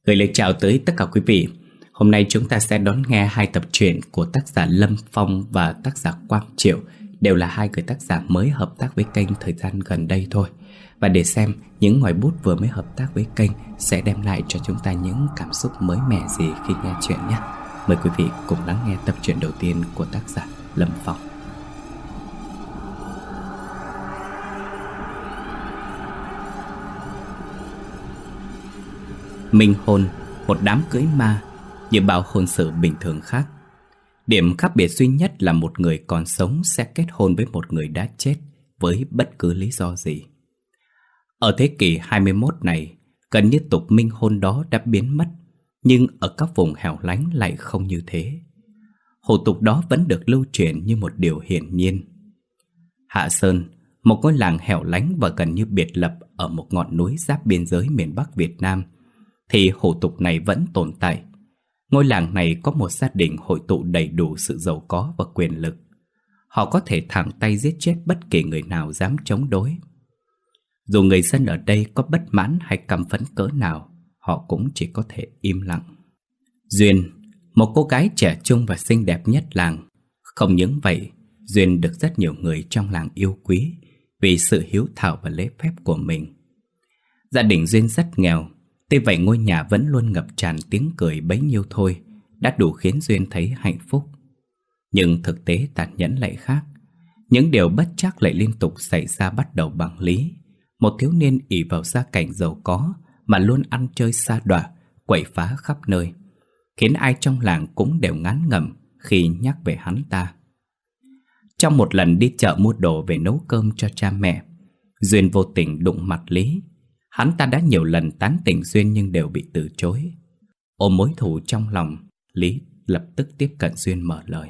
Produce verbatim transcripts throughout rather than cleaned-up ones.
Gửi lời chào tới tất cả quý vị. Hôm nay chúng ta sẽ đón nghe hai tập truyện của tác giả Lâm Phong và tác giả Quang Triệu. Đều là hai người tác giả mới hợp tác với kênh thời gian gần đây thôi. Và để xem những ngòi bút vừa mới hợp tác với kênh sẽ đem lại cho chúng ta những cảm xúc mới mẻ gì khi nghe chuyện nhé. Mời quý vị cùng lắng nghe tập truyện đầu tiên của tác giả Lâm Phong. Minh hôn, một đám cưới ma như bao hôn sự bình thường khác. Điểm khác biệt duy nhất là một người còn sống sẽ kết hôn với một người đã chết với bất cứ lý do gì. Ở thế kỷ hai mươi mốt này, gần như tục minh hôn đó đã biến mất, nhưng ở các vùng hẻo lánh lại không như thế. Hủ tục đó vẫn được lưu truyền như một điều hiển nhiên. Hạ Sơn, một ngôi làng hẻo lánh và gần như biệt lập ở một ngọn núi giáp biên giới miền Bắc Việt Nam, thì hủ tục này vẫn tồn tại. Ngôi làng này có một gia đình hội tụ đầy đủ sự giàu có và quyền lực. Họ có thể thẳng tay giết chết bất kỳ người nào dám chống đối. Dù người dân ở đây có bất mãn hay căm phẫn cỡ nào, họ cũng chỉ có thể im lặng. Duyên, một cô gái trẻ trung và xinh đẹp nhất làng. Không những vậy, Duyên được rất nhiều người trong làng yêu quý vì sự hiếu thảo và lễ phép của mình. Gia đình Duyên rất nghèo, tuy vậy ngôi nhà vẫn luôn ngập tràn tiếng cười bấy nhiêu thôi đã đủ khiến Duyên thấy hạnh phúc. Nhưng thực tế tàn nhẫn lại khác. Những điều bất trắc lại liên tục xảy ra, bắt đầu bằng Lý, một thiếu niên ỷ vào gia cảnh giàu có mà luôn ăn chơi sa đọa, quậy phá khắp nơi, khiến ai trong làng cũng đều ngán ngẩm khi nhắc về hắn ta. Trong một lần đi chợ mua đồ về nấu cơm cho cha mẹ, Duyên vô tình đụng mặt Lý. Hắn ta đã nhiều lần tán tỉnh Duyên nhưng đều bị từ chối. Ôm mối thù trong lòng, Lý lập tức tiếp cận Duyên mở lời.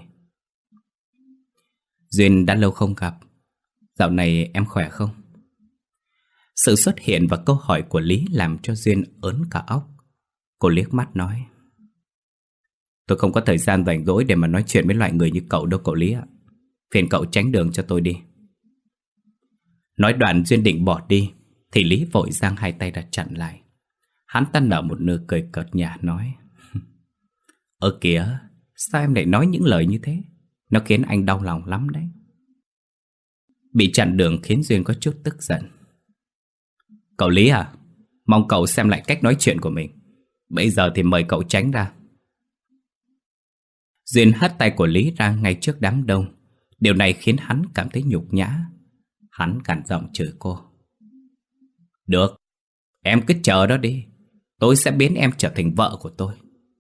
Duyên đã lâu không gặp, dạo này em khỏe không? Sự xuất hiện và câu hỏi của Lý làm cho Duyên ớn cả óc. Cô liếc mắt nói: Tôi không có thời gian rảnh rỗi để mà nói chuyện với loại người như cậu đâu cậu Lý ạ. Phiền cậu tránh đường cho tôi đi. Nói đoạn Duyên định bỏ đi thì Lý vội giang hai tay ra chặn lại. Hắn ta nở một nụ cười cợt nhả nói: Ơ kìa, sao em lại nói những lời như thế? Nó khiến anh đau lòng lắm đấy. Bị chặn đường khiến Duyên có chút tức giận. Cậu Lý à, mong cậu xem lại cách nói chuyện của mình. Bây giờ thì mời cậu tránh ra. Duyên hất tay của Lý ra ngay trước đám đông. Điều này khiến hắn cảm thấy nhục nhã. Hắn gằn giọng chửi cô: Được, em cứ chờ đó đi. Tôi sẽ biến em trở thành vợ của tôi.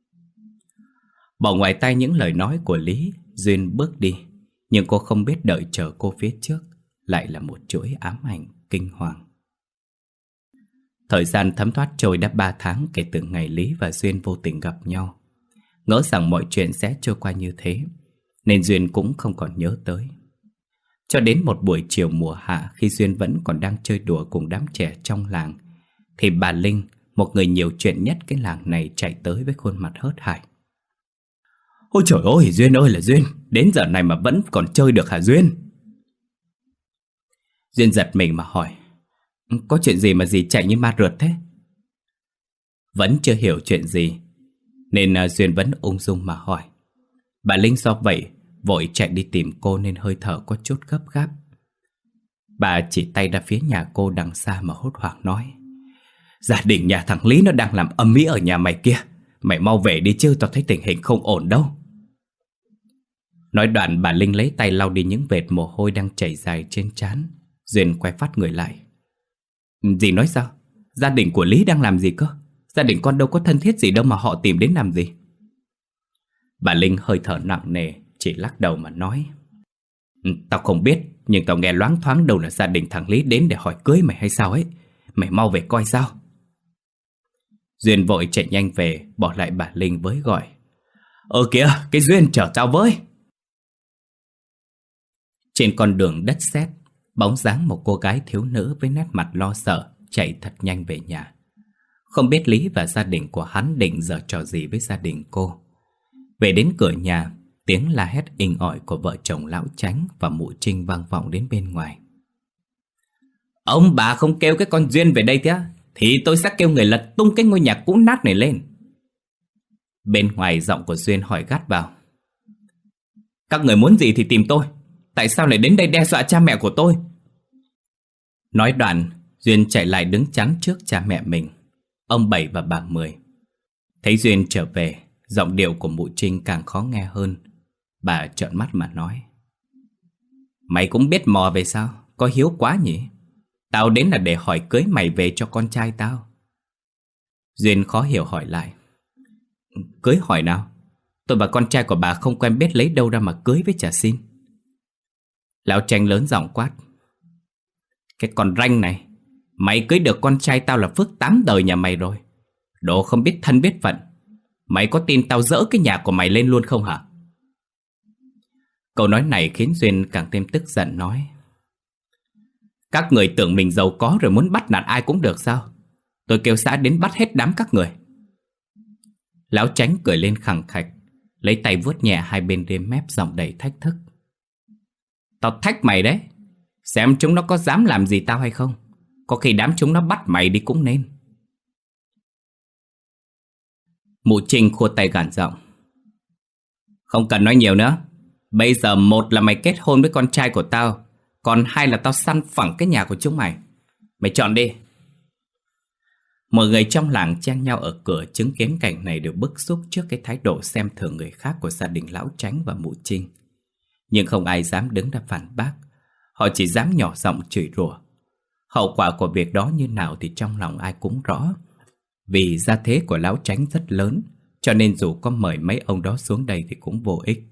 Bỏ ngoài tai những lời nói của Lý, Duyên bước đi. Nhưng cô không biết đợi chờ cô phía trước lại là một chuỗi ám ảnh kinh hoàng. Thời gian thấm thoát trôi đã ba tháng kể từ ngày Lý và Duyên vô tình gặp nhau. Ngỡ rằng mọi chuyện sẽ trôi qua như thế, nên Duyên cũng không còn nhớ tới. Cho đến một buổi chiều mùa hạ, khi Duyên vẫn còn đang chơi đùa cùng đám trẻ trong làng, thì bà Linh, một người nhiều chuyện nhất cái làng này, chạy tới với khuôn mặt hớt hải. Ôi trời ơi, Duyên ơi là Duyên, đến giờ này mà vẫn còn chơi được hả Duyên? Duyên giật mình mà hỏi: Có chuyện gì mà dì chạy như ma rượt thế? Vẫn chưa hiểu chuyện gì nên Duyên vẫn ung dung mà hỏi. Bà Linh do vậy vội chạy đi tìm cô nên hơi thở có chút gấp gáp. Bà chỉ tay ra phía nhà cô đằng xa mà hốt hoảng nói: Gia đình nhà thằng Lý nó đang làm ầm ĩ ở nhà mày kia. Mày mau về đi chứ, tao thấy tình hình không ổn đâu. Nói đoạn bà Linh lấy tay lau đi những vệt mồ hôi đang chảy dài trên trán. Duyên quay phát người lại. Dì nói sao? Gia đình của Lý đang làm gì cơ? Gia đình con đâu có thân thiết gì đâu mà họ tìm đến làm gì? Bà Linh hơi thở nặng nề, chỉ lắc đầu mà nói: Tao không biết, nhưng tao nghe loáng thoáng đâu là gia đình thằng Lý đến để hỏi cưới mày hay sao ấy. Mày mau về coi sao. Duyên vội chạy nhanh về, bỏ lại bà Linh với gọi: Ờ kìa, cái Duyên chờ tao với. Trên con đường đất sét, bóng dáng một cô gái thiếu nữ với nét mặt lo sợ chạy thật nhanh về nhà. Không biết Lý và gia đình của hắn định giở trò gì với gia đình cô. Về đến cửa nhà, tiếng la hét inh ỏi của vợ chồng lão Chánh và mụ Trinh vang vọng đến bên ngoài. Ông bà không kêu cái con Duyên về đây thế? thì tôi sẽ kêu người lật tung cái ngôi nhà cũ nát này lên. Bên ngoài giọng của Duyên hỏi gắt vào. Các người muốn gì thì tìm tôi. Tại sao lại đến đây đe dọa cha mẹ của tôi? Nói đoạn, Duyên chạy lại đứng chắn trước cha mẹ mình, ông Bảy và bà Mười. Thấy Duyên trở về, giọng điệu của mụ Trinh càng khó nghe hơn. Bà trợn mắt mà nói. Mày cũng biết mò về sao? Có hiếu quá nhỉ? Tao đến là để hỏi cưới mày về cho con trai tao. Duyên khó hiểu hỏi lại. Cưới hỏi nào? Tôi và con trai của bà không quen biết, lấy đâu ra mà cưới với chả xin. Lão Tranh lớn giọng quát. Cái con ranh này, mày cưới được con trai tao là phước tám đời nhà mày rồi. Đồ không biết thân biết phận. Mày có tin tao dỡ cái nhà của mày lên luôn không hả? Câu nói này khiến Duyên càng thêm tức giận nói. Các người tưởng mình giàu có rồi muốn bắt nạt ai cũng được sao? Tôi kêu xã đến bắt hết đám các người. Lão Tránh cười lên khẳng khạch, lấy tay vuốt nhẹ hai bên đêm mép, giọng đầy thách thức. Tao thách mày đấy. Xem chúng nó có dám làm gì tao hay không. Có khi đám chúng nó bắt mày đi cũng nên. Mụ Trinh khua tay gằn giọng. Không cần nói nhiều nữa. Bây giờ một là mày kết hôn với con trai của tao, còn hai là tao săn phẳng cái nhà của chúng mày. Mày chọn đi. Mọi người trong làng chen nhau ở cửa chứng kiến cảnh này đều bức xúc trước cái thái độ xem thường người khác của gia đình Lão Tránh và mụ Trinh. Nhưng không ai dám đứng ra phản bác. Họ chỉ dám nhỏ giọng chửi rủa. Hậu quả của việc đó như nào thì trong lòng ai cũng rõ. Vì gia thế của Lão Tránh rất lớn, cho nên dù có mời mấy ông đó xuống đây thì cũng vô ích.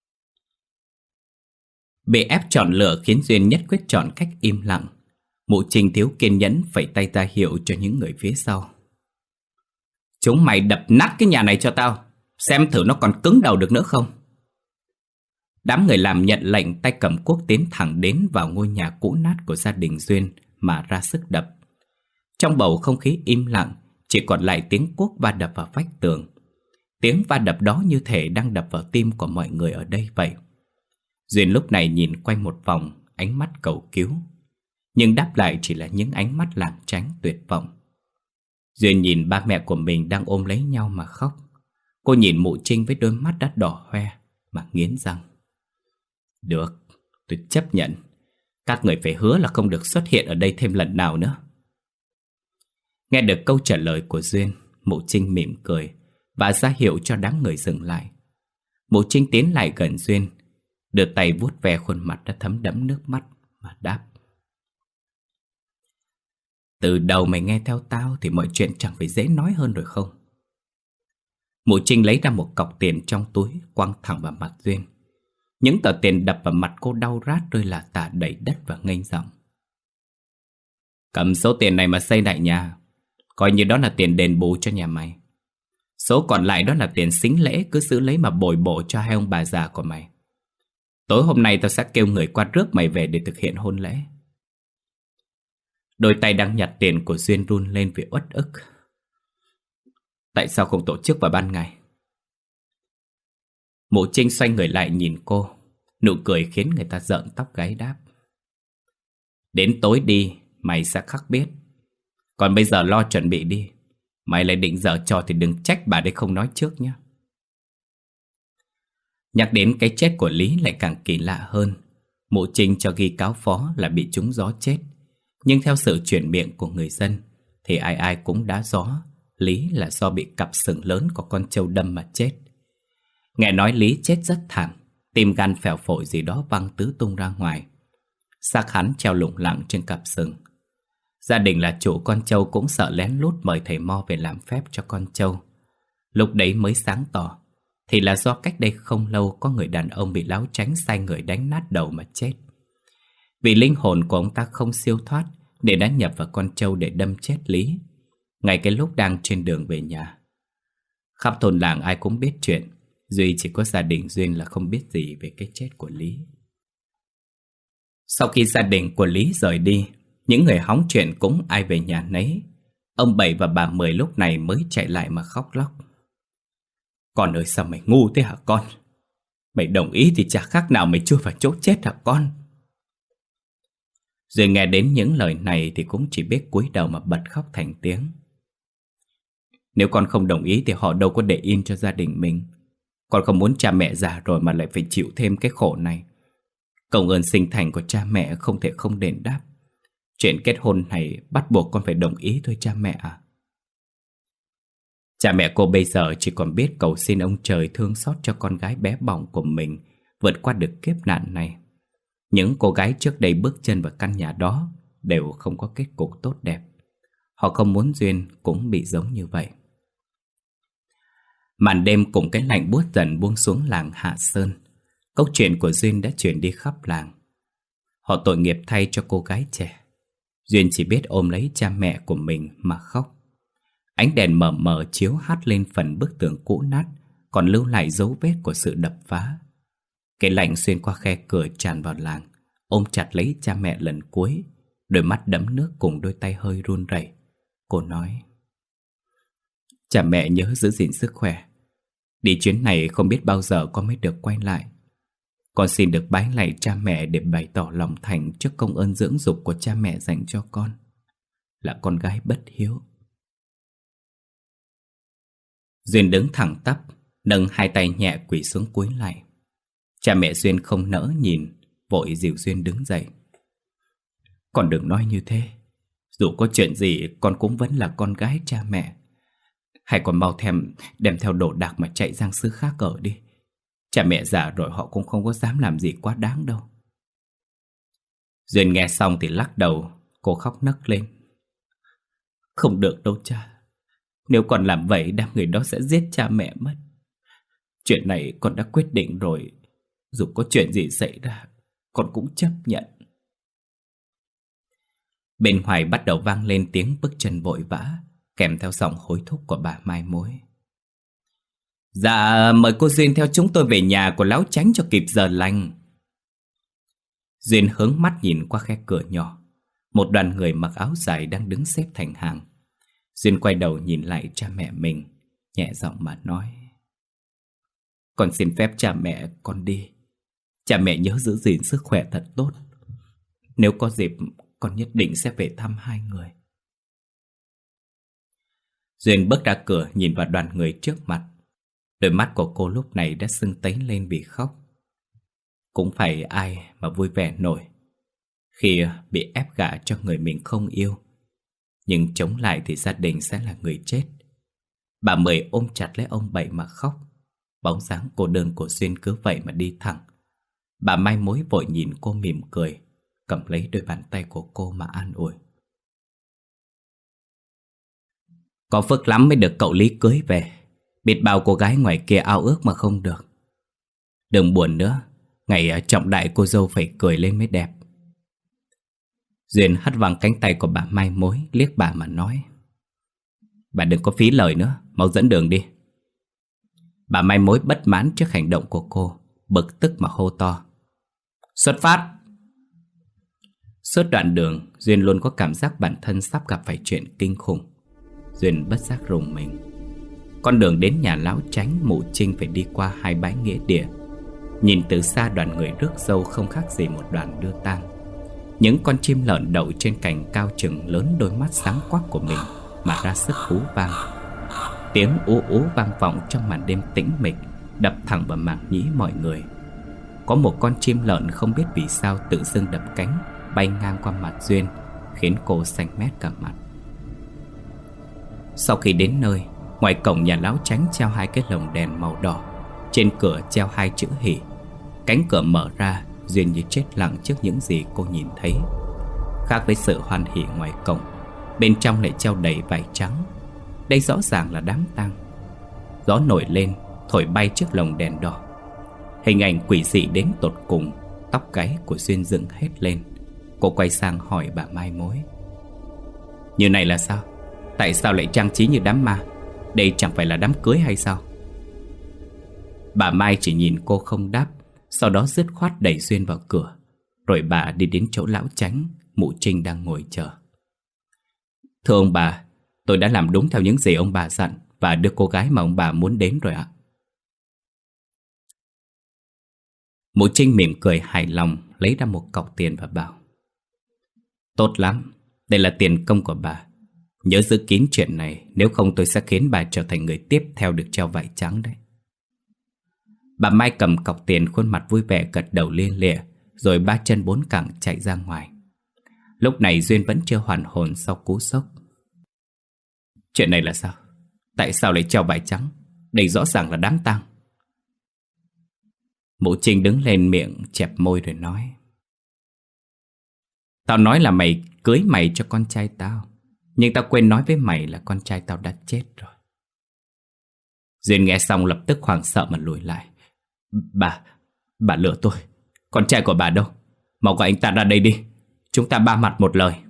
Bị ép chọn lựa khiến Duyên nhất quyết chọn cách im lặng. Mụ Trinh thiếu kiên nhẫn phẩy tay ra hiệu cho những người phía sau. Chúng mày đập nát cái nhà này cho tao, xem thử nó còn cứng đầu được nữa không. Đám người làm nhận lệnh, tay cầm cuốc tiến thẳng đến vào ngôi nhà cũ nát của gia đình Duyên mà ra sức đập. Trong bầu không khí im lặng, chỉ còn lại tiếng cuốc va đập vào vách tường. Tiếng va đập đó như thể đang đập vào tim của mọi người ở đây vậy. Duyên lúc này nhìn quanh một vòng, ánh mắt cầu cứu. Nhưng đáp lại chỉ là những ánh mắt lảng tránh tuyệt vọng. Duyên nhìn ba mẹ của mình đang ôm lấy nhau mà khóc. Cô nhìn mụ Trinh với đôi mắt đã đỏ hoe mà nghiến răng. Được, tôi chấp nhận. Các người phải hứa là không được xuất hiện ở đây thêm lần nào nữa. Nghe được câu trả lời của Duyên, mụ Trinh mỉm cười và ra hiệu cho đám người dừng lại. Mụ Trinh tiến lại gần Duyên, đưa tay vuốt ve khuôn mặt đã thấm đẫm nước mắt mà đáp. Từ đầu mày nghe theo tao thì mọi chuyện chẳng phải dễ nói hơn rồi không? Mụ Trinh lấy ra một cọc tiền trong túi, quăng thẳng vào mặt Duyên. Những tờ tiền đập vào mặt cô đau rát rơi lả tả đầy đất và nghênh giọng. Cầm số tiền này mà xây lại nhà, coi như đó là tiền đền bù cho nhà mày. Số còn lại đó là tiền sính lễ, cứ giữ lấy mà bồi bổ cho hai ông bà già của mày. Tối hôm nay tao sẽ kêu người qua rước mày về để thực hiện hôn lễ. Đôi tay đang nhặt tiền của Duyên run lên vì uất ức. Tại sao không tổ chức vào ban ngày? Mụ Trinh xoay người lại nhìn cô, nụ cười khiến người ta rợn tóc gáy đáp. Đến tối đi, mày sẽ khắc biết. Còn bây giờ lo chuẩn bị đi. Mày lại định giở trò thì đừng trách bà đây không nói trước nhé. Nhắc đến cái chết của Lý lại càng kỳ lạ hơn. Mụ Trinh cho ghi cáo phó là bị trúng gió chết. Nhưng theo sự chuyển miệng của người dân thì ai ai cũng đã rõ Lý là do bị cặp sừng lớn của con trâu đâm mà chết. Nghe nói Lý chết rất thảm, tim gan phèo phổi gì đó văng tứ tung ra ngoài. Xác hắn treo lủng lẳng trên cặp sừng. Gia đình là chủ con trâu cũng sợ lén lút mời thầy mo về làm phép cho con trâu. Lúc đấy mới sáng tỏ thì là do cách đây không lâu có người đàn ông bị Lão Tránh sai người đánh nát đầu mà chết. Vì linh hồn của ông ta không siêu thoát để đã nhập vào con trâu để đâm chết Lý, ngay cái lúc đang trên đường về nhà. Khắp thôn làng ai cũng biết chuyện, duy chỉ có gia đình Duyên là không biết gì về cái chết của Lý. Sau khi gia đình của Lý rời đi, những người hóng chuyện cũng ai về nhà nấy. Ông Bảy và bà Mười lúc này mới chạy lại mà khóc lóc. Con ơi, sao mày ngu thế hả con? Mày đồng ý thì chả khác nào mày chui vào chỗ chết hả con? Rồi nghe đến những lời này thì cũng chỉ biết cúi đầu mà bật khóc thành tiếng. Nếu con không đồng ý thì họ đâu có để yên cho gia đình mình. Con không muốn cha mẹ già rồi mà lại phải chịu thêm cái khổ này. Công ơn sinh thành của cha mẹ không thể không đền đáp. Chuyện kết hôn này bắt buộc con phải đồng ý thôi cha mẹ à. Cha mẹ cô bây giờ chỉ còn biết cầu xin ông trời thương xót cho con gái bé bỏng của mình vượt qua được kiếp nạn này. Những cô gái trước đây bước chân vào căn nhà đó đều không có kết cục tốt đẹp. Họ không muốn Duyên cũng bị giống như vậy. Màn đêm cùng cái lạnh buốt dần buông xuống làng Hạ Sơn. Câu chuyện của Duyên đã truyền đi khắp làng. Họ tội nghiệp thay cho cô gái trẻ. Duyên chỉ biết ôm lấy cha mẹ của mình mà khóc. Ánh đèn mờ mờ chiếu hắt lên phần bức tường cũ nát, còn lưu lại dấu vết của sự đập phá. Cái lạnh xuyên qua khe cửa tràn vào làng, ôm chặt lấy cha mẹ lần cuối. Đôi mắt đẫm nước cùng đôi tay hơi run rẩy. Cô nói: Cha mẹ nhớ giữ gìn sức khỏe. Đi chuyến này không biết bao giờ con mới được quay lại. Con xin được bái lạy cha mẹ để bày tỏ lòng thành trước công ơn dưỡng dục của cha mẹ dành cho con. Là con gái bất hiếu. Duyên đứng thẳng tắp, nâng hai tay nhẹ quỳ xuống cúi lạy. Cha mẹ Duyên không nỡ nhìn, vội dìu Duyên đứng dậy. Con đừng nói như thế. Dù có chuyện gì con cũng vẫn là con gái cha mẹ. Hay còn mau thèm đem theo đồ đạc mà chạy sang xứ khác ở đi. Cha mẹ già rồi họ cũng không có dám làm gì quá đáng đâu. Duyên nghe xong thì lắc đầu. Cô khóc nấc lên. Không được đâu cha. Nếu con làm vậy đám người đó sẽ giết cha mẹ mất. Chuyện này con đã quyết định rồi. Dù có chuyện gì xảy ra con cũng chấp nhận. Bên ngoài bắt đầu vang lên tiếng bước chân vội vã, kèm theo giọng hối thúc của bà Mai Mối. Dạ mời cô Duyên theo chúng tôi về nhà của Lão Chánh cho kịp giờ lành. Duyên hướng mắt nhìn qua khe cửa nhỏ. Một đoàn người mặc áo dài đang đứng xếp thành hàng. Duyên quay đầu nhìn lại cha mẹ mình, nhẹ giọng mà nói: Con xin phép cha mẹ con đi. Cha mẹ nhớ giữ gìn sức khỏe thật tốt. Nếu có dịp con nhất định sẽ về thăm hai người. Duyên bước ra cửa nhìn vào đoàn người trước mặt. Đôi mắt của cô lúc này đã sưng tấy lên vì khóc. Cũng phải ai mà vui vẻ nổi khi bị ép gả cho người mình không yêu. Nhưng chống lại thì gia đình sẽ là người chết. Bà Mười ôm chặt lấy ông Bảy mà khóc. Bóng dáng cô đơn của Duyên cứ vậy mà đi thẳng. Bà Mai Mối vội nhìn cô mỉm cười, cầm lấy đôi bàn tay của cô mà an ủi. Có phước lắm mới được cậu Lý cưới về. Biết bao cô gái ngoài kia ao ước mà không được. Đừng buồn nữa. Ngày trọng đại cô dâu phải cười lên mới đẹp. Duyên hất văng cánh tay của bà Mai Mối, liếc bà mà nói: Bà đừng có phí lời nữa, mau dẫn đường đi. Bà Mai Mối bất mãn trước hành động của cô, bực tức mà hô to: Xuất phát! Suốt đoạn đường, Duyên luôn có cảm giác bản thân sắp gặp phải chuyện kinh khủng. Duyên bất giác rùng mình. Con đường đến nhà Lão Chánh, Mụ Trinh phải đi qua hai bãi nghĩa địa. Nhìn từ xa đoàn người rước dâu không khác gì một đoàn đưa tang. Những con chim lợn đậu trên cành cao chừng lớn đôi mắt sáng quắc của mình mà ra sức hú vang. Tiếng ú ú vang vọng trong màn đêm tĩnh mịch, đập thẳng vào màng nhĩ mọi người. Có một con chim lợn không biết vì sao tự dưng đập cánh, bay ngang qua mặt Duyên, khiến cô xanh mét cả mặt. Sau khi đến nơi, ngoài cổng nhà Lão Chánh treo hai cái lồng đèn màu đỏ. Trên cửa treo hai chữ hỉ. Cánh cửa mở ra, Duyên như chết lặng trước những gì cô nhìn thấy. Khác với sự hoan hỉ ngoài cổng, bên trong lại treo đầy vải trắng. Đây rõ ràng là đám tang. Gió nổi lên, thổi bay chiếc lồng đèn đỏ. Hình ảnh quỷ dị đến tột cùng. Tóc gáy của Duyên dựng hết lên. Cô quay sang hỏi bà Mai Mối: Như này là sao? Tại sao lại trang trí như đám ma? Đây chẳng phải là đám cưới hay sao? Bà Mai chỉ nhìn cô không đáp, sau đó dứt khoát đẩy Duyên vào cửa. Rồi bà đi đến chỗ Lão Chánh, Mụ Trinh đang ngồi chờ. Thưa ông bà, tôi đã làm đúng theo những gì ông bà dặn và đưa cô gái mà ông bà muốn đến rồi ạ. Mụ Trinh mỉm cười hài lòng, lấy ra một cọc tiền và bảo: Tốt lắm, đây là tiền công của bà. Nhớ giữ kín chuyện này, nếu không tôi sẽ khiến bà trở thành người tiếp theo được treo vải trắng đấy. Bà Mai cầm cọc tiền, khuôn mặt vui vẻ gật đầu lia lịa, rồi ba chân bốn cẳng chạy ra ngoài. Lúc này Duyên vẫn chưa hoàn hồn sau cú sốc. Chuyện này là sao? Tại sao lại treo vải trắng? Đây rõ ràng là đám tang. Mụ Trinh đứng lên, miệng chẹp môi rồi nói: Tao nói là mày cưới mày cho con trai tao, nhưng tao quên nói với mày là con trai tao đã chết rồi. Duyên nghe xong lập tức hoảng sợ mà lùi lại. Bà, bà lừa tôi. Con trai của bà đâu? Mau gọi anh ta ra đây đi. Chúng ta ba mặt một lời.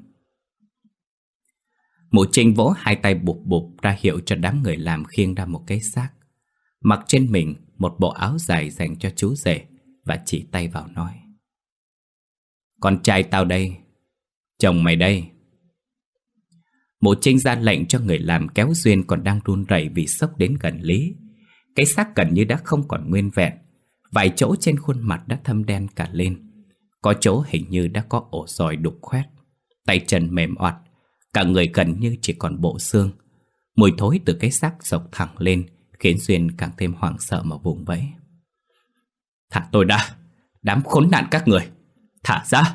Mụ Trinh vỗ hai tay bụp bụp ra hiệu cho đám người làm khiêng ra một cái xác, mặc trên mình một bộ áo dài dành cho chú rể, và chỉ tay vào nói: Con trai tao đây, chồng mày đây. Mụ Trinh ra lệnh cho người làm kéo Duyên còn đang run rẩy vì sốc đến gần Lý. Cái xác gần như đã không còn nguyên vẹn, vài chỗ trên khuôn mặt đã thâm đen cả lên, có chỗ hình như đã có ổ dòi đục khoét, tay chân mềm oặt, cả người gần như chỉ còn bộ xương. Mùi thối từ cái xác xộc thẳng lên khiến Duyên càng thêm hoảng sợ mà vùng vẫy. Thả tôi ra, đám khốn nạn các người, thả ra.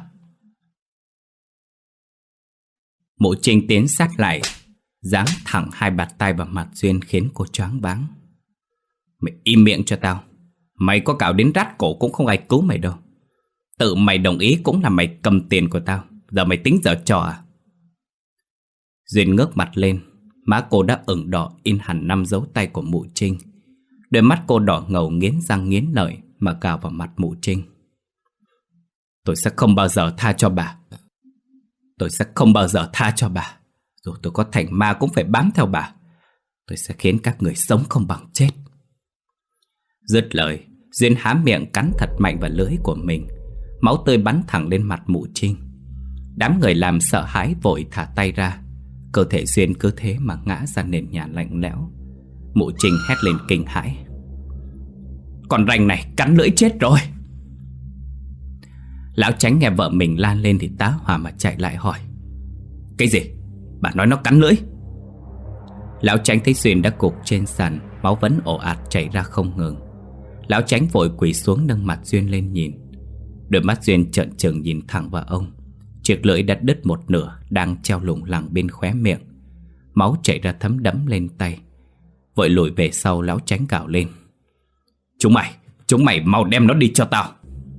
Mụ Trinh tiến sát lại, giáng thẳng hai bạt tay vào mặt Duyên khiến cô choáng váng. Mày im miệng cho tao. Mày có cào đến rát cổ cũng không ai cứu mày đâu. Tự mày đồng ý cũng là mày cầm tiền của tao. Giờ mày tính giở trò à? Duyên ngước mặt lên, má cô đã ửng đỏ in hẳn năm dấu tay của mụ Trinh. Đôi mắt cô đỏ ngầu nghiến răng nghiến lợi mà cào vào mặt mụ Trinh. Tôi sẽ không bao giờ tha cho bà. Tôi sẽ không bao giờ tha cho bà. Dù tôi có thành ma cũng phải bám theo bà. Tôi sẽ khiến các người sống không bằng chết. Dứt lời, Duyên há miệng cắn thật mạnh vào lưỡi của mình. Máu tươi bắn thẳng lên mặt mụ Trinh. Đám người làm sợ hãi vội thả tay ra. Cơ thể Duyên cứ thế mà ngã ra nền nhà lạnh lẽo. Mụ Trinh hét lên kinh hãi. Con ranh này cắn lưỡi chết rồi. Lão Chánh nghe vợ mình la lên thì tá hỏa mà chạy lại hỏi: Cái gì? Bà nói nó cắn lưỡi? Lão Chánh thấy Duyên đã gục trên sàn, máu vẫn ồ ạt chảy ra không ngừng. Lão Chánh vội quỳ xuống nâng mặt Duyên lên nhìn. Đôi mắt Duyên trợn trừng nhìn thẳng vào ông. Chiếc lưỡi đã đứt một nửa, đang treo lủng lẳng bên khóe miệng. Máu chảy ra thấm đẫm lên tay. Vội lùi về sau, Lão Chánh gào lên: Chúng mày, chúng mày mau đem nó đi cho tao.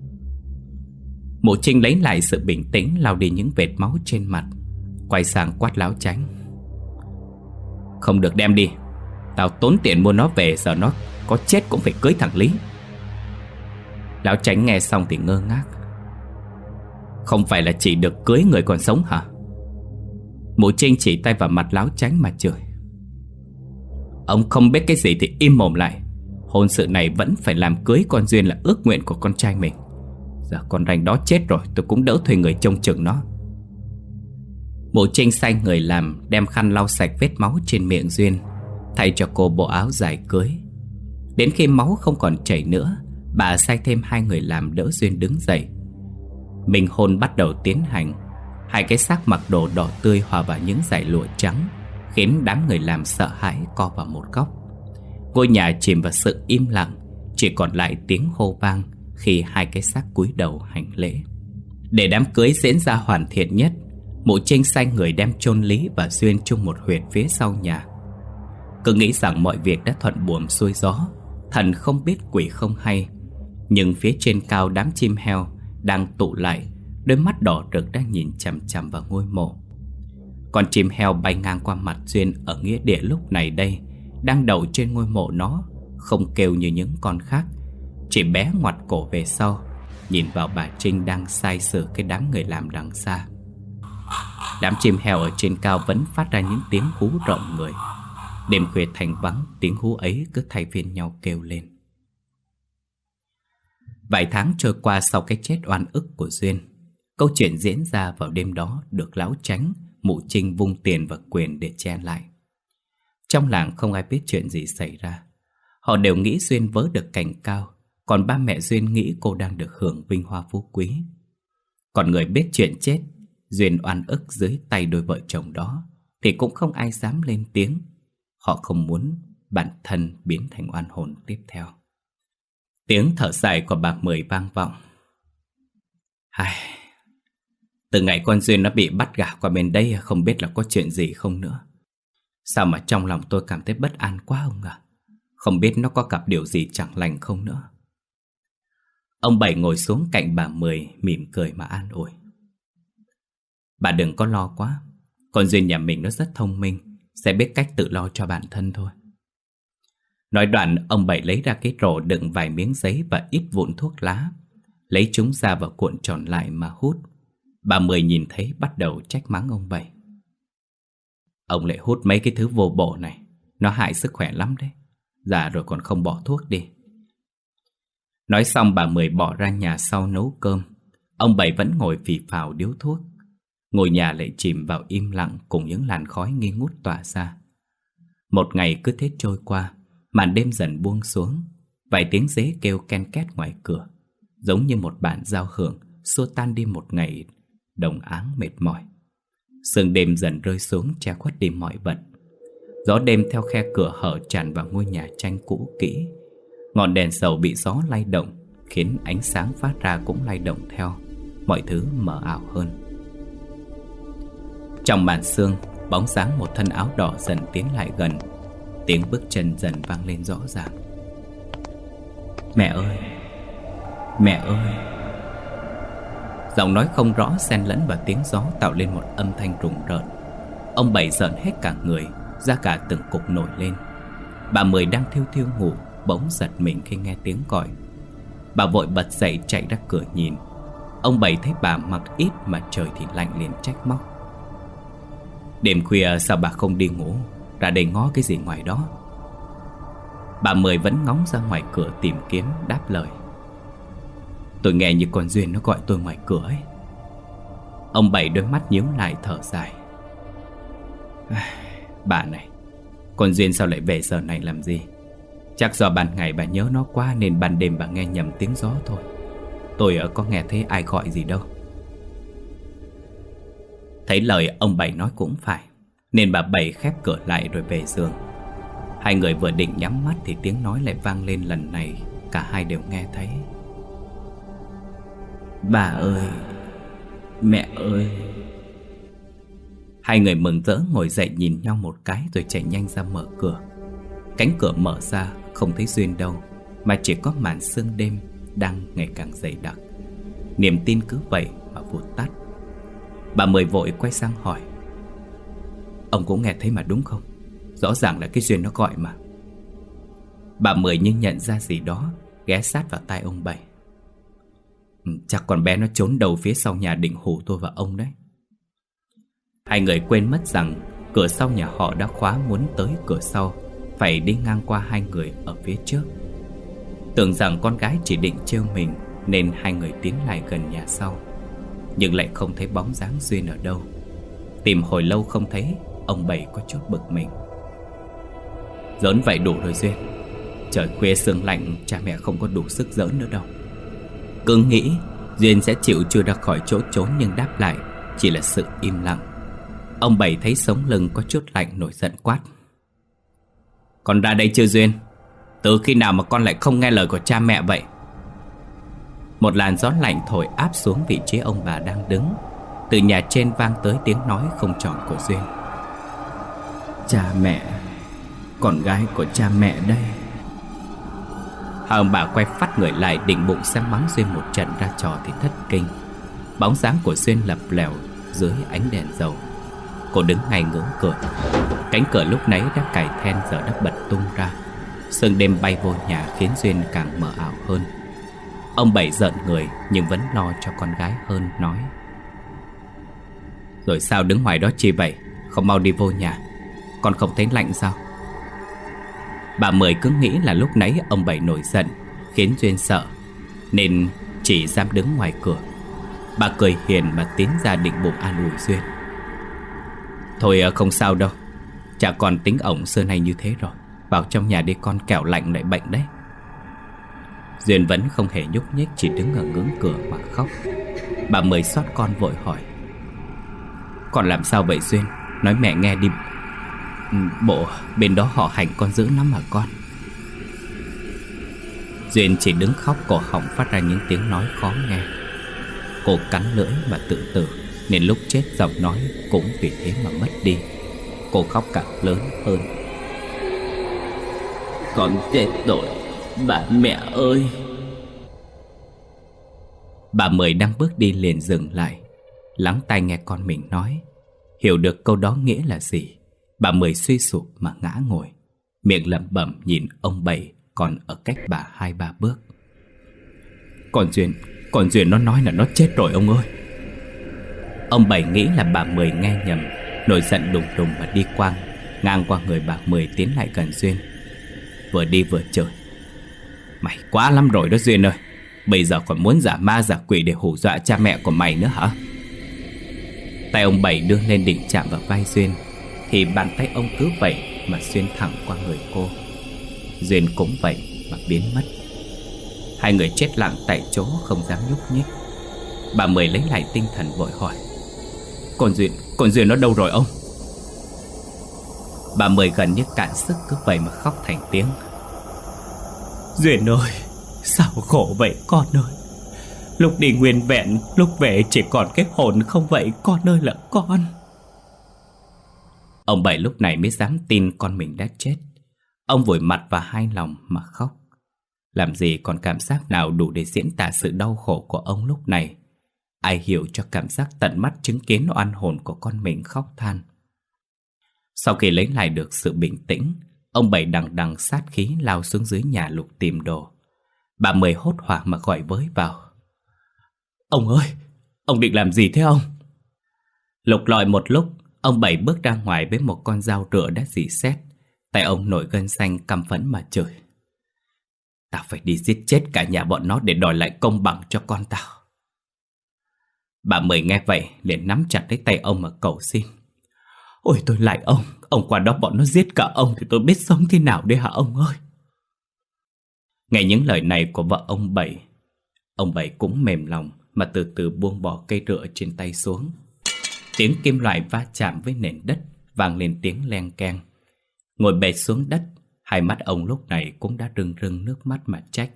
Mụ Trinh lấy lại sự bình tĩnh, lau đi những vệt máu trên mặt, quay sang quát Lão Chánh: Không được đem đi. Tao tốn tiền mua nó về, giờ nó có chết cũng phải cưới thằng Lý. Lão Chánh nghe xong thì ngơ ngác. Không phải là chỉ được cưới người còn sống hả? Mụ Trinh chỉ tay vào mặt Lão Chánh mà chửi: Ông không biết cái gì thì im mồm lại. Hôn sự này vẫn phải làm cưới con Duyên là ước nguyện của con trai mình. Giờ con ranh đó chết rồi, tôi cũng đỡ thuê người trông chừng nó. Mụ Trinh sai người làm đem khăn lau sạch vết máu trên miệng Duyên, thay cho cô bộ áo dài cưới. Đến khi máu không còn chảy nữa, bà sai thêm hai người làm đỡ Duyên đứng dậy. Minh hôn bắt đầu tiến hành. Hai cái xác mặc đồ đỏ tươi hòa vào những dải lụa trắng, khiến đám người làm sợ hãi co vào một góc. Ngôi nhà chìm vào sự im lặng, chỉ còn lại tiếng hô vang khi hai cái xác cúi đầu hành lễ. Để đám cưới diễn ra hoàn thiện nhất, mụ Trinh sai người đem chôn Lý và Duyên chung một huyệt phía sau nhà. Cứ nghĩ rằng mọi việc đã thuận buồm xuôi gió, thần không biết quỷ không hay. Nhưng phía trên cao, đám chim heo đang tụ lại, đôi mắt đỏ rực đang nhìn chằm chằm vào ngôi mộ. Con chim heo bay ngang qua mặt Duyên ở nghĩa địa lúc này đây, đang đậu trên ngôi mộ nó, không kêu như những con khác, chỉ bé ngoặt cổ về sau, nhìn vào bà Trinh đang sai sử cái đám người làm đằng xa. Đám chim heo ở trên cao vẫn phát ra những tiếng hú rợn người. Đêm khuya thành vắng, tiếng hú ấy cứ thay phiên nhau kêu lên. Vài tháng trôi qua sau cái chết oan ức của Duyên, câu chuyện diễn ra vào đêm đó được Lão Chánh, mụ Trinh vung tiền và quyền để che lại. Trong làng không ai biết chuyện gì xảy ra. Họ đều nghĩ Duyên vớ được cành cao, còn ba mẹ Duyên nghĩ cô đang được hưởng vinh hoa phú quý. Còn người biết chuyện chết Duyên oan ức dưới tay đôi vợ chồng đó thì cũng không ai dám lên tiếng. Họ không muốn bản thân biến thành oan hồn tiếp theo. Tiếng thở dài của bà Mười vang vọng. Ai... Từ ngày con Duyên nó bị bắt gả qua bên đây, không biết là có chuyện gì không nữa. Sao mà trong lòng tôi cảm thấy bất an quá ông ạ. Không biết nó có gặp điều gì chẳng lành không nữa. Ông Bảy ngồi xuống cạnh bà Mười, mỉm cười mà an ủi. Bà đừng có lo quá. Con Duyên nhà mình nó rất thông minh, sẽ biết cách tự lo cho bản thân thôi. Nói đoạn, ông Bảy lấy ra cái rổ đựng vài miếng giấy và ít vụn thuốc lá, lấy chúng ra và cuộn tròn lại mà hút. Bà Mười nhìn thấy bắt đầu trách mắng ông Bảy. Ông lại hút mấy cái thứ vô bổ này, nó hại sức khỏe lắm đấy. Già rồi còn không bỏ thuốc đi. Nói xong bà Mười bỏ ra nhà sau nấu cơm. Ông Bảy vẫn ngồi phì phào điếu thuốc. Ngôi nhà lại chìm vào im lặng cùng những làn khói nghi ngút tỏa ra. Một ngày cứ thế trôi qua, màn đêm dần buông xuống. Vài tiếng dế kêu ken két ngoài cửa, giống như một bản giao hưởng xua tan đi một ngày đồng áng mệt mỏi. Sương đêm dần rơi xuống che khuất đi mọi vật. Gió đêm theo khe cửa hở tràn vào ngôi nhà tranh cũ kỹ. Ngọn đèn dầu bị gió lay động, khiến ánh sáng phát ra cũng lay động theo. Mọi thứ mờ ảo hơn. Trong màn sương, bóng dáng một thân áo đỏ dần tiến lại gần. Tiếng bước chân dần vang lên rõ ràng. Mẹ ơi! Mẹ ơi! Giọng nói không rõ xen lẫn vào tiếng gió tạo lên một âm thanh rùng rợn. Ông Bảy rợn hết cả người, da cả từng cục nổi lên. Bà Mười đang thiêu thiêu ngủ, bỗng giật mình khi nghe tiếng gọi. Bà vội bật dậy chạy ra cửa nhìn. Ông Bảy thấy bà mặc ít mà trời thì lạnh liền trách móc. Đêm khuya sao bà không đi ngủ, ra đây ngó cái gì ngoài đó? Bà Mười vẫn ngóng ra ngoài cửa tìm kiếm, đáp lời. Tôi nghe như con Duyên nó gọi tôi ngoài cửa ấy. Ông Bảy đôi mắt nhíu lại thở dài. Bà này, con Duyên sao lại về giờ này làm gì? Chắc do ban ngày bà nhớ nó quá nên ban đêm bà nghe nhầm tiếng gió thôi. Tôi ở có nghe thấy ai gọi gì đâu. Thấy lời ông Bảy nói cũng phải, nên bà Bảy khép cửa lại rồi về giường. Hai người vừa định nhắm mắt thì tiếng nói lại vang lên lần này. Cả hai đều nghe thấy. Bà ơi! Mẹ ơi! Hai người mừng rỡ ngồi dậy nhìn nhau một cái rồi chạy nhanh ra mở cửa. Cánh cửa mở ra không thấy Duyên đâu, mà chỉ có màn sương đêm đang ngày càng dày đặc. Niềm tin cứ vậy mà vụt tắt. Bà Mười vội quay sang hỏi. Ông cũng nghe thấy mà đúng không? Rõ ràng là cái Duyên nó gọi mà. Bà Mười như nhận ra gì đó, ghé sát vào tai ông Bảy. Chắc con bé nó trốn đầu phía sau nhà định hù tôi và ông đấy. Hai người quên mất rằng cửa sau nhà họ đã khóa, muốn tới cửa sau phải đi ngang qua hai người ở phía trước. Tưởng rằng con gái chỉ định trêu mình nên hai người tiến lại gần nhà sau, nhưng lại không thấy bóng dáng Duyên ở đâu. Tìm hồi lâu không thấy, ông Bảy có chút bực mình. Giỡn vậy đủ rồi Duyên. Trời khuya sương lạnh, cha mẹ không có đủ sức giỡn nữa đâu. Cứ nghĩ Duyên sẽ chịu chui ra khỏi chỗ trốn, nhưng đáp lại chỉ là sự im lặng. Ông Bảy thấy sống lưng có chút lạnh, nổi giận quát. Con ra đây chưa Duyên? Từ khi nào mà con lại không nghe lời của cha mẹ vậy? Một làn gió lạnh thổi áp xuống vị trí ông bà đang đứng. Từ nhà trên vang tới tiếng nói không tròn của Duyên. Cha mẹ, con gái của cha mẹ đây. Hai ông bà quay phát người lại định bụng xem mắng Duyên một trận ra trò thì thất kinh. Bóng dáng của Duyên lập lèo dưới ánh đèn dầu. Cô đứng ngay ngưỡng cửa. Cánh cửa lúc nãy đã cài then giờ đã bật tung ra. Sương đêm bay vô nhà khiến Duyên càng mờ ảo hơn. Ông Bảy giận người nhưng vẫn lo cho con gái hơn, nói. Rồi sao đứng ngoài đó chi vậy? Không mau đi vô nhà. Con không thấy lạnh sao? Bà Mười cứ nghĩ là lúc nãy ông Bảy nổi giận khiến Duyên sợ, nên chỉ dám đứng ngoài cửa. Bà cười hiền mà tiến ra định bụng an ủi Duyên. Thôi không sao đâu, chả còn tính ổng xưa nay như thế rồi. Vào trong nhà đi con, kẻo lạnh lại bệnh đấy. Duyên vẫn không hề nhúc nhích, chỉ đứng ở ngưỡng cửa mà khóc. Bà Mười xót con vội hỏi. Con làm sao vậy Duyên? Nói mẹ nghe đi. Bộ bên đó họ hành con dữ lắm hả con? Duyên chỉ đứng khóc, cổ họng phát ra những tiếng nói khó nghe. Cô cắn lưỡi mà tự tử, nên lúc chết giọng nói cũng vì thế mà mất đi. Cô khóc càng lớn hơn. Con chết rồi, bà mẹ ơi. Bà Mười đang bước đi liền dừng lại, lắng tai nghe con mình nói. Hiểu được câu đó nghĩa là gì, bà Mười suy sụp mà ngã ngồi, miệng lẩm bẩm nhìn ông Bảy còn ở cách bà hai ba bước. Con Duyên, con Duyên nó nói là nó chết rồi ông ơi. Ông Bảy nghĩ là bà Mười nghe nhầm, nổi giận đùng đùng mà đi quang ngang qua người bà Mười, tiến lại gần Duyên. Vừa đi vừa chửi. Mày quá lắm rồi đó Duyên ơi, bây giờ còn muốn giả ma giả quỷ để hù dọa cha mẹ của mày nữa hả? Tay ông Bảy đưa lên định chạm vào vai Duyên, thì bàn tay ông cứ vậy mà xuyên thẳng qua người cô. Duyên cũng vậy mà biến mất. Hai người chết lặng tại chỗ, không dám nhúc nhích. Bà Mười lấy lại tinh thần vội hỏi. Con Duyên, con Duyên nó đâu rồi ông? Bà Mười gần như cạn sức, cứ vậy mà khóc thành tiếng. Duyên ơi, sao khổ vậy con ơi. Lúc đi nguyên vẹn, lúc về chỉ còn cái hồn không vậy con ơi là con. Ông Bảy lúc này mới dám tin con mình đã chết. Ông vùi mặt vào hai lòng mà khóc. Làm gì còn cảm giác nào đủ để diễn tả sự đau khổ của ông lúc này. Ai hiểu cho cảm giác tận mắt chứng kiến oan hồn của con mình khóc than. Sau khi lấy lại được sự bình tĩnh, ông Bảy đằng đằng sát khí lao xuống dưới nhà lục tìm đồ. Bà Mười hốt hoảng mà gọi với vào. Ông ơi, ông định làm gì thế ông? Lục lọi một lúc, ông Bảy bước ra ngoài với một con dao rựa đã rỉ sét. Tay ông nổi gân xanh, căm phẫn mà chửi. Tao phải đi giết chết cả nhà bọn nó để đòi lại công bằng cho con tao. Bà Mười nghe vậy liền nắm chặt lấy tay ông mà cầu xin. Ôi tôi lại ông, ông qua đó bọn nó giết cả ông thì tôi biết sống thế nào đây hả ông ơi? Nghe những lời này của vợ ông Bảy, ông Bảy cũng mềm lòng mà từ từ buông bỏ cây rựa trên tay xuống. Tiếng kim loại va chạm với nền đất vang lên tiếng leng keng. Ngồi bệt xuống đất, hai mắt ông lúc này cũng đã rưng rưng nước mắt mà trách.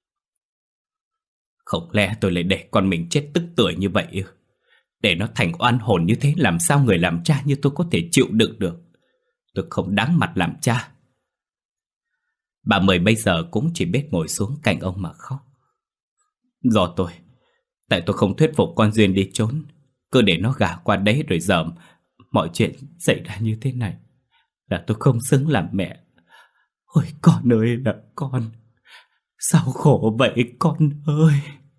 Không lẽ tôi lại để con mình chết tức tưởi như vậy ư? Để nó thành oan hồn như thế, làm sao người làm cha như tôi có thể chịu đựng được? Tôi không đáng mặt làm cha. Bà Mười bây giờ cũng chỉ biết ngồi xuống cạnh ông mà khóc. Do tôi, tại tôi không thuyết phục con Duyên đi trốn, cứ để nó gả qua đấy rồi giờ mọi chuyện xảy ra như thế này. Là tôi không xứng làm mẹ. Ôi con ơi là con, sao khổ vậy con ơi.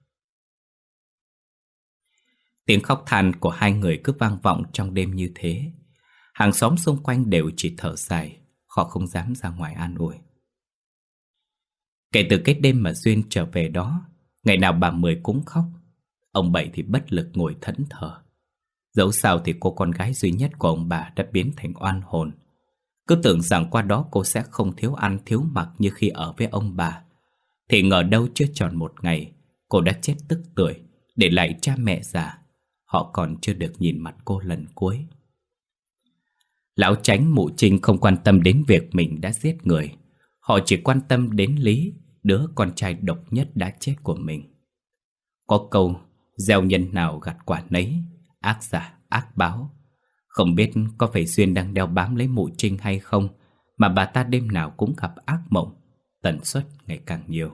Tiếng khóc than của hai người cứ vang vọng trong đêm như thế. Hàng xóm xung quanh đều chỉ thở dài, họ không dám ra ngoài an ủi. Kể từ cái đêm mà Duyên trở về đó, ngày nào bà Mười cũng khóc. Ông Bảy thì bất lực ngồi thẫn thờ. Dẫu sao thì cô con gái duy nhất của ông bà đã biến thành oan hồn. Cứ tưởng rằng qua đó cô sẽ không thiếu ăn thiếu mặc như khi ở với ông bà, thì ngờ đâu chưa tròn một ngày, cô đã chết tức tưởi, để lại cha mẹ già. Họ còn chưa được nhìn mặt cô lần cuối. Lão Chánh mụ Trinh không quan tâm đến việc mình đã giết người. Họ chỉ quan tâm đến Lý, đứa con trai độc nhất đã chết của mình. Có câu, gieo nhân nào gặt quả nấy, ác giả ác báo. Không biết có phải Duyên đang đeo bám lấy mụ Trinh hay không, mà bà ta đêm nào cũng gặp ác mộng, tần suất ngày càng nhiều.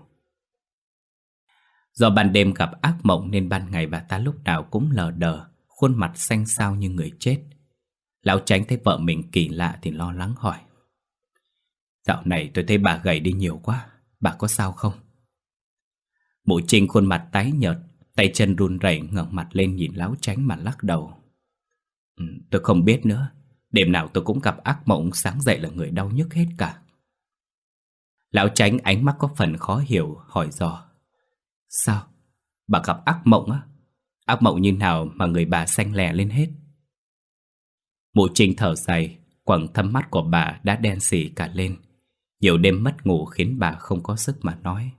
Do ban đêm gặp ác mộng nên ban ngày bà ta lúc nào cũng lờ đờ, khuôn mặt xanh xao như người chết. Lão Chánh thấy vợ mình kỳ lạ thì lo lắng hỏi. Dạo này tôi thấy bà gầy đi nhiều quá, bà có sao không? Mụ Trinh khuôn mặt tái nhợt, tay chân run rẩy ngẩng mặt lên nhìn Lão Chánh mà lắc đầu. Ừ, tôi không biết nữa, đêm nào tôi cũng gặp ác mộng, sáng dậy là người đau nhức hết cả. Lão Chánh ánh mắt có phần khó hiểu hỏi dò. Sao? Bà gặp ác mộng á? Ác mộng như nào mà người bà xanh lè lên hết? Mụ Trinh thở dài, quầng thâm mắt của bà đã đen sì cả lên. Nhiều đêm mất ngủ khiến bà không có sức mà nói.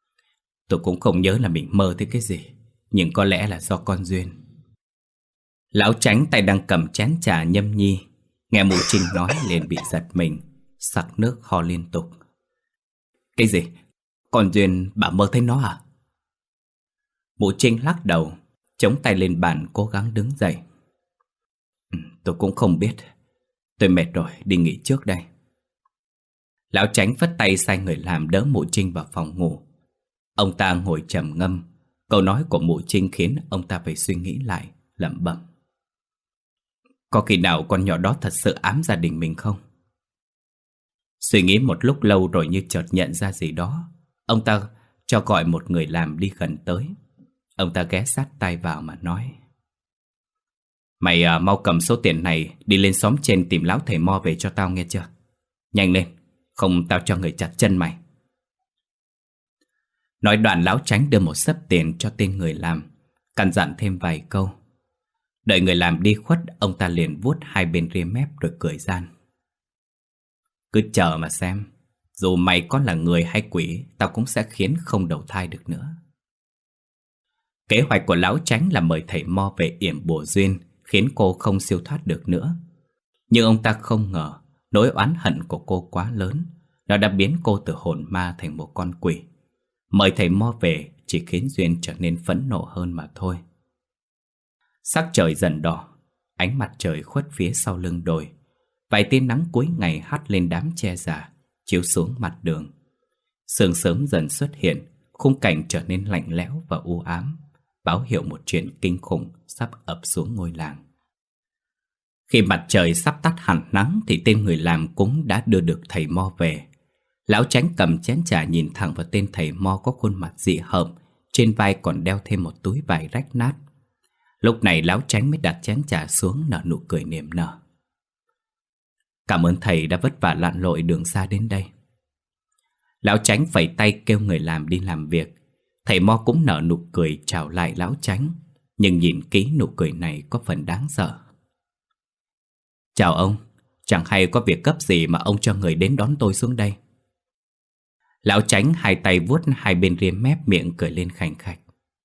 Tôi cũng không nhớ là mình mơ thấy cái gì, nhưng có lẽ là do con Duyên. Lão Chánh tay đang cầm chén trà nhâm nhi, nghe mụ Trinh nói liền bị giật mình, sặc nước ho liên tục. Cái gì? Còn Duyên bà mơ thấy nó à? Mụ Trinh lắc đầu, chống tay lên bàn cố gắng đứng dậy. Ừ, tôi cũng không biết. Tôi mệt rồi, đi nghỉ trước đây. Lão Chánh phất tay sai người làm đỡ mụ Trinh vào phòng ngủ. Ông ta ngồi trầm ngâm. Câu nói của mụ Trinh khiến ông ta phải suy nghĩ lại, lẩm bẩm. Có khi nào con nhỏ đó thật sự ám gia đình mình không? Suy nghĩ một lúc lâu rồi như chợt nhận ra gì đó. Ông ta cho gọi một người làm đi gần tới. Ông ta ghé sát tai vào mà nói. Mày à, mau cầm số tiền này đi lên xóm trên tìm lão thầy mo về cho tao nghe chưa? Nhanh lên, không tao cho người chặt chân mày. Nói đoạn lão Chánh đưa một xấp tiền cho tên người làm, căn dặn thêm vài câu. Đợi người làm đi khuất, ông ta liền vuốt hai bên ria mép rồi cười gian. Cứ chờ mà xem, dù mày có là người hay quỷ, tao cũng sẽ khiến không đầu thai được nữa. Kế hoạch của lão Chánh là mời thầy mo về yểm bùa duyên, khiến cô không siêu thoát được nữa. Nhưng ông ta không ngờ nỗi oán hận của cô quá lớn, nó đã biến cô từ hồn ma thành một con quỷ. Mời thầy mo về chỉ khiến Duyên trở nên phẫn nộ hơn mà thôi. Sắc trời dần đỏ, ánh mặt trời khuất phía sau lưng đồi. Vài tia nắng cuối ngày hắt lên đám tre già, chiếu xuống mặt đường. Sương sớm dần xuất hiện, khung cảnh trở nên lạnh lẽo và u ám, báo hiệu một chuyện kinh khủng sắp ập xuống ngôi làng. Khi mặt trời sắp tắt hẳn nắng thì tên người làm cúng đã đưa được thầy mo về. Lão Chánh cầm chén trà nhìn thẳng vào tên thầy mo có khuôn mặt dị hợm, trên vai còn đeo thêm một túi vải rách nát. Lúc này lão Chánh mới đặt chén trà xuống, nở nụ cười niềm nở. Cảm ơn thầy đã vất vả lặn lội đường xa đến đây. Lão Chánh phẩy tay kêu người làm đi làm việc. Thầy mo cũng nở nụ cười chào lại lão Chánh, nhưng nhìn kỹ nụ cười này có phần đáng sợ. Chào ông, chẳng hay có việc gấp gì mà ông cho người đến đón tôi xuống đây. Lão Chánh hai tay vuốt hai bên ria mép, miệng cười lên khành khạch.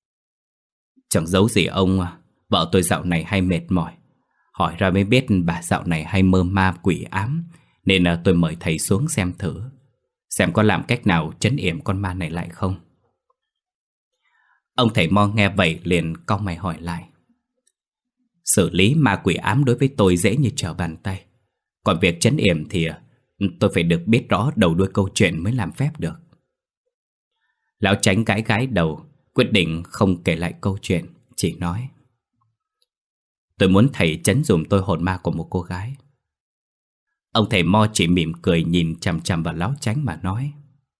Chẳng giấu gì ông, vợ tôi dạo này hay mệt mỏi. Hỏi ra mới biết bà dạo này hay mơ ma quỷ ám, nên tôi mời thầy xuống xem thử, xem có làm cách nào trấn yểm con ma này lại không. Ông thầy mo nghe vậy liền cau mày hỏi lại. Xử lý ma quỷ ám đối với tôi dễ như trở bàn tay, còn việc trấn yểm thì tôi phải được biết rõ đầu đuôi câu chuyện mới làm phép được. Lão Chánh gãi gãi đầu, quyết định không kể lại câu chuyện, chỉ nói. Tôi muốn thầy trấn dùm tôi hồn ma của một cô gái. Ông thầy mo chỉ mỉm cười nhìn chằm chằm vào lão Chánh mà nói.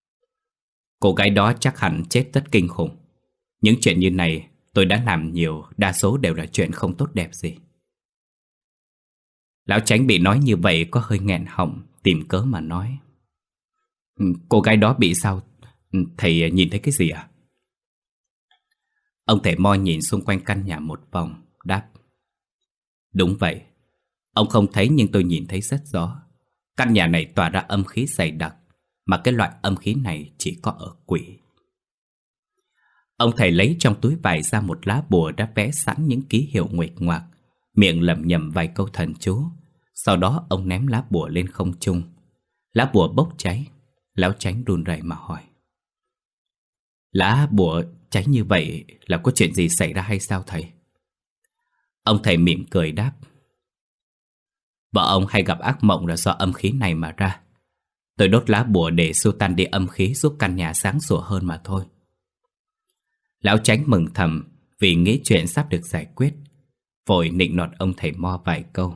Cô gái đó chắc hẳn chết rất kinh khủng. Những chuyện như này tôi đã làm nhiều, đa số đều là chuyện không tốt đẹp gì. Lão Chánh bị nói như vậy có hơi nghẹn họng, tìm cớ mà nói. Cô gái đó bị sao? Thầy nhìn thấy cái gì à? Ông thầy mo nhìn xung quanh căn nhà một vòng, đáp. Đúng vậy, ông không thấy nhưng tôi nhìn thấy rất rõ. Căn nhà này tỏa ra âm khí dày đặc, mà cái loại âm khí này chỉ có ở quỷ. Ông thầy lấy trong túi vải ra một lá bùa đã vẽ sẵn những ký hiệu nguệch ngoạc, miệng lẩm nhẩm vài câu thần chú. Sau đó ông ném lá bùa lên không trung. Lá bùa bốc cháy. Lão Chánh run rẩy mà hỏi. Lá bùa cháy như vậy là có chuyện gì xảy ra hay sao thầy? Ông thầy mỉm cười đáp. Vợ ông hay gặp ác mộng là do âm khí này mà ra. Tôi đốt lá bùa để xua tan đi âm khí, giúp căn nhà sáng sủa hơn mà thôi. Lão Chánh mừng thầm vì nghĩ chuyện sắp được giải quyết, vội nịnh nọt ông thầy mo vài câu.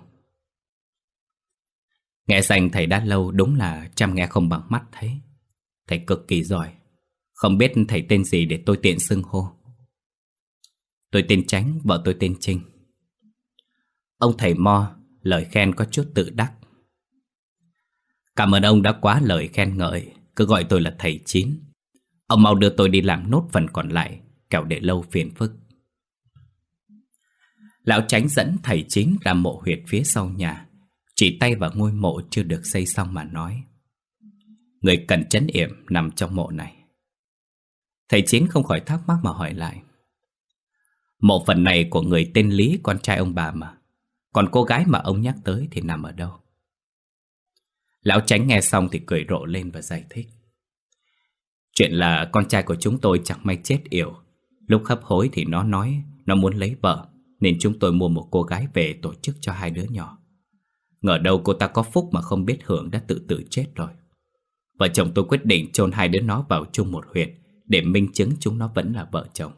Nghe danh thầy đã lâu, đúng là chăm nghe không bằng mắt thấy. Thầy cực kỳ giỏi. Không biết thầy tên gì để tôi tiện xưng hô? Tôi tên Chánh, vợ tôi tên Trinh. Ông thầy mo lời khen có chút tự đắc. Cảm ơn ông đã quá lời khen ngợi, cứ gọi tôi là thầy Chín. Ông mau đưa tôi đi làm nốt phần còn lại, kẻo để lâu phiền phức. Lão Chánh dẫn thầy Chín ra mộ huyệt phía sau nhà, chỉ tay vào ngôi mộ chưa được xây xong mà nói. Người cần trấn yểm nằm trong mộ này. Thầy Chín không khỏi thắc mắc mà hỏi lại. Mộ phần này của người tên Lý, con trai ông bà mà. Còn cô gái mà ông nhắc tới thì nằm ở đâu? Lão Chánh nghe xong thì cười rộ lên và giải thích. Chuyện là con trai của chúng tôi chẳng may chết yểu. Lúc hấp hối thì nó nói nó muốn lấy vợ, nên chúng tôi mua một cô gái về tổ chức cho hai đứa nhỏ. Ngờ đâu cô ta có phúc mà không biết hưởng đã tự tử chết rồi. Vợ chồng tôi quyết định chôn hai đứa nó vào chung một huyệt để minh chứng chúng nó vẫn là vợ chồng.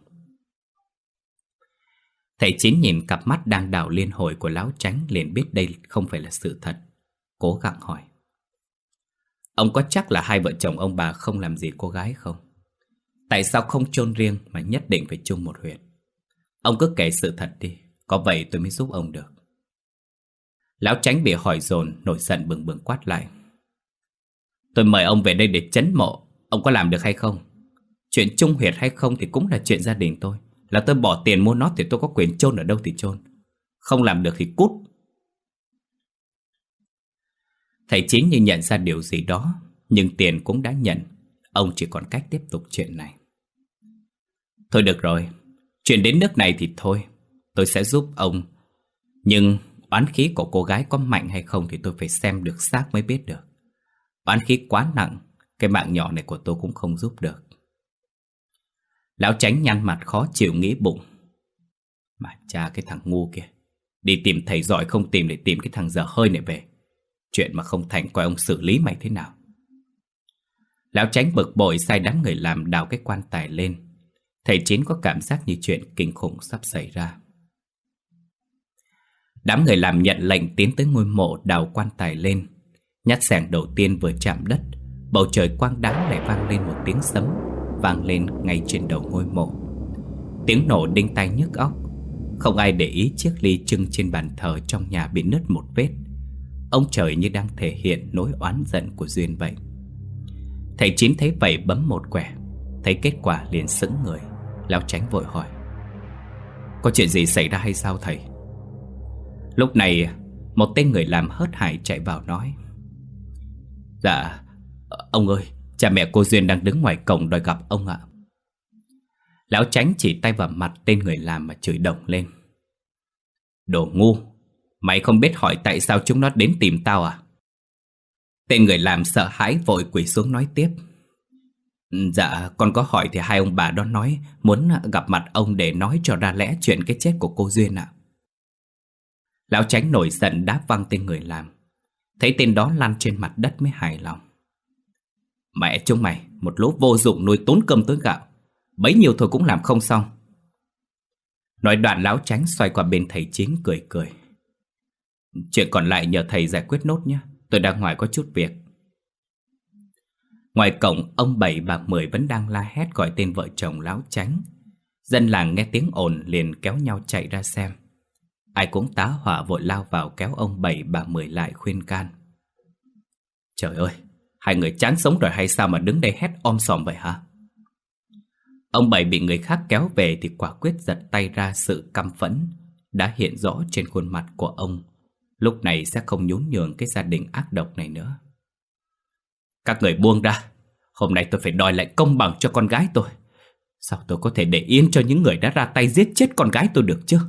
Thầy Chín nhìn cặp mắt đang đảo liên hồi của Lão Chánh liền biết đây không phải là sự thật. Cố gắng hỏi. Ông có chắc là hai vợ chồng ông bà không làm gì cô gái không? Tại sao không chôn riêng mà nhất định phải chung một huyệt? Ông cứ kể sự thật đi, có vậy tôi mới giúp ông được. Lão Chánh bị hỏi dồn, nổi giận bừng bừng quát lại. Tôi mời ông về đây để trấn mộ, ông có làm được hay không? Chuyện chung huyệt hay không thì cũng là chuyện gia đình tôi. Là tôi bỏ tiền mua nó thì tôi có quyền chôn ở đâu thì chôn. Không làm được thì cút. Thầy Chín như nhận ra điều gì đó, nhưng tiền cũng đã nhận. Ông chỉ còn cách tiếp tục chuyện này. Thôi được rồi, chuyện đến nước này thì thôi, tôi sẽ giúp ông. Nhưng oán khí của cô gái có mạnh hay không thì tôi phải xem được xác mới biết được. Oán khí quá nặng, cái mạng nhỏ này của tôi cũng không giúp được. Lão Chánh nhăn mặt khó chịu nghĩ bụng. Mà cha cái thằng ngu kia, đi tìm thầy giỏi không tìm để tìm cái thằng dở hơi này về. Chuyện mà không thành coi ông xử lý mày thế nào. Lão Chánh bực bội sai đám người làm đào cái quan tài lên. Thầy Chín có cảm giác như chuyện kinh khủng sắp xảy ra. Đám người làm nhận lệnh tiến tới ngôi mộ đào quan tài lên. Nhát xẻng đầu tiên vừa chạm đất, bầu trời quang đãng lại vang lên một tiếng sấm, vang lên ngay trên đầu ngôi mộ. Tiếng nổ đinh tai nhức óc. Không ai để ý chiếc ly trưng trên bàn thờ trong nhà bị nứt một vết. Ông trời như đang thể hiện nỗi oán giận của Duyên vậy. Thầy Chín thấy vậy bấm một quẻ. Thấy kết quả liền sững người. Lão Chánh vội hỏi. Có chuyện gì xảy ra hay sao thầy? Lúc này một tên người làm hớt hải chạy vào nói. Dạ, ông ơi, cha mẹ cô Duyên đang đứng ngoài cổng đòi gặp ông ạ. Lão Chánh chỉ tay vào mặt tên người làm mà chửi đồng lên. Đồ ngu, mày không biết hỏi tại sao chúng nó đến tìm tao à? Tên người làm sợ hãi vội quỳ xuống nói tiếp. Dạ, con có hỏi thì hai ông bà đó nói muốn gặp mặt ông để nói cho ra lẽ chuyện cái chết của cô Duyên ạ. Lão Chánh nổi giận đáp văng tên người làm. Thấy tên đó lăn trên mặt đất mới hài lòng. Mẹ chúng mày, một lũ vô dụng nuôi tốn cơm tối gạo, bấy nhiêu thôi cũng làm không xong. Nói đoạn Lão Chánh xoay qua bên thầy Chín cười cười. Chuyện còn lại nhờ thầy giải quyết nốt nhé, tôi đang ngoài có chút việc. Ngoài cổng, ông Bảy bà Mười vẫn đang la hét gọi tên vợ chồng Lão Chánh. Dân làng nghe tiếng ồn liền kéo nhau chạy ra xem. Ai cũng tá hỏa vội lao vào kéo ông Bảy bà Mười lại khuyên can. Trời ơi, hai người chán sống rồi hay sao mà đứng đây hét om sòm vậy hả? Ông Bảy bị người khác kéo về thì quả quyết giật tay ra, sự căm phẫn đã hiện rõ trên khuôn mặt của ông. Lúc này sẽ không nhún nhường cái gia đình ác độc này nữa. Các người buông ra, hôm nay tôi phải đòi lại công bằng cho con gái tôi. Sao tôi có thể để yên cho những người đã ra tay giết chết con gái tôi được chứ?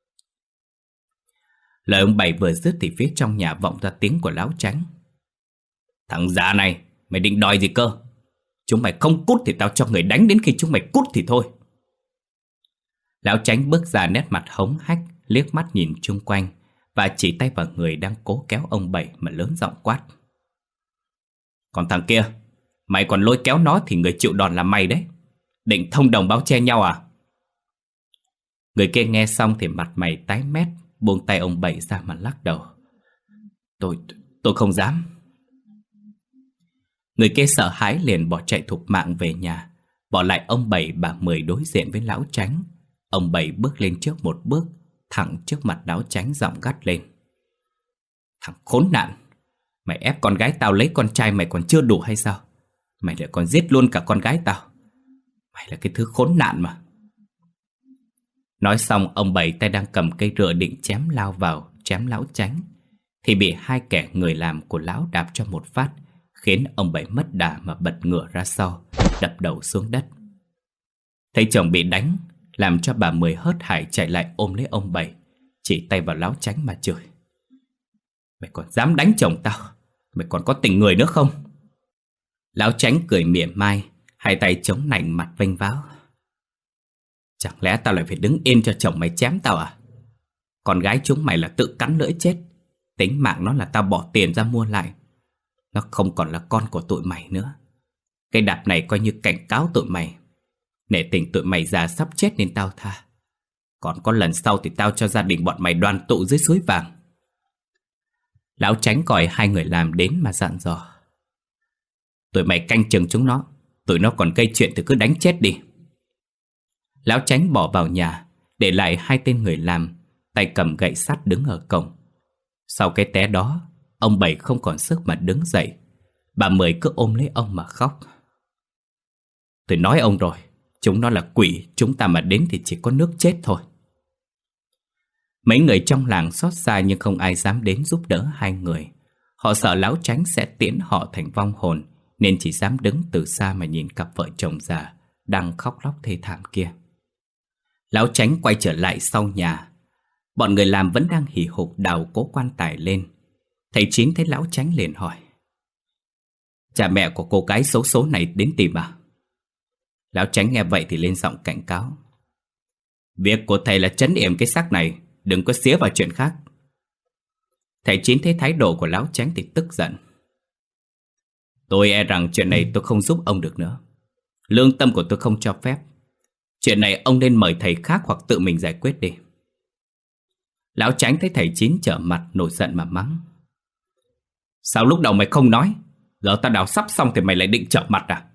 Lời ông Bảy vừa dứt thì phía trong nhà vọng ra tiếng của Lão Chánh. Thằng già này, mày định đòi gì cơ? Chúng mày không cút thì tao cho người đánh đến khi chúng mày cút thì thôi. Lão Chánh bước ra nét mặt hống hách, liếc mắt nhìn chung quanh và chỉ tay vào người đang cố kéo ông Bảy mà lớn giọng quát. Còn thằng kia, mày còn lôi kéo nó thì người chịu đòn là mày đấy. Định thông đồng bao che nhau à? Người kia nghe xong thì mặt mày tái mét, buông tay ông Bảy ra mà lắc đầu. Tôi, tôi không dám. Người kia sợ hãi liền bỏ chạy thục mạng về nhà, bỏ lại ông Bảy bà Mười đối diện với Lão Chánh. Ông Bảy bước lên trước một bước, thẳng trước mặt Lão Chánh giọng gắt lên. Thằng khốn nạn, mày ép con gái tao lấy con trai mày còn chưa đủ hay sao? Mày lại còn giết luôn cả con gái tao. Mày là cái thứ khốn nạn mà. Nói xong ông Bảy tay đang cầm cây rựa định chém lao vào chém Lão Chánh thì bị hai kẻ người làm của Lão đạp cho một phát, khiến ông Bảy mất đà mà bật ngửa ra sau, đập đầu xuống đất. Thấy chồng bị đánh, làm cho bà Mười hớt hải chạy lại ôm lấy ông Bảy, chỉ tay vào Láo Chánh mà chửi: "Mày còn dám đánh chồng tao? Mày còn có tình người nữa không?" Láo Chánh cười mỉa mai, hai tay chống nạnh mặt vênh váo: "Chẳng lẽ tao lại phải đứng yên cho chồng mày chém tao à? Con gái chúng mày là tự cắn lưỡi chết. Tính mạng nó là tao bỏ tiền ra mua lại. Nó không còn là con của tụi mày nữa. Cái đạp này coi như cảnh cáo tụi mày. Nể tình tụi mày già sắp chết nên tao tha. Còn có lần sau thì tao cho gia đình bọn mày đoàn tụ dưới suối vàng." Lão Chánh gọi hai người làm đến mà dặn dò: "Tụi mày canh chừng chúng nó. Tụi nó còn gây chuyện thì cứ đánh chết đi." Lão Chánh bỏ vào nhà, để lại hai tên người làm, tay cầm gậy sắt đứng ở cổng. Sau cái té đó, ông Bảy không còn sức mà đứng dậy. Bà Mười cứ ôm lấy ông mà khóc: "Tôi nói ông rồi, chúng nó là quỷ, chúng ta mà đến thì chỉ có nước chết thôi." Mấy người trong làng xót xa nhưng không ai dám đến giúp đỡ hai người. Họ sợ Lão Chánh sẽ tiễn họ thành vong hồn, nên chỉ dám đứng từ xa mà nhìn cặp vợ chồng già đang khóc lóc thê thảm kia. Lão Chánh quay trở lại sau nhà. Bọn người làm vẫn đang hì hục đào cố quan tài lên. Thầy Chín thấy Lão Chánh liền hỏi: "Cha mẹ của cô gái xấu số này đến tìm à?" Lão Chánh nghe vậy thì lên giọng cảnh cáo: "Việc của thầy là trấn yểm cái xác này, đừng có xía vào chuyện khác." Thầy Chín thấy thái độ của Lão Chánh thì tức giận: "Tôi e rằng chuyện này tôi không giúp ông được nữa. Lương tâm của tôi không cho phép. Chuyện này ông nên mời thầy khác hoặc tự mình giải quyết đi." Lão Chánh thấy thầy Chín trở mặt nổi giận mà mắng: "Sao lúc đầu mày không nói? Giờ tao đào sắp xong thì mày lại định trở mặt à?"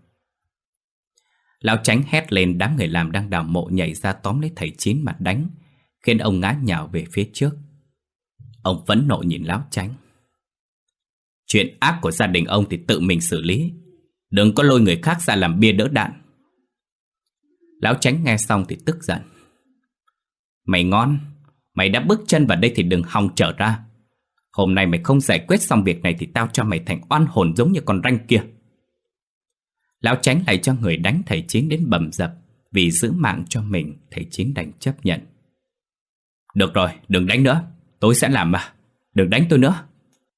Lão Chánh hét lên, đám người làm đang đào mộ nhảy ra tóm lấy thầy Chín mà đánh, khiến ông ngã nhào về phía trước. Ông phẫn nộ nhìn Lão Chánh: "Chuyện ác của gia đình ông thì tự mình xử lý, đừng có lôi người khác ra làm bia đỡ đạn." Lão Chánh nghe xong thì tức giận: "Mày ngon, mày đã bước chân vào đây thì đừng hòng trở ra. Hôm nay mày không giải quyết xong việc này thì tao cho mày thành oan hồn giống như con ranh kia." Lão Chánh lại cho người đánh thầy Chín đến bầm dập. Vì giữ mạng cho mình, thầy Chín đành chấp nhận: "Được rồi, đừng đánh nữa, tôi sẽ làm mà, đừng đánh tôi nữa."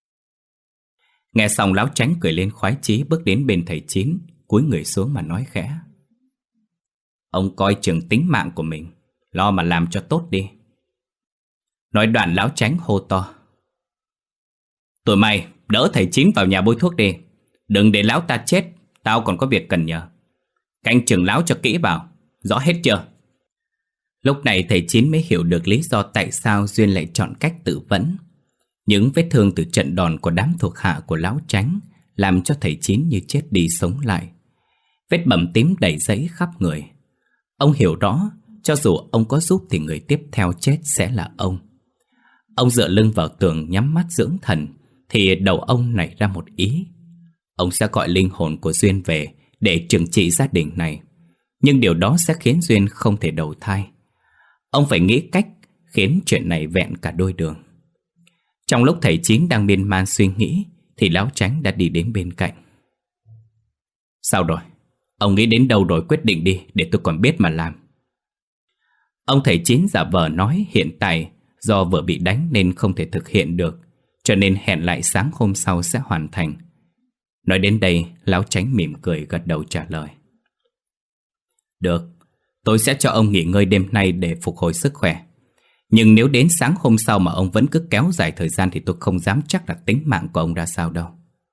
Nghe xong Lão Chánh cười lên khoái chí, bước đến bên thầy Chín, cúi người xuống mà nói khẽ: "Ông coi chừng tính mạng của mình, lo mà làm cho tốt đi." Nói đoạn Lão Chánh hô to: "Tụi mày đỡ thầy Chín vào nhà bôi thuốc đi, đừng để lão ta chết, tao còn có việc cần nhờ. Canh chừng lão cho kỹ vào, rõ hết chưa?" Lúc này thầy Chín mới hiểu được lý do tại sao Duyên lại chọn cách tự vẫn. Những vết thương từ trận đòn của đám thuộc hạ của Lão Chánh làm cho thầy Chín như chết đi sống lại. Vết bầm tím đầy rẫy khắp người. Ông hiểu rõ, cho dù ông có giúp thì người tiếp theo chết sẽ là ông. Ông dựa lưng vào tường nhắm mắt dưỡng thần, thì đầu ông nảy ra một ý. Ông sẽ gọi linh hồn của Duyên về để trừng trị gia đình này. Nhưng điều đó sẽ khiến Duyên không thể đầu thai. Ông phải nghĩ cách khiến chuyện này vẹn cả đôi đường. Trong lúc thầy Chín đang miên man suy nghĩ thì Lão Chánh đã đi đến bên cạnh. "Sao rồi? Ông nghĩ đến đâu rồi, quyết định đi để tôi còn biết mà làm." Ông thầy Chín giả vờ nói hiện tại do vừa bị đánh nên không thể thực hiện được, cho nên hẹn lại sáng hôm sau sẽ hoàn thành. Nói đến đây, Lão Chánh mỉm cười gật đầu trả lời: "Được, tôi sẽ cho ông nghỉ ngơi đêm nay để phục hồi sức khỏe. Nhưng nếu đến sáng hôm sau mà ông vẫn cứ kéo dài thời gian thì tôi không dám chắc là tính mạng của ông ra sao đâu."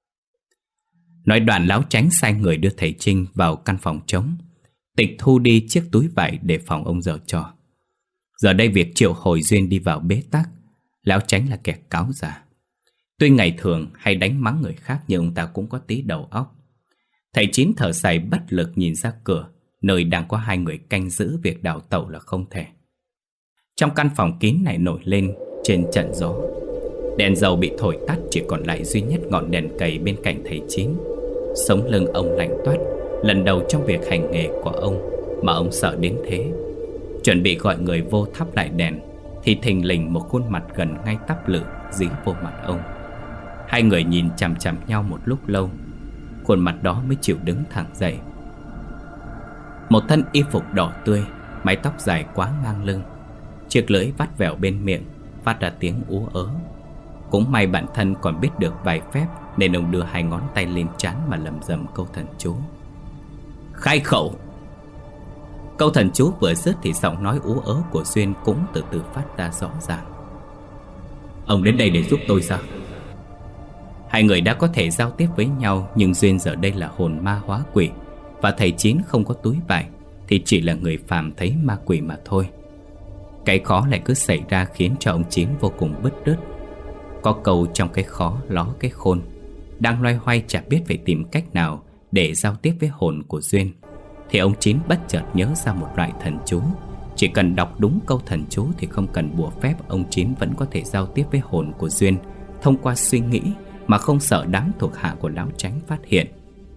Nói đoạn Lão Chánh sai người đưa thầy Trinh vào căn phòng trống, tịch thu đi chiếc túi vải để phòng ông giở trò. Giờ đây việc triệu hồi Duyên đi vào bế tắc. Lão Chánh là kẻ cáo già. Tuy ngày thường hay đánh mắng người khác nhưng ông ta cũng có tí đầu óc. Thầy Chín thở dài bất lực nhìn ra cửa, nơi đang có hai người canh giữ việc đào tẩu là không thể. Trong căn phòng kín này nổi lên trên trận gió. Đèn dầu bị thổi tắt, chỉ còn lại duy nhất ngọn đèn cầy bên cạnh thầy Chín. Sống lưng ông lạnh toát, lần đầu trong việc hành nghề của ông mà ông sợ đến thế. Chuẩn bị gọi người vô thắp lại đèn thì thình lình một khuôn mặt gần ngay tắp lửa dí vô mặt ông. Hai người nhìn chằm chằm nhau một lúc lâu, khuôn mặt đó mới chịu đứng thẳng dậy. Một thân y phục đỏ tươi, mái tóc dài quá ngang lưng, chiếc lưỡi vắt vẻo bên miệng, phát ra tiếng ú ớ. Cũng may bản thân còn biết được vài phép, nên ông đưa hai ngón tay lên trán mà lẩm rẩm câu thần chú. Khai khẩu! Câu thần chú vừa dứt thì giọng nói ú ớ của Duyên cũng từ từ phát ra rõ ràng. Ông đến đây để giúp tôi sao? Hai người đã có thể giao tiếp với nhau, nhưng Duyên giờ đây là hồn ma hóa quỷ, và thầy Chín không có túi vải thì chỉ là người phàm thấy ma quỷ mà thôi. Cái khó lại cứ xảy ra khiến cho ông Chín vô cùng bứt rứt. Có câu trong cái khó ló cái khôn. Đang loay hoay chả biết phải tìm cách nào để giao tiếp với hồn của Duyên, thì ông Chín bất chợt nhớ ra một loại thần chú. Chỉ cần đọc đúng câu thần chú thì không cần bùa phép, ông Chín vẫn có thể giao tiếp với hồn của Duyên thông qua suy nghĩ, mà không sợ đám thuộc hạ của Lão Chánh phát hiện.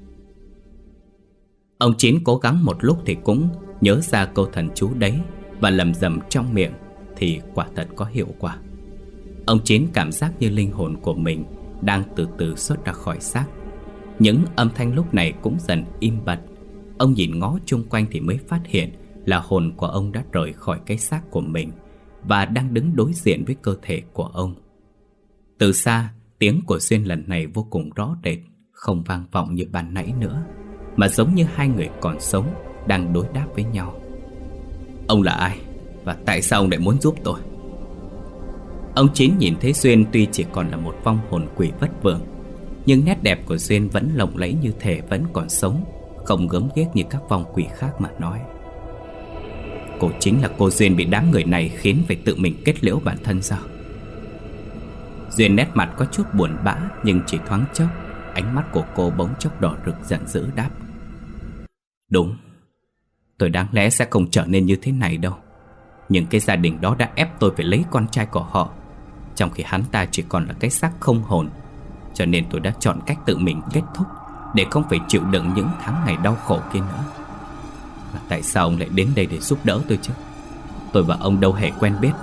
Ông Chín cố gắng một lúc thì cũng nhớ ra câu thần chú đấy, và lầm rầm trong miệng thì quả thật có hiệu quả. Ông Chín cảm giác như linh hồn của mình đang từ từ xuất ra khỏi xác. Những âm thanh lúc này cũng dần im bặt. Ông nhìn ngó chung quanh thì mới phát hiện là hồn của ông đã rời khỏi cái xác của mình và đang đứng đối diện với cơ thể của ông. Từ xa, tiếng của Duyên lần này vô cùng rõ rệt, không vang vọng như ban nãy nữa, mà giống như hai người còn sống đang đối đáp với nhau. Ông là ai? Và tại sao ông lại muốn giúp tôi? Ông Chín nhìn thấy Duyên tuy chỉ còn là một vong hồn quỷ vất vưởng, nhưng nét đẹp của Duyên vẫn lộng lẫy như thể vẫn còn sống, không gớm ghiếc như các vong quỷ khác mà nói. Cô chính là cô Duyên bị đám người này khiến phải tự mình kết liễu bản thân sao? Duyên nét mặt có chút buồn bã, nhưng chỉ thoáng chốc, ánh mắt của cô bỗng chốc đỏ rực giận dữ đáp. Đúng, tôi đáng lẽ sẽ không trở nên như thế này đâu. Nhưng cái gia đình đó đã ép tôi phải lấy con trai của họ, trong khi hắn ta chỉ còn là cái xác không hồn. Cho nên tôi đã chọn cách tự mình kết thúc, để không phải chịu đựng những tháng ngày đau khổ kia nữa. Và tại sao ông lại đến đây để giúp đỡ tôi chứ? Tôi và ông đâu hề quen biết.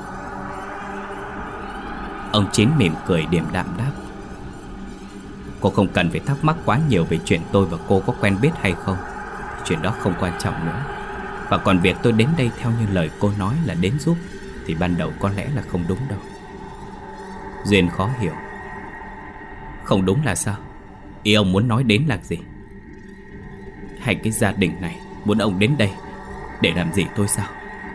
Ông Chín mỉm cười điềm đạm đáp. Cô không cần phải thắc mắc quá nhiều về chuyện tôi và cô có quen biết hay không. Chuyện đó không quan trọng nữa. Và còn việc tôi đến đây theo như lời cô nói là đến giúp, thì ban đầu có lẽ là không đúng đâu. Duyên khó hiểu. Không đúng là sao? Ý ông muốn nói đến là gì? Hay cái gia đình này muốn ông đến đây để làm gì tôi sao?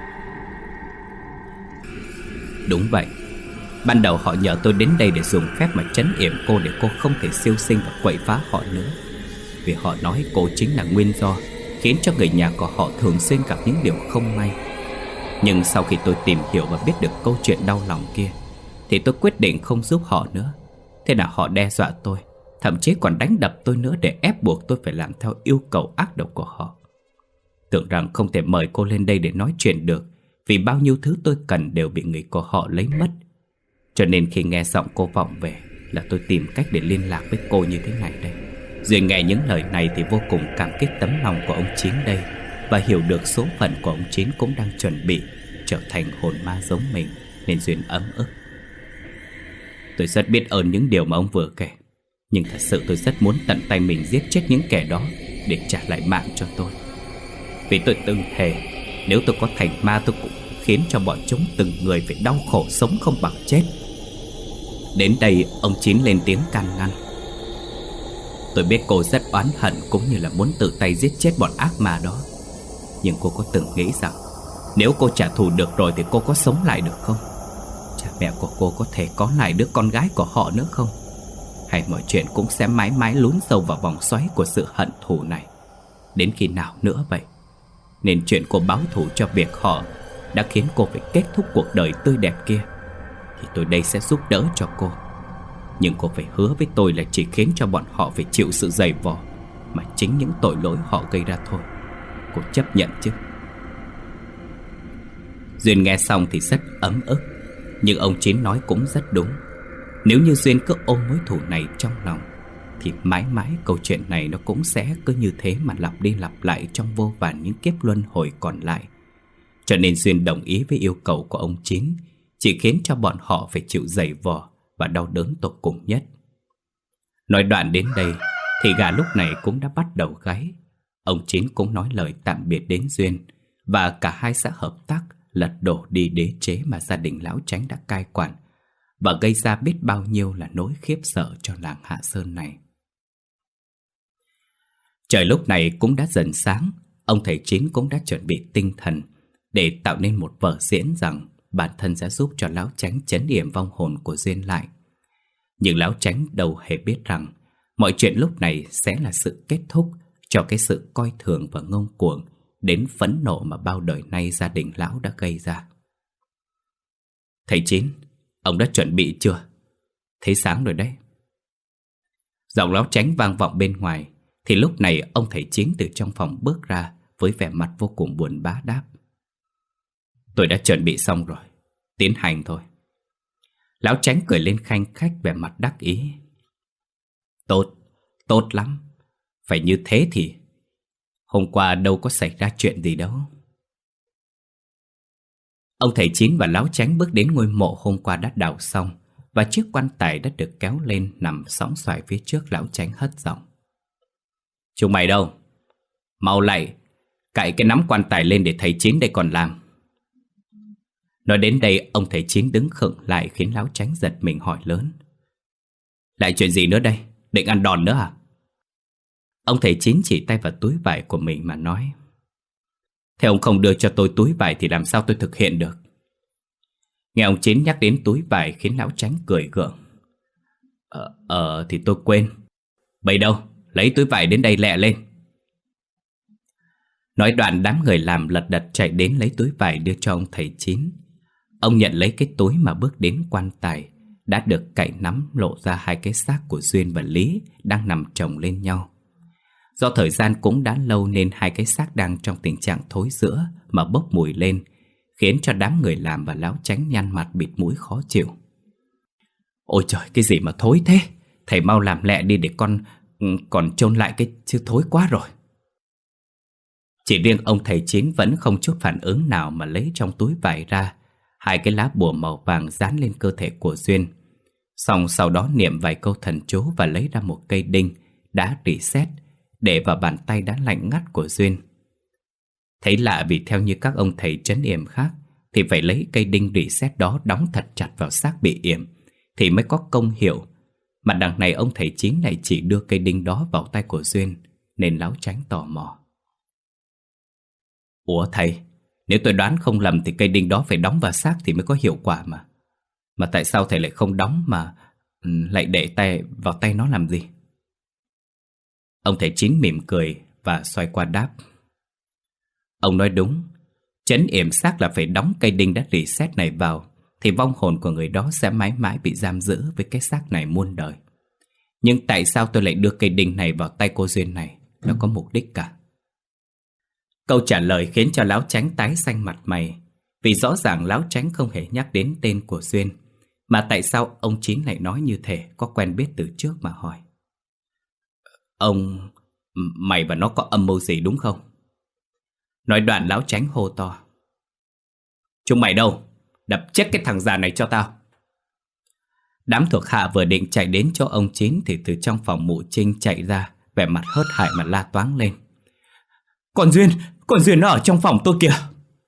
Đúng vậy. Ban đầu họ nhờ tôi đến đây để dùng phép mà trấn yểm cô, để cô không thể siêu sinh và quậy phá họ nữa. Vì họ nói cô chính là nguyên do khiến cho người nhà của họ thường xuyên gặp những điều không may. Nhưng sau khi tôi tìm hiểu và biết được câu chuyện đau lòng kia, thì tôi quyết định không giúp họ nữa. Thế là họ đe dọa tôi, thậm chí còn đánh đập tôi nữa, để ép buộc tôi phải làm theo yêu cầu ác độc của họ. Tưởng rằng không thể mời cô lên đây để nói chuyện được, vì bao nhiêu thứ tôi cần đều bị người của họ lấy mất. Cho nên khi nghe giọng cô vọng về là tôi tìm cách để liên lạc với cô như thế này đây. Duyên nghe những lời này thì vô cùng cảm kích tấm lòng của ông Chín đây, và hiểu được số phận của ông Chín cũng đang chuẩn bị trở thành hồn ma giống mình, nên Duyên ấm ức. Tôi rất biết ơn những điều mà ông vừa kể, nhưng thật sự tôi rất muốn tận tay mình giết chết những kẻ đó để trả lại mạng cho tôi. Vì tôi từng thề, nếu tôi có thành ma tôi cũng khiến cho bọn chúng từng người phải đau khổ sống không bằng chết. Đến đây ông Chín lên tiếng can ngăn. Tôi biết cô rất oán hận, cũng như là muốn tự tay giết chết bọn ác ma đó. Nhưng cô có từng nghĩ rằng nếu cô trả thù được rồi thì cô có sống lại được không? Cha mẹ của cô có thể có lại đứa con gái của họ nữa không? Hay mọi chuyện cũng sẽ mãi mãi lún sâu vào vòng xoáy của sự hận thù này? Đến khi nào nữa vậy? Nên chuyện cô báo thù cho việc họ đã khiến cô phải kết thúc cuộc đời tươi đẹp kia, thì tôi đây sẽ giúp đỡ cho cô. Nhưng cô phải hứa với tôi là chỉ khiến cho bọn họ phải chịu sự dày vò mà chính những tội lỗi họ gây ra thôi. Cô chấp nhận chứ? Duyên nghe xong thì rất ấm ức, nhưng ông Chín nói cũng rất đúng. Nếu như Duyên cứ ôm mối thù này trong lòng, thì mãi mãi câu chuyện này nó cũng sẽ cứ như thế mà lặp đi lặp lại trong vô vàn những kiếp luân hồi còn lại. Cho nên Duyên đồng ý với yêu cầu của ông Chín, chỉ khiến cho bọn họ phải chịu dày vò và đau đớn tột cùng nhất. Nói đoạn đến đây thì gà lúc này cũng đã bắt đầu gáy. Ông Chín cũng nói lời tạm biệt đến Duyên, và cả hai sẽ hợp tác lật đổ đi đế chế mà gia đình Lão Chánh đã cai quản và gây ra biết bao nhiêu là nỗi khiếp sợ cho làng Hạ Sơn này. Trời lúc này cũng đã dần sáng, ông thầy Chín cũng đã chuẩn bị tinh thần để tạo nên một vở diễn rằng bản thân sẽ giúp cho Lão Chánh trấn yểm vong hồn của Duyên lại. Nhưng Lão Chánh đâu hề biết rằng mọi chuyện lúc này sẽ là sự kết thúc cho cái sự coi thường và ngông cuồng đến phẫn nộ mà bao đời nay gia đình Lão đã gây ra. Thầy Chín, ông đã chuẩn bị chưa? Thấy sáng rồi đấy. Giọng Lão Chánh vang vọng bên ngoài, thì lúc này ông thầy Chín từ trong phòng bước ra với vẻ mặt vô cùng buồn bã đáp: Tôi đã chuẩn bị xong rồi, tiến hành thôi. Lão Chánh cười lên khanh khách vẻ mặt đắc ý. Tốt, tốt lắm. Phải như thế thì hôm qua đâu có xảy ra chuyện gì đâu. Ông thầy Chín và Lão Chánh bước đến ngôi mộ hôm qua đã đào xong, và chiếc quan tài đã được kéo lên nằm sõng xoài phía trước. Lão Chánh hất giọng: Chúng mày đâu? Mau lại cạy cái nắm quan tài lên để thầy Chín đây còn làm. Nói đến đây, ông thầy Chín đứng khựng lại khiến Lão Chánh giật mình hỏi lớn: Lại chuyện gì nữa đây? Định ăn đòn nữa à? Ông thầy Chín chỉ tay vào túi vải của mình mà nói: Thế ông không đưa cho tôi túi vải thì làm sao tôi thực hiện được? Nghe ông Chín nhắc đến túi vải khiến Lão Chánh cười gượng: Ờ, ờ thì tôi quên. Bây đâu, lấy túi vải đến đây lẹ lên. Nói đoạn đám người làm lật đật chạy đến lấy túi vải đưa cho ông thầy Chín. Ông nhận lấy cái túi mà bước đến quan tài đã được cạy nắm, lộ ra hai cái xác của Duyên và Lý đang nằm chồng lên nhau. Do thời gian cũng đã lâu nên hai cái xác đang trong tình trạng thối rữa mà bốc mùi lên, khiến cho đám người làm và Lão Chánh nhăn mặt bịt mũi khó chịu. Ôi trời, cái gì mà thối thế? Thầy mau làm lẹ đi để con còn chôn lại cái chứ thối quá rồi. Chỉ riêng ông thầy Chín vẫn không chút phản ứng nào mà lấy trong túi vải ra hai cái lá bùa màu vàng dán lên cơ thể của Duyên. Xong sau đó niệm vài câu thần chú và lấy ra một cây đinh đã rỉ sét để vào bàn tay đã lạnh ngắt của Duyên. Thấy lạ vì theo như các ông thầy trấn yểm khác thì phải lấy cây đinh rỉ sét đó đóng thật chặt vào xác bị yểm thì mới có công hiệu. Mà đằng này ông thầy Chín này chỉ đưa cây đinh đó vào tay của Duyên, nên Lão Chánh tò mò: Ủa thầy, nếu tôi đoán không lầm thì cây đinh đó phải đóng vào xác thì mới có hiệu quả mà. Mà tại sao thầy lại không đóng mà lại để tay vào tay nó làm gì? Ông thầy Chín mỉm cười và xoay qua đáp: Ông nói đúng, trấn yểm xác là phải đóng cây đinh đã rỉ sét này vào thì vong hồn của người đó sẽ mãi mãi bị giam giữ với cái xác này muôn đời. Nhưng tại sao tôi lại đưa cây đinh này vào tay cô Duyên này? Nó có mục đích cả. Câu trả lời khiến cho Lão Chánh tái xanh mặt mày, vì rõ ràng Lão Chánh không hề nhắc đến tên của Duyên. Mà tại sao ông Chín lại nói như thế, có quen biết từ trước mà hỏi: Ông, mày và nó có âm mưu gì đúng không? Nói đoạn Lão Chánh hô to: Chúng mày đâu? Đập chết cái thằng già này cho tao. Đám thuộc hạ vừa định chạy đến chỗ ông Chín thì từ trong phòng mụ Trinh chạy ra, vẻ mặt hớt hải mà la toáng lên: Con Duyên, con Duyên nó ở trong phòng tôi kìa.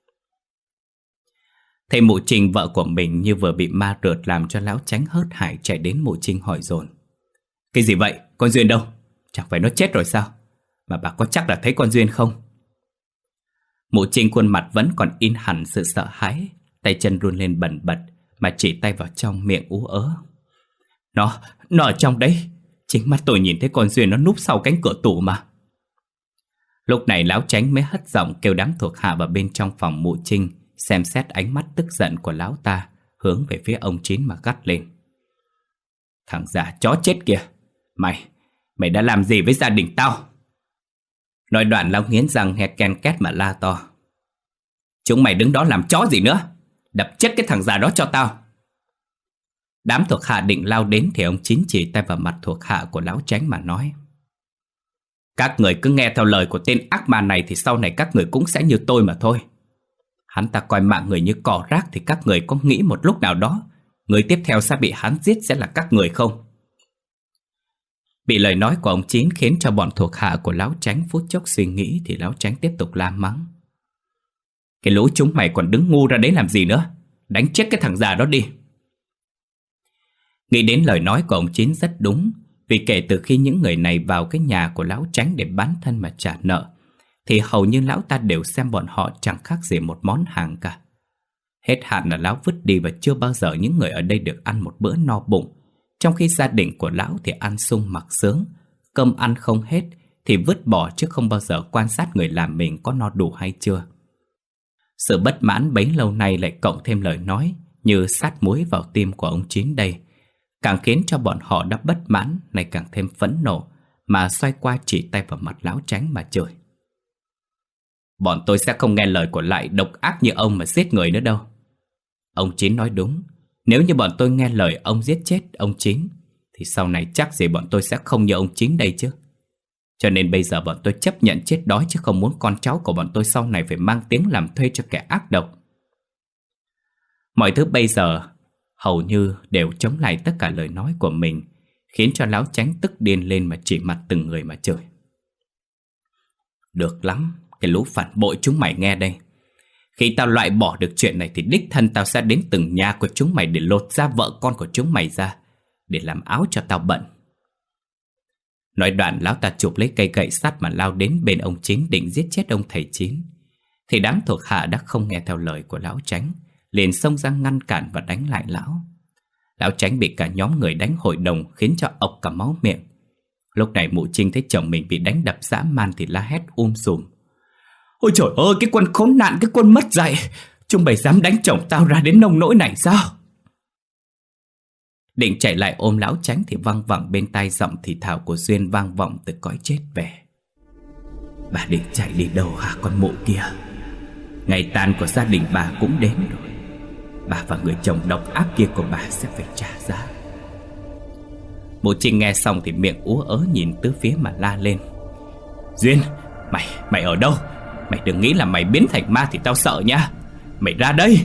Thấy mụ Trinh vợ của mình như vừa bị ma rượt làm cho Lão Chánh hớt hải chạy đến mụ Trinh hỏi dồn: Cái gì vậy? Con Duyên đâu? Chẳng phải nó chết rồi sao? Mà bà có chắc là thấy con Duyên không? Mụ Trinh khuôn mặt vẫn còn in hẳn sự sợ hãi, tay chân run lên bần bật mà chỉ tay vào trong miệng ú ớ: Nó, nó ở trong đấy. Chính mắt tôi nhìn thấy con Duyên nó núp sau cánh cửa tủ mà. Lúc này Lão Chánh mới hất giọng kêu đám thuộc hạ vào bên trong phòng mụ Trinh, xem xét ánh mắt tức giận của lão ta hướng về phía ông Chín mà gắt lên: Thằng già chó chết kìa, Mày, mày đã làm gì với gia đình tao? Nói đoạn Lão nghiến răng hét ken két mà la to: Chúng mày đứng đó làm chó gì nữa? Đập chết cái thằng già đó cho tao. Đám thuộc hạ định lao đến thì ông Chín chỉ tay vào mặt thuộc hạ của Lão Chánh mà nói: Các người cứ nghe theo lời của tên ác ma này thì sau này các người cũng sẽ như tôi mà thôi. Hắn ta coi mạng người như cỏ rác thì các người có nghĩ một lúc nào đó người tiếp theo sẽ bị hắn giết sẽ là các người không? Bị lời nói của ông Chín khiến cho bọn thuộc hạ của Lão Chánh phút chốc suy nghĩ thì Lão Chánh tiếp tục la mắng: Cái lũ chúng mày còn đứng ngu ra đấy làm gì nữa? Đánh chết cái thằng già đó đi. Nghĩ đến lời nói của ông Chín rất đúng. Vì kể từ khi những người này vào cái nhà của lão Chánh để bán thân mà trả nợ, thì hầu như lão ta đều xem bọn họ chẳng khác gì một món hàng cả. Hết hạn là lão vứt đi và chưa bao giờ những người ở đây được ăn một bữa no bụng. Trong khi gia đình của lão thì ăn sung mặc sướng, cơm ăn không hết thì vứt bỏ chứ không bao giờ quan sát người làm mình có no đủ hay chưa. Sự bất mãn bấy lâu nay lại cộng thêm lời nói như sát muối vào tim của ông Chín đây, càng khiến cho bọn họ đã bất mãn này càng thêm phẫn nộ, mà xoay qua chỉ tay vào mặt lão Chánh mà chửi. Bọn tôi sẽ không nghe lời của lại độc ác như ông mà giết người nữa đâu. Ông Chín nói đúng. Nếu như bọn tôi nghe lời ông giết chết ông Chín, thì sau này chắc gì bọn tôi sẽ không như ông Chín đây chứ. Cho nên bây giờ bọn tôi chấp nhận chết đói, chứ không muốn con cháu của bọn tôi sau này phải mang tiếng làm thuê cho kẻ ác độc. Mọi thứ bây giờ hầu như đều chống lại tất cả lời nói của mình, khiến cho lão Chánh tức điên lên mà chỉ mặt từng người mà chửi. Được lắm, cái lũ phản bội chúng mày nghe đây. Khi tao loại bỏ được chuyện này thì đích thân tao sẽ đến từng nhà của chúng mày để lột da vợ con của chúng mày ra, để làm áo cho tao bận. Nói đoạn, lão ta chụp lấy cây gậy sắt mà lao đến bên ông Chín định giết chết ông thầy Chín. Thì đám thuộc hạ đã không nghe theo lời của lão Chánh, liền xông ra ngăn cản và đánh lại lão. Lão Chánh bị cả nhóm người đánh hội đồng, khiến cho ộc cả máu miệng. Lúc này Mụ Trinh thấy chồng mình bị đánh đập dã man thì la hét um sùm. Ôi trời ơi, cái quân khốn nạn, cái quân mất dạy, chúng mày dám đánh chồng tao ra đến nông nỗi này sao? Định chạy lại ôm lão Chánh thì văng vẳng bên tai giọng thì thào của Duyên vang vọng từ cõi chết về. Bà định chạy đi đâu hả con Mụ kia? Ngày tàn của gia đình bà cũng đến rồi. Bà và người chồng độc ác kia của bà sẽ phải trả giá. Mụ Trinh nghe xong thì miệng úa ớ nhìn tứ phía mà la lên. Duyên, mày, mày ở đâu? Mày đừng nghĩ là mày biến thành ma thì tao sợ nha. Mày ra đây.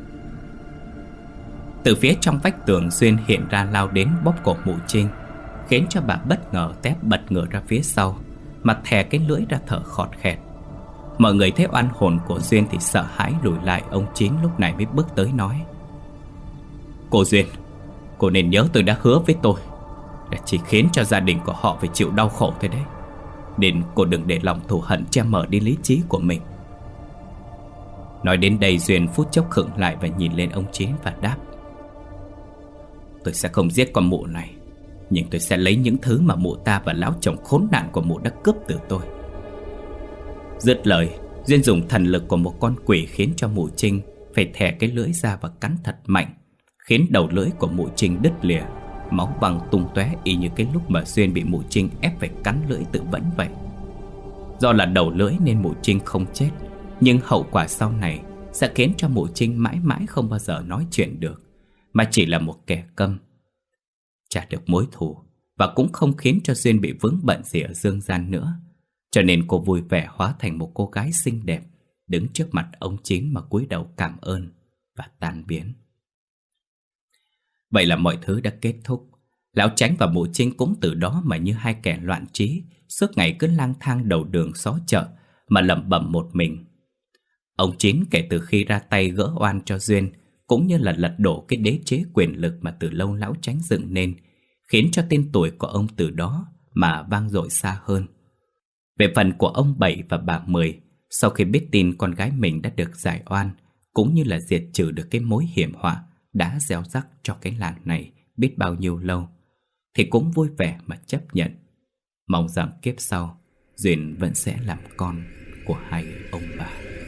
Từ phía trong vách tường, Duyên hiện ra lao đến bóp cổ Mụ Trinh, khiến cho bà bất ngờ té bật ngửa ra phía sau, mà thè cái lưỡi ra thở khọt khẹt. Mọi người thấy oan hồn của Duyên thì sợ hãi lùi lại. Ông Chín lúc này mới bước tới nói. Cô Duyên, cô nên nhớ tôi đã hứa với tôi là chỉ khiến cho gia đình của họ phải chịu đau khổ thôi đấy. Nên cô đừng để lòng thù hận che mờ đi lý trí của mình. Nói đến đây, Duyên phút chốc khựng lại và nhìn lên ông Chín và đáp. Tôi sẽ không giết con Mụ này, nhưng tôi sẽ lấy những thứ mà Mụ ta và lão chồng khốn nạn của Mụ đã cướp từ tôi. Dứt lời, Duyên dùng thần lực của một con quỷ khiến cho Mụ Trinh phải thè cái lưỡi ra và cắn thật mạnh, khiến đầu lưỡi của Mụ Trinh đứt lìa, máu văng tung tóe y như cái lúc mà Duyên bị Mụ Trinh ép phải cắn lưỡi tự vẫn vậy. Do là đầu lưỡi nên Mụ Trinh không chết, nhưng hậu quả sau này sẽ khiến cho Mụ Trinh mãi mãi không bao giờ nói chuyện được, mà chỉ là một kẻ câm. Trả được mối thù và cũng không khiến cho Duyên bị vướng bận gì ở dương gian nữa, cho nên cô vui vẻ hóa thành một cô gái xinh đẹp, đứng trước mặt ông Chín mà cúi đầu cảm ơn và tan biến. Vậy là mọi thứ đã kết thúc. Lão Chánh và Mụ Trinh cũng từ đó mà như hai kẻ loạn trí, suốt ngày cứ lang thang đầu đường xó chợ mà lẩm bẩm một mình. Ông Chín kể từ khi ra tay gỡ oan cho Duyên, cũng như là lật đổ cái đế chế quyền lực mà từ lâu lão Chánh dựng nên, khiến cho tên tuổi của ông từ đó mà vang dội xa hơn. Về phần của ông Bảy và bà Mười, sau khi biết tin con gái mình đã được giải oan, cũng như là diệt trừ được cái mối hiểm họa đã gieo rắc cho cái làng này biết bao nhiêu lâu, thì cũng vui vẻ mà chấp nhận, mong rằng kiếp sau Duyên vẫn sẽ làm con của hai ông bà.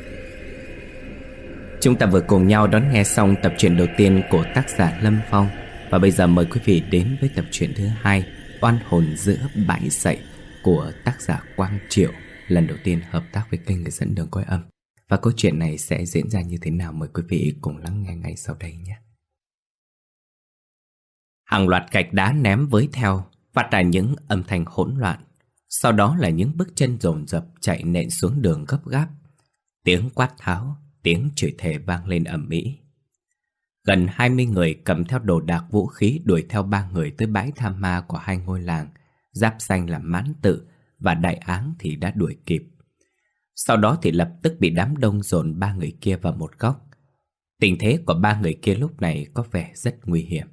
Chúng ta vừa cùng nhau đón nghe xong tập truyện đầu tiên của tác giả Lâm Phong. Và bây giờ mời quý vị đến với tập truyện thứ hai, Oan hồn giữa bãi sậy, của tác giả Quang Triệu, lần đầu tiên hợp tác với kênh Người Dẫn Đường Coi Âm. Và câu chuyện này sẽ diễn ra như thế nào, mời quý vị cùng lắng nghe ngay sau đây nhé. Hàng loạt gạch đá ném với theo, phát ra những âm thanh hỗn loạn. Sau đó là những bước chân dồn dập chạy nện xuống đường gấp gáp. Tiếng quát tháo, tiếng chửi thề vang lên ầm ĩ. Gần hai mươi người cầm theo đồ đạc vũ khí đuổi theo ba người tới bãi tham ma của hai ngôi làng, giáp danh là Mãn Tự và Đại Áng thì đã đuổi kịp. Sau đó thì lập tức bị đám đông dồn ba người kia vào một góc. Tình thế của ba người kia lúc này có vẻ rất nguy hiểm.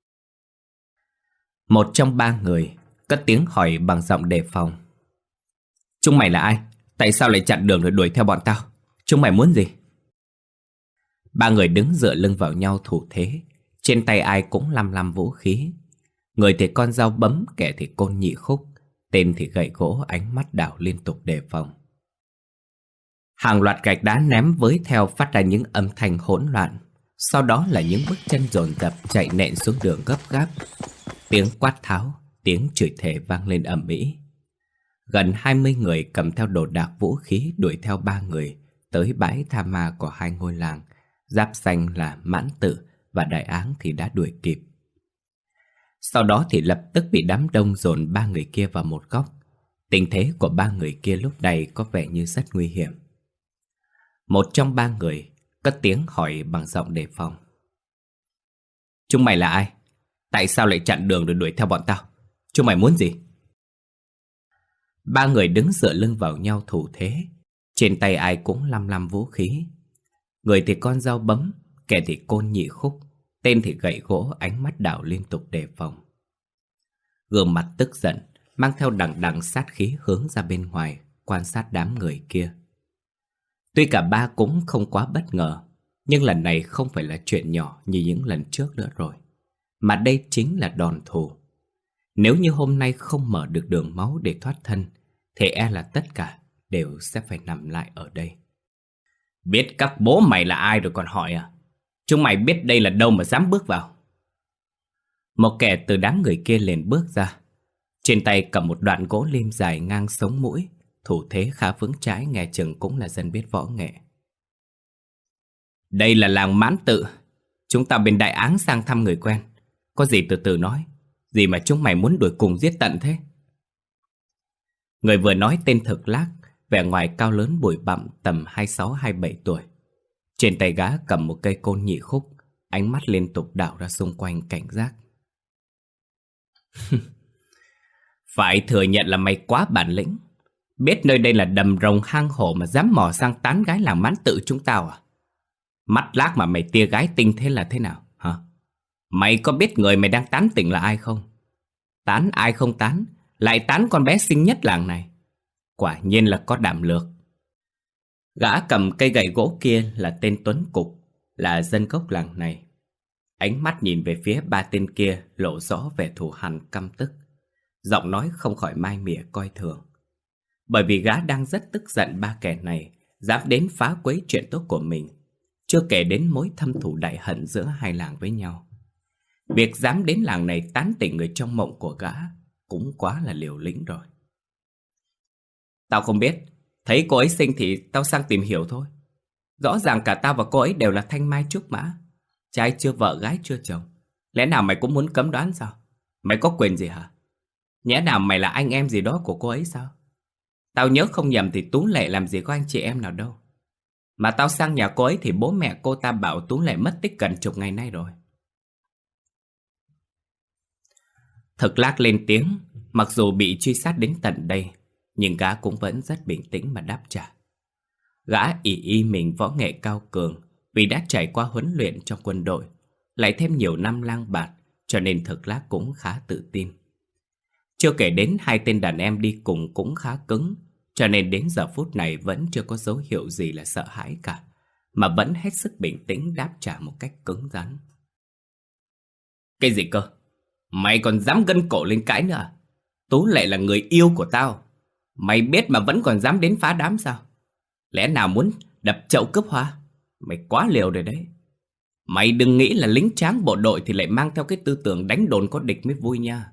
Một trong ba người cất tiếng hỏi bằng giọng đề phòng. Chúng mày là ai? Tại sao lại chặn đường rồi đuổi theo bọn tao? Chúng mày muốn gì? Ba người đứng dựa lưng vào nhau thủ thế. Trên tay ai cũng lăm lăm vũ khí. Người thì con dao bấm, kẻ thì côn nhị khúc, tên thì gậy gỗ, ánh mắt đảo liên tục đề phòng. Hàng loạt gạch đá ném với theo phát ra những âm thanh hỗn loạn. Sau đó là những bước chân dồn dập chạy nện xuống đường gấp gáp. Tiếng quát tháo, tiếng chửi thề vang lên ầm ĩ. Gần hai mươi người cầm theo đồ đạc vũ khí đuổi theo ba người tới bãi tha ma của hai ngôi làng. Giáp xanh là Mãn Tự và Đại Áng thì đã đuổi kịp. Sau đó thì lập tức bị đám đông dồn ba người kia vào một góc. Tình thế của ba người kia lúc này có vẻ như rất nguy hiểm. Một trong ba người cất tiếng hỏi bằng giọng đề phòng. Chúng mày là ai? Tại sao lại chặn đường rồi đuổi theo bọn tao? Chúng mày muốn gì? Ba người đứng dựa lưng vào nhau thủ thế. Trên tay ai cũng lăm lăm vũ khí. Người thì con dao bấm, kẻ thì côn nhị khúc, tên thì gậy gỗ, ánh mắt đảo liên tục đề phòng. Gương mặt tức giận, mang theo đằng đằng sát khí hướng ra bên ngoài, quan sát đám người kia. Tuy cả ba cũng không quá bất ngờ, nhưng lần này không phải là chuyện nhỏ như những lần trước nữa rồi, mà đây chính là đòn thù. Nếu như hôm nay không mở được đường máu để thoát thân, thì e là tất cả đều sẽ phải nằm lại ở đây. Biết các bố mày là ai rồi còn hỏi à? Chúng mày biết đây là đâu mà dám bước vào? Một kẻ từ đám người kia liền bước ra. Trên tay cầm một đoạn gỗ lim dài ngang sống mũi, thủ thế khá vững chãi, nghe chừng cũng là dân biết võ nghệ. Đây là làng Mãn Tự. Chúng ta bên Đại Áng sang thăm người quen. Có gì từ từ nói. Gì mà chúng mày muốn đuổi cùng giết tận thế? Người vừa nói tên Thực Lác, vẻ ngoài cao lớn bụi bặm, tầm hai mươi sáu hai mươi bảy tuổi. Trên tay gã cầm một cây côn nhị khúc, ánh mắt liên tục đảo ra xung quanh cảnh giác. Phải thừa nhận là mày quá bản lĩnh. Biết nơi đây là đầm rồng hang hổ mà dám mò sang tán gái làng Mãn Tự chúng tao à? Mắt lác mà mày tia gái tinh thế là thế nào hả? Mày có biết người mày đang tán tỉnh là ai không? Tán ai không tán, lại tán con bé xinh nhất làng này. Quả nhiên là có đảm lược. Gã cầm cây gậy gỗ kia là tên Tuấn Cục, là dân gốc làng này. Ánh mắt nhìn về phía ba tên kia lộ rõ vẻ thù hằn căm tức. Giọng nói không khỏi mai mỉa coi thường. Bởi vì gã đang rất tức giận ba kẻ này dám đến phá quấy chuyện tốt của mình, chưa kể đến mối thâm thù đại hận giữa hai làng với nhau. Việc dám đến làng này tán tỉnh người trong mộng của gã cũng quá là liều lĩnh rồi. Tao không biết. Thấy cô ấy xinh thì tao sang tìm hiểu thôi. Rõ ràng cả tao và cô ấy đều là thanh mai trúc mã, trai chưa vợ gái chưa chồng. Lẽ nào mày cũng muốn cấm đoán sao? Mày có quyền gì hả? Nhẽ nào mày là anh em gì đó của cô ấy sao? Tao nhớ không nhầm thì Tú Lệ làm gì có anh chị em nào đâu. Mà tao sang nhà cô ấy thì bố mẹ cô ta bảo Tú Lệ mất tích gần chục ngày nay rồi. Thực Lác lên tiếng. Mặc dù bị truy sát đến tận đây, nhưng gã cũng vẫn rất bình tĩnh mà đáp trả. Gã ỷ y mình võ nghệ cao cường, vì đã trải qua huấn luyện trong quân đội, lại thêm nhiều năm lang bạt, cho nên Thực Lác cũng khá tự tin. Chưa kể đến hai tên đàn em đi cùng cũng khá cứng, cho nên đến giờ phút này vẫn chưa có dấu hiệu gì là sợ hãi cả, mà vẫn hết sức bình tĩnh đáp trả một cách cứng rắn. Cái gì cơ? Mày còn dám gân cổ lên cãi nữa à? Tú Lệ là người yêu của tao. Mày biết mà vẫn còn dám đến phá đám sao? Lẽ nào muốn đập chậu cướp hoa? Mày quá liều rồi đấy. Mày đừng nghĩ là lính tráng bộ đội thì lại mang theo cái tư tưởng đánh đồn có địch mới vui nha.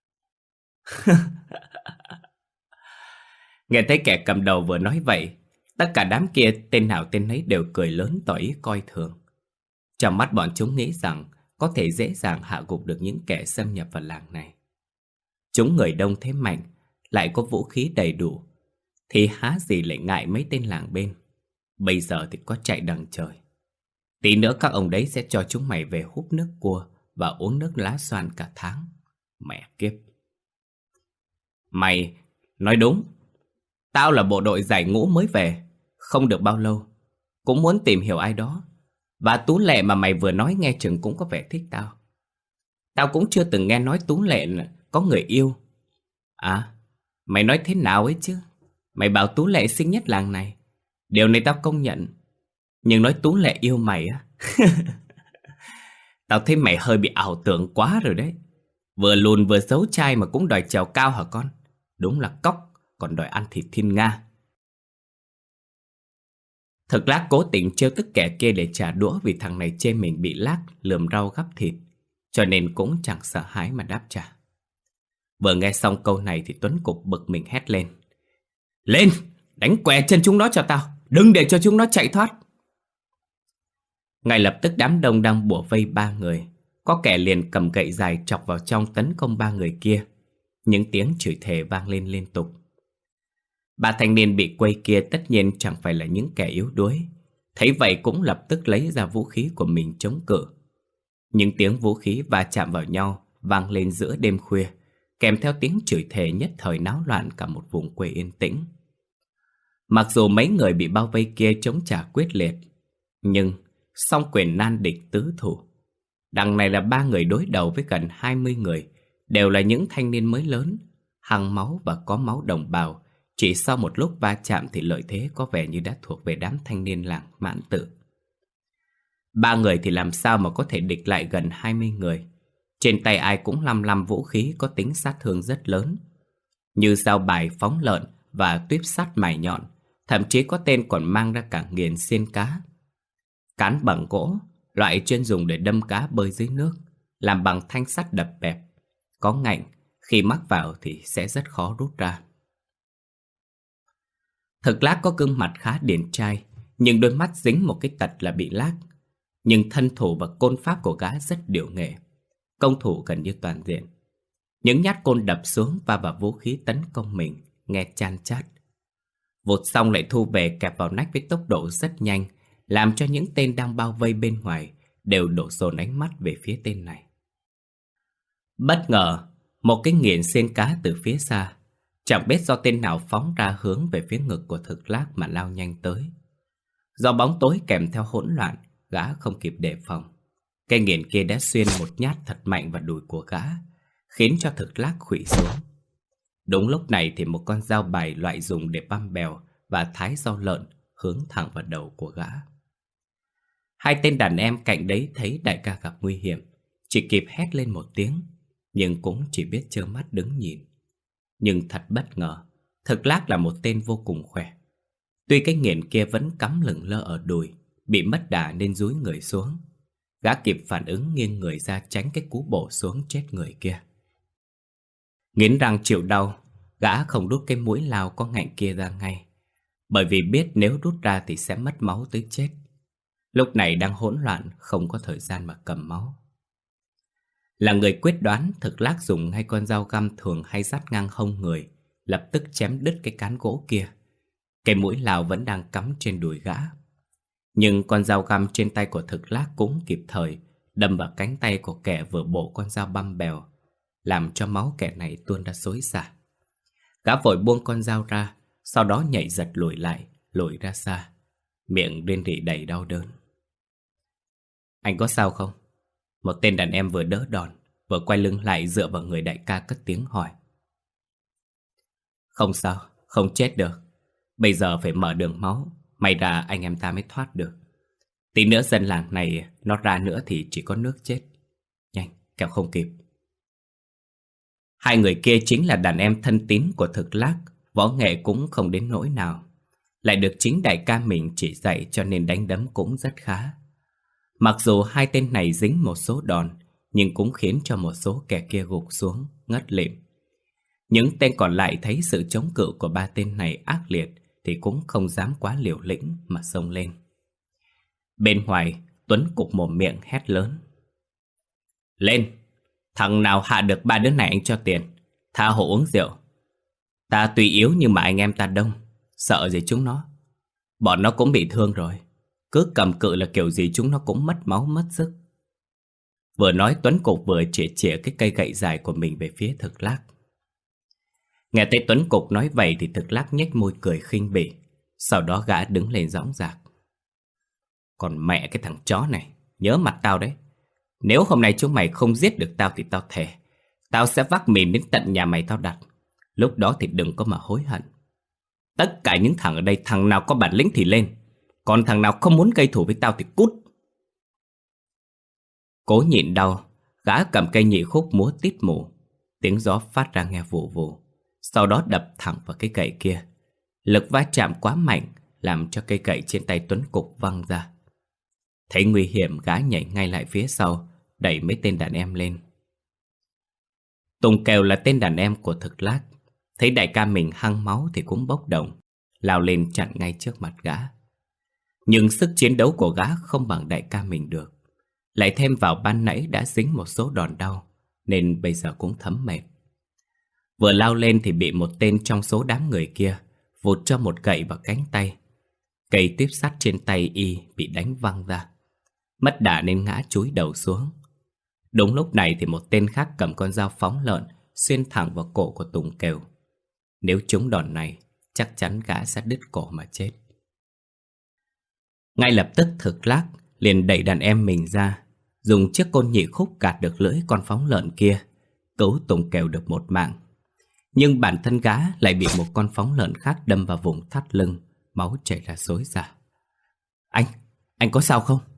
Nghe thấy kẻ cầm đầu vừa nói vậy, tất cả đám kia tên nào tên nấy đều cười lớn tỏ ý coi thường. Trong mắt bọn chúng nghĩ rằng có thể dễ dàng hạ gục được những kẻ xâm nhập vào làng này. Chúng người đông thế mạnh, lại có vũ khí đầy đủ, thì há gì lại ngại mấy tên làng bên. Bây giờ thì có chạy đằng trời. Tí nữa các ông đấy sẽ cho chúng mày về húp nước cua và uống nước lá xoan cả tháng. Mẹ kiếp. Mày nói đúng. Tao là bộ đội giải ngũ mới về, không được bao lâu, cũng muốn tìm hiểu ai đó. Và Tú Lệ mà mày vừa nói nghe chừng cũng có vẻ thích tao. Tao cũng chưa từng nghe nói Tú Lệ có người yêu. À, mày nói thế nào ấy chứ? Mày bảo Tú Lệ xinh nhất làng này. Điều này tao công nhận. Nhưng nói Tú Lệ yêu mày á, tao thấy mày hơi bị ảo tưởng quá rồi đấy. Vừa lùn vừa xấu trai mà cũng đòi trèo cao hả con? Đúng là cóc, còn đòi ăn thịt thiên nga. Thực Lác cố tình trêu tức kẻ kia để trả đũa vì thằng này chê mình bị Lác lườm rau gắp thịt, cho nên cũng chẳng sợ hãi mà đáp trả. Vừa nghe xong câu này thì Tuấn Cục bực mình hét lên. Lên, đánh què chân chúng nó cho tao, đừng để cho chúng nó chạy thoát. Ngay lập tức đám đông đang bủa vây ba người, có kẻ liền cầm gậy dài chọc vào trong tấn công ba người kia. Những tiếng chửi thề vang lên liên tục. Ba thanh niên bị quây kia tất nhiên chẳng phải là những kẻ yếu đuối, thấy vậy cũng lập tức lấy ra vũ khí của mình chống cự. Những tiếng vũ khí va chạm vào nhau vang lên giữa đêm khuya, kèm theo tiếng chửi thề nhất thời náo loạn cả một vùng quê yên tĩnh. Mặc dù mấy người bị bao vây kia chống trả quyết liệt, nhưng song quyền nan địch tứ thủ. Đằng này là ba người đối đầu với gần hai mươi người, đều là những thanh niên mới lớn, hăng máu và có máu đồng bào. Chỉ sau một lúc va chạm thì lợi thế có vẻ như đã thuộc về đám thanh niên làng Mãn Tử. Ba người thì làm sao mà có thể địch lại gần hai mươi người. Trên tay ai cũng lăm lăm vũ khí có tính sát thương rất lớn, như dao bài phóng lợn và tuyếp sắt mài nhọn. Thậm chí có tên còn mang ra cả nghiền xiên cá. Cán bằng gỗ, loại chuyên dùng để đâm cá bơi dưới nước, làm bằng thanh sắt đập bẹp, có ngạnh, khi mắc vào thì sẽ rất khó rút ra. Thực Lác có gương mặt khá điển trai, nhưng đôi mắt dính một cái tật là bị lác. Nhưng thân thủ và côn pháp của gã rất điệu nghệ, công thủ gần như toàn diện. Những nhát côn đập xuống va vào vũ khí tấn công mình, nghe chan chát. Vụt xong lại thu về kẹp vào nách với tốc độ rất nhanh, làm cho những tên đang bao vây bên ngoài đều đổ dồn ánh mắt về phía tên này. Bất ngờ, một cái nghiền xiên cá từ phía xa, chẳng biết do tên nào phóng ra hướng về phía ngực của Thực Lác mà lao nhanh tới. Do bóng tối kèm theo hỗn loạn, gã không kịp đề phòng. Cây nghiền kia đã xuyên một nhát thật mạnh vào đùi của gã, khiến cho Thực Lác khuỵu xuống. Đúng lúc này thì một con dao bài loại dùng để băm bèo và thái rau lợn hướng thẳng vào đầu của gã. Hai tên đàn em cạnh đấy thấy đại ca gặp nguy hiểm, chỉ kịp hét lên một tiếng, nhưng cũng chỉ biết trơ mắt đứng nhìn. Nhưng thật bất ngờ, Thực Lác là một tên vô cùng khỏe. Tuy cái nghiền kia vẫn cắm lửng lơ ở đùi, bị mất đà nên dúi người xuống. Gã kịp phản ứng nghiêng người ra tránh cái cú bổ xuống chết người kia. Nghiến răng chịu đau, gã không rút cái mũi lao có ngạnh kia ra ngay, bởi vì biết nếu rút ra thì sẽ mất máu tới chết. Lúc này đang hỗn loạn, không có thời gian mà cầm máu. Là người quyết đoán, Thực Lác dùng ngay con dao găm thường hay dắt ngang hông người, lập tức chém đứt cái cán gỗ kia. Cái mũi lao vẫn đang cắm trên đùi gã. Nhưng con dao găm trên tay của Thực Lác cũng kịp thời đâm vào cánh tay của kẻ vừa bổ con dao băm bèo, làm cho máu kẻ này tuôn ra xối xả. Gã vội buông con dao ra, sau đó nhảy giật lùi lại, lùi ra xa, miệng rên rỉ đầy đau đớn. Anh có sao không? Một tên đàn em vừa đỡ đòn, vừa quay lưng lại dựa vào người đại ca cất tiếng hỏi. Không sao, không chết được. Bây giờ phải mở đường máu, may ra anh em ta mới thoát được. Tí nữa dân làng này nó ra nữa thì chỉ có nước chết. Nhanh, kẻo không kịp. Hai người kia chính là đàn em thân tín của Thực Lác, võ nghệ cũng không đến nỗi nào. Lại được chính đại ca mình chỉ dạy cho nên đánh đấm cũng rất khá. Mặc dù hai tên này dính một số đòn, nhưng cũng khiến cho một số kẻ kia gục xuống, ngất lịm. Những tên còn lại thấy sự chống cự của ba tên này ác liệt thì cũng không dám quá liều lĩnh mà xông lên. Bên ngoài, Tuấn Cục mồm miệng hét lớn. Lên! Thằng nào hạ được ba đứa này anh cho tiền, tha hộ uống rượu. Ta tuy yếu nhưng mà anh em ta đông, sợ gì chúng nó. Bọn nó cũng bị thương rồi, cứ cầm cự là kiểu gì chúng nó cũng mất máu mất sức. Vừa nói Tuấn Cục vừa chĩa chĩa cái cây gậy dài của mình về phía Thực Lác. Nghe thấy Tuấn Cục nói vậy thì Thực Lắc nhếch môi cười khinh bỉ. Sau đó gã đứng lên dõng dạc. Còn mẹ cái thằng chó này, nhớ mặt tao đấy. Nếu hôm nay chúng mày không giết được tao thì tao thề tao sẽ vác mìn đến tận nhà mày tao đặt. Lúc đó thì đừng có mà hối hận. Tất cả những thằng ở đây, thằng nào có bản lĩnh thì lên, còn thằng nào không muốn gây thù với tao thì cút. Cố nhịn đau, gã cầm cây nhị khúc múa tít mù. Tiếng gió phát ra nghe vù vù, sau đó đập thẳng vào cái gậy kia. Lực va chạm quá mạnh làm cho cây gậy trên tay Tuấn Cục văng ra. Thấy nguy hiểm, gã nhảy ngay lại phía sau, đẩy mấy tên đàn em lên. Tùng Kèo là tên đàn em của Thực Lắc, thấy đại ca mình hăng máu thì cũng bốc đồng, lao lên chặn ngay trước mặt gã. Nhưng sức chiến đấu của gã không bằng đại ca mình được. Lại thêm vào ban nãy đã dính một số đòn đau, nên bây giờ cũng thấm mệt. Vừa lao lên thì bị một tên trong số đám người kia vụt cho một gậy vào cánh tay. Cây tuyếp sắt trên tay y bị đánh văng ra. Mất đà nên ngã chúi đầu xuống. Đúng lúc này thì một tên khác cầm con dao phóng lợn xuyên thẳng vào cổ của Tùng Kèo. Nếu trúng đòn này, chắc chắn gã sẽ đứt cổ mà chết. Ngay lập tức Thực Lắc liền đẩy đàn em mình ra, dùng chiếc côn nhị khúc gạt được lưỡi con phóng lợn kia, cứu Tùng Kèo được một mạng. Nhưng bản thân gã lại bị một con phóng lợn khác đâm vào vùng thắt lưng, máu chảy ra xối xả. Anh, anh có sao không?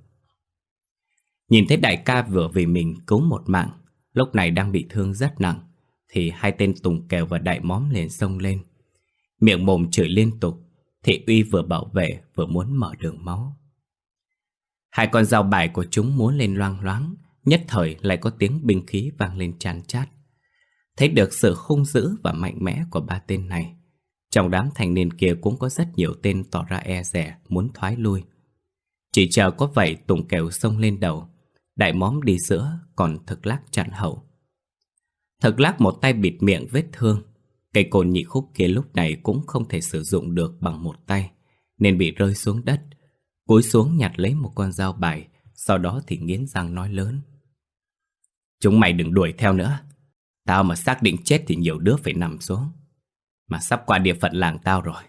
Nhìn thấy đại ca vừa vì mình cứu một mạng, lúc này đang bị thương rất nặng, thì hai tên Tùng Kèo và Đại Móm liền xông lên. Miệng mồm chửi liên tục, Thị Uy vừa bảo vệ vừa muốn mở đường máu. Hai con dao bài của chúng múa lên loang loáng, nhất thời lại có tiếng binh khí vang lên chan chát. Thấy được sự hung dữ và mạnh mẽ của ba tên này, trong đám thanh niên kia cũng có rất nhiều tên tỏ ra e dè muốn thoái lui. Chỉ chờ có vậy Tùng Kèo xông lên đầu, Đại Móm đi giữa, còn Thực Lắc chặn hậu. Thực Lắc một tay bịt miệng vết thương, cây côn nhị khúc kia lúc này cũng không thể sử dụng được bằng một tay, nên bị rơi xuống đất. Cúi xuống nhặt lấy một con dao bài, sau đó thì nghiến răng nói lớn. Chúng mày đừng đuổi theo nữa. Tao mà xác định chết thì nhiều đứa phải nằm xuống. Mà sắp qua địa phận làng tao rồi.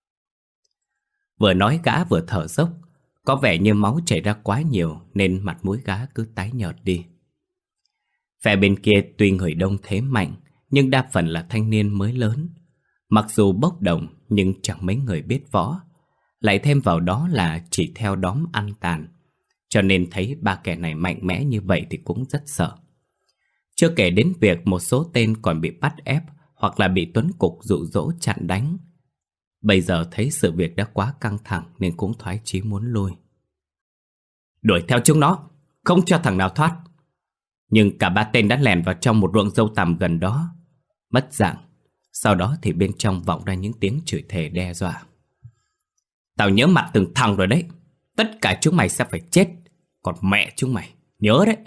Vừa nói gã vừa thở dốc, có vẻ như máu chảy ra quá nhiều nên mặt mũi gã cứ tái nhợt đi. Phe bên kia tuy người đông thế mạnh, nhưng đa phần là thanh niên mới lớn. Mặc dù bốc đồng nhưng chẳng mấy người biết võ. Lại thêm vào đó là chỉ theo đóm ăn tàn, cho nên thấy ba kẻ này mạnh mẽ như vậy thì cũng rất sợ. Chưa kể đến việc một số tên còn bị bắt ép hoặc là bị Tuấn Cục dụ dỗ chặn đánh. Bây giờ thấy sự việc đã quá căng thẳng nên cũng thoái chí muốn lui. Đuổi theo chúng nó, không cho thằng nào thoát. Nhưng cả ba tên đã lèn vào trong một ruộng dâu tằm gần đó, mất dạng. Sau đó thì bên trong vọng ra những tiếng chửi thề đe dọa. Tao nhớ mặt từng thằng rồi đấy. Tất cả chúng mày sẽ phải chết. Còn mẹ chúng mày, nhớ đấy.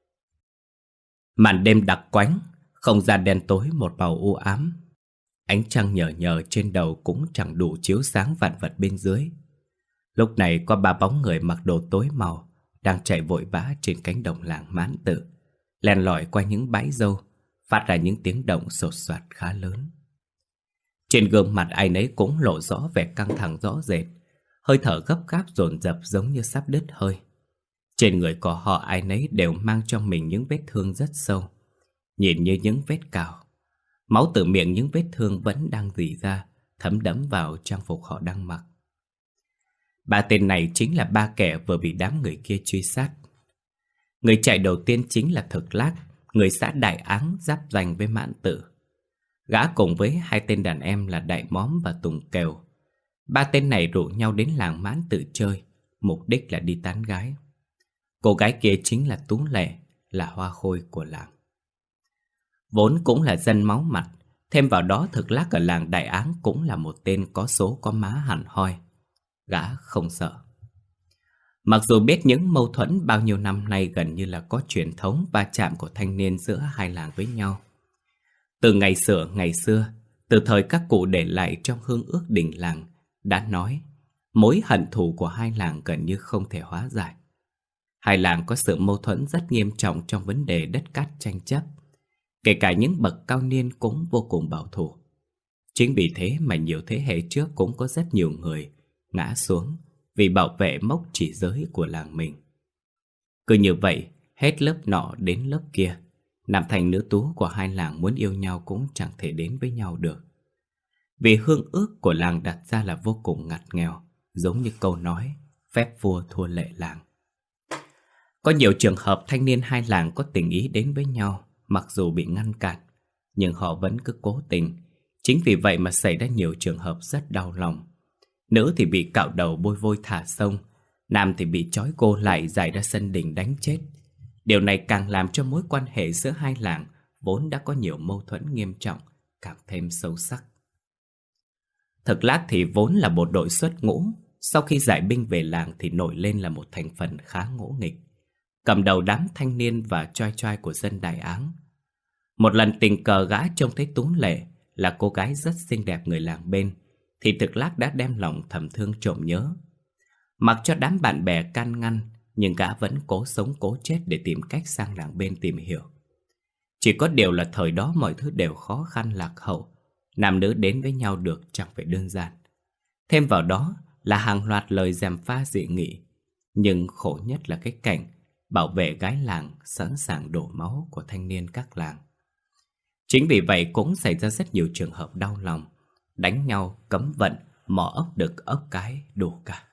Màn đêm đặc quánh, không gian đen tối một màu u ám. Ánh trăng nhờ nhờ trên đầu cũng chẳng đủ chiếu sáng vạn vật bên dưới. Lúc này có ba bóng người mặc đồ tối màu đang chạy vội vã trên cánh đồng làng Mãn Tự, len lỏi qua những bãi dâu, phát ra những tiếng động sột soạt khá lớn. Trên gương mặt ai nấy cũng lộ rõ vẻ căng thẳng rõ rệt, hơi thở gấp gáp dồn dập giống như sắp đứt hơi. Trên người của họ ai nấy đều mang trong mình những vết thương rất sâu, nhìn như những vết cào. Máu từ miệng những vết thương vẫn đang rỉ ra, thấm đẫm vào trang phục họ đang mặc. Ba tên này chính là ba kẻ vừa bị đám người kia truy sát. Người chạy đầu tiên chính là Thực Lắc, người xã Đại Áng giáp ranh với Mãn Tự. Gã cùng với hai tên đàn em là Đại Móm và Tùng Kèo. Ba tên này rủ nhau đến làng Mãn Tự chơi, mục đích là đi tán gái. Cô gái kia chính là Tú Lệ, là hoa khôi của làng. Vốn cũng là dân máu mặt, thêm vào đó Thực Lắc ở làng Đại Áng cũng là một tên có số có má hẳn hoi. Gã không sợ. Mặc dù biết những mâu thuẫn bao nhiêu năm nay gần như là có truyền thống va chạm của thanh niên giữa hai làng với nhau. Từ ngày xưa ngày xưa, từ thời các cụ để lại trong hương ước đình làng, đã nói mối hận thù của hai làng gần như không thể hóa giải. Hai làng có sự mâu thuẫn rất nghiêm trọng trong vấn đề đất cát tranh chấp. Kể cả những bậc cao niên cũng vô cùng bảo thủ. Chính vì thế mà nhiều thế hệ trước cũng có rất nhiều người ngã xuống vì bảo vệ mốc chỉ giới của làng mình. Cứ như vậy, hết lớp nọ đến lớp kia, nam thành nữ tú của hai làng muốn yêu nhau cũng chẳng thể đến với nhau được. Vì hương ước của làng đặt ra là vô cùng ngặt nghèo, giống như câu nói phép vua thua lệ làng. Có nhiều trường hợp thanh niên hai làng có tình ý đến với nhau, mặc dù bị ngăn cản, nhưng họ vẫn cứ cố tình. Chính vì vậy mà xảy ra nhiều trường hợp rất đau lòng. Nữ thì bị cạo đầu bôi vôi thả sông, nam thì bị trói cô lại giải ra sân đình đánh chết. Điều này càng làm cho mối quan hệ giữa hai làng vốn đã có nhiều mâu thuẫn nghiêm trọng càng thêm sâu sắc. Thực Lác thì vốn là bộ đội xuất ngũ, sau khi giải binh về làng thì nổi lên là một thành phần khá ngỗ nghịch, cầm đầu đám thanh niên và choi choi của dân Đại Áng. Một lần tình cờ gã trông thấy Tú Lệ là cô gái rất xinh đẹp người làng bên, thì Thực Lác đã đem lòng thầm thương trộm nhớ. Mặc cho đám bạn bè can ngăn, nhưng gã vẫn cố sống cố chết để tìm cách sang làng bên tìm hiểu. Chỉ có điều là thời đó mọi thứ đều khó khăn lạc hậu, nam nữ đến với nhau được chẳng phải đơn giản. Thêm vào đó là hàng loạt lời gièm pha dị nghị. Nhưng khổ nhất là cái cảnh bảo vệ gái làng sẵn sàng đổ máu của thanh niên các làng. Chính vì vậy cũng xảy ra rất nhiều trường hợp đau lòng, đánh nhau, cấm vận, mỏ ốc đực ốc cái đủ cả.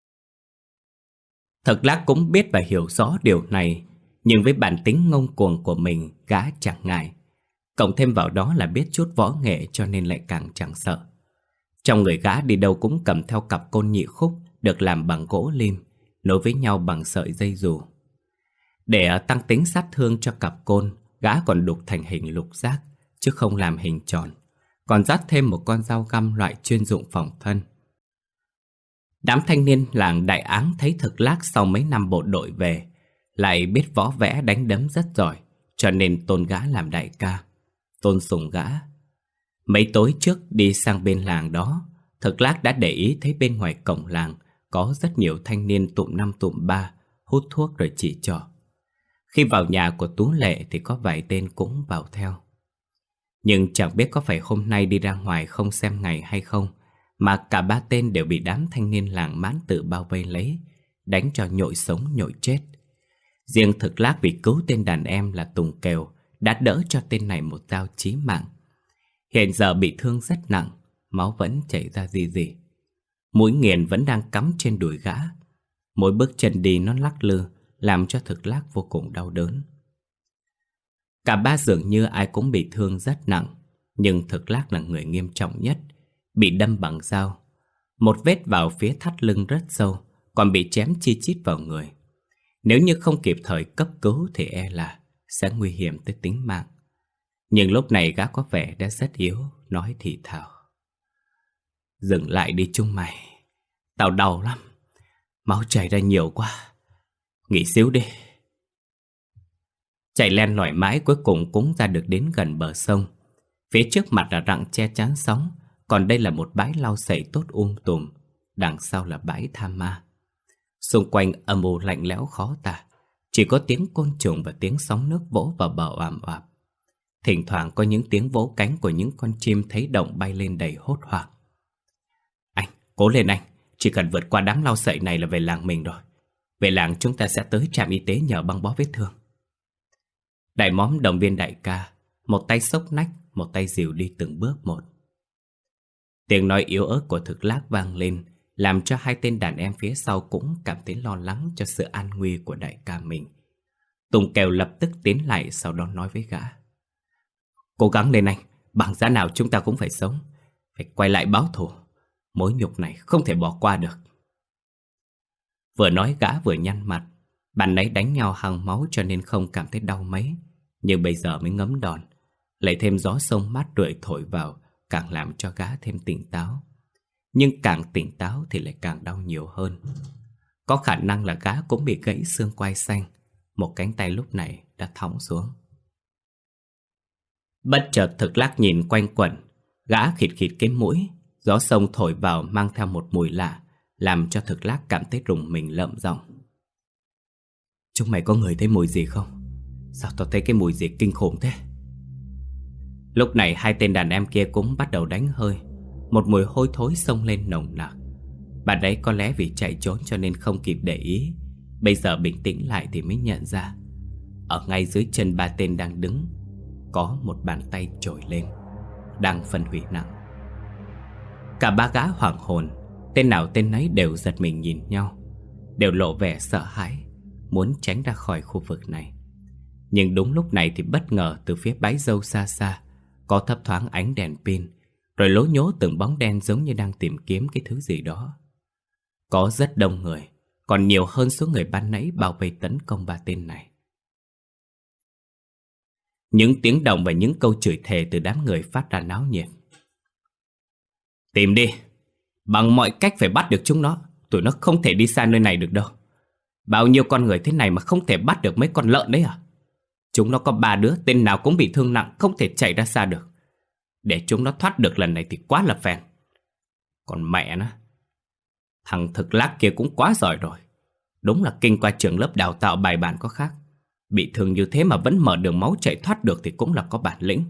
Thực Lác cũng biết và hiểu rõ điều này, nhưng với bản tính ngông cuồng của mình, gã chẳng ngại. Cộng thêm vào đó là biết chút võ nghệ cho nên lại càng chẳng sợ. Trong người gã đi đâu cũng cầm theo cặp côn nhị khúc được làm bằng gỗ lim, nối với nhau bằng sợi dây dù. Để tăng tính sát thương cho cặp côn, gã còn đục thành hình lục giác, chứ không làm hình tròn, còn dắt thêm một con dao găm loại chuyên dụng phòng thân. Đám thanh niên làng Đại Áng thấy Thực Lác sau mấy năm bộ đội về, lại biết võ vẽ đánh đấm rất giỏi, cho nên tôn gã làm đại ca, tôn sùng gã. Mấy tối trước đi sang bên làng đó, Thực Lác đã để ý thấy bên ngoài cổng làng có rất nhiều thanh niên tụm năm tụm ba, hút thuốc rồi chỉ trỏ. Khi vào nhà của Tú Lệ thì có vài tên cũng vào theo. Nhưng chẳng biết có phải hôm nay đi ra ngoài không xem ngày hay không, mà cả ba tên đều bị đám thanh niên làng Mãn Tự bao vây lấy, đánh cho nhội sống nhội chết. Riêng Thực Lác vì cứu tên đàn em là Tùng Kèo đã đỡ cho tên này một dao chí mạng. Hiện giờ bị thương rất nặng, máu vẫn chảy ra rì rì. Mũi nghiền vẫn đang cắm trên đùi gã. Mỗi bước chân đi nó lắc lư, làm cho Thực Lác vô cùng đau đớn. Cả ba dường như ai cũng bị thương rất nặng, nhưng Thực Lác là người nghiêm trọng nhất, bị đâm bằng dao. Một vết vào phía thắt lưng rất sâu, còn bị chém chi chít vào người. Nếu như không kịp thời cấp cứu thì e là sẽ nguy hiểm tới tính mạng. Nhưng lúc này gã có vẻ đã rất yếu, nói thì thào: "Dừng lại đi chúng mày, tao đau lắm, máu chảy ra nhiều quá, nghỉ xíu đi." Chạy len lỏi mãi cuối cùng cũng ra được đến gần bờ sông. Phía trước mặt là rặng che chắn sóng, còn đây là một bãi lau sậy tốt um tùm, đằng sau là bãi tha ma. Xung quanh âm u lạnh lẽo khó tả, chỉ có tiếng côn trùng và tiếng sóng nước vỗ vào bờ oàm oạp. Thỉnh thoảng có những tiếng vỗ cánh của những con chim thấy động bay lên đầy hốt hoảng. "Anh, cố lên anh, chỉ cần vượt qua đám lau sậy này là về làng mình rồi. Về làng chúng ta sẽ tới trạm y tế nhờ băng bó vết thương." Đại móm động viên đại ca, một tay xốc nách, một tay dìu đi từng bước một. Tiếng nói yếu ớt của Thực Lác vang lên, làm cho hai tên đàn em phía sau cũng cảm thấy lo lắng cho sự an nguy của đại ca mình. Tùng Kèo lập tức tiến lại, sau đó nói với gã: "Cố gắng lên anh, bằng giá nào chúng ta cũng phải sống, phải quay lại báo thù. Mối nhục này không thể bỏ qua được." Vừa nói gã vừa nhăn mặt. Bạn nãy đánh nhau hăng máu cho nên không cảm thấy đau mấy, nhưng bây giờ mới ngấm đòn, lại thêm gió sông mát rượi thổi vào, càng làm cho gã thêm tỉnh táo. Nhưng càng tỉnh táo thì lại càng đau nhiều hơn. Có khả năng là gã cũng bị gãy xương quai xanh, một cánh tay lúc này đã thõng xuống. Bất chợt Thực Lác nhìn quanh quẩn, gã khịt khịt cái mũi. Gió sông thổi vào mang theo một mùi lạ, làm cho Thực Lác cảm thấy rùng mình lợm giọng: "Chúng mày có ngửi thấy mùi gì không? Sao tao thấy cái mùi gì kinh khủng thế?" Lúc này hai tên đàn em kia cũng bắt đầu đánh hơi. Một mùi hôi thối xông lên nồng nặc. Bạn ấy có lẽ vì chạy trốn cho nên không kịp để ý. Bây giờ bình tĩnh lại thì mới nhận ra, ở ngay dưới chân ba tên đang đứng có một bàn tay trồi lên, đang phân hủy nặng. Cả ba gã hoảng hồn, tên nào tên nấy đều giật mình nhìn nhau, đều lộ vẻ sợ hãi, muốn tránh ra khỏi khu vực này. Nhưng đúng lúc này thì bất ngờ từ phía bãi dâu xa xa có thấp thoáng ánh đèn pin, rồi lố nhố từng bóng đen giống như đang tìm kiếm cái thứ gì đó. Có rất đông người, còn nhiều hơn số người ban nãy bao vây tấn công ba tên này. Những tiếng động và những câu chửi thề từ đám người phát ra náo nhiệt. Tìm đi, bằng mọi cách phải bắt được chúng nó. Tụi nó không thể đi xa nơi này được đâu. Bao nhiêu con người thế này mà không thể bắt được mấy con lợn đấy à? Chúng nó có ba đứa, tên nào cũng bị thương nặng, không thể chạy ra xa được. Để chúng nó thoát được lần này thì quá là phèn. Còn mẹ nó, thằng Thực Lác kia cũng quá giỏi rồi. Đúng là kinh qua trường lớp đào tạo bài bản có khác. Bị thương như thế mà vẫn mở đường máu chạy thoát được thì cũng là có bản lĩnh.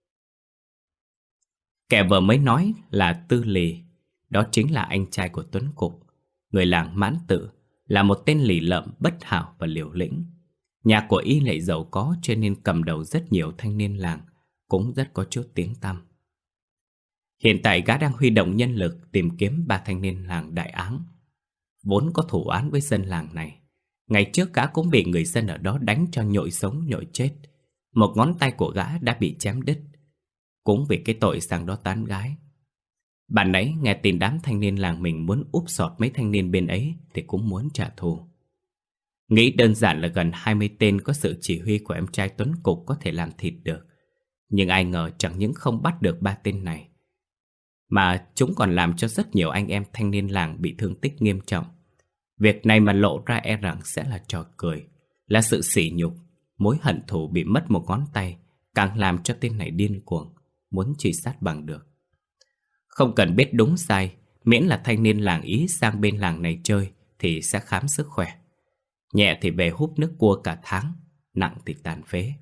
Kẻ vừa mới nói là Tư Lì. Đó chính là anh trai của Tuấn Cục, người làng Mãn Tự, là một tên lì lợm bất hảo và liều lĩnh. Nhà của y lại giàu có cho nên cầm đầu rất nhiều thanh niên làng, cũng rất có chút tiếng tăm. Hiện tại gã đang huy động nhân lực tìm kiếm ba thanh niên làng Đại Áng, vốn có thủ án với dân làng này. Ngày trước gã cũng bị người dân ở đó đánh cho nhội sống nhội chết. Một ngón tay của gã đã bị chém đứt, cũng vì cái tội sang đó tán gái. Bạn nãy nghe tin đám thanh niên làng mình muốn úp sọt mấy thanh niên bên ấy thì cũng muốn trả thù. Nghĩ đơn giản là gần hai mươi tên có sự chỉ huy của em trai Tuấn Cục có thể làm thịt được. Nhưng ai ngờ chẳng những không bắt được ba tên này, mà chúng còn làm cho rất nhiều anh em thanh niên làng bị thương tích nghiêm trọng. Việc này mà lộ ra e rằng sẽ là trò cười, là sự sỉ nhục. Mối hận thù bị mất một ngón tay càng làm cho tên này điên cuồng, muốn truy sát bằng được. Không cần biết đúng sai, miễn là thanh niên làng ý sang bên làng này chơi thì sẽ khám sức khỏe. Nhẹ thì về húp nước cua cả tháng, nặng thì tàn phế.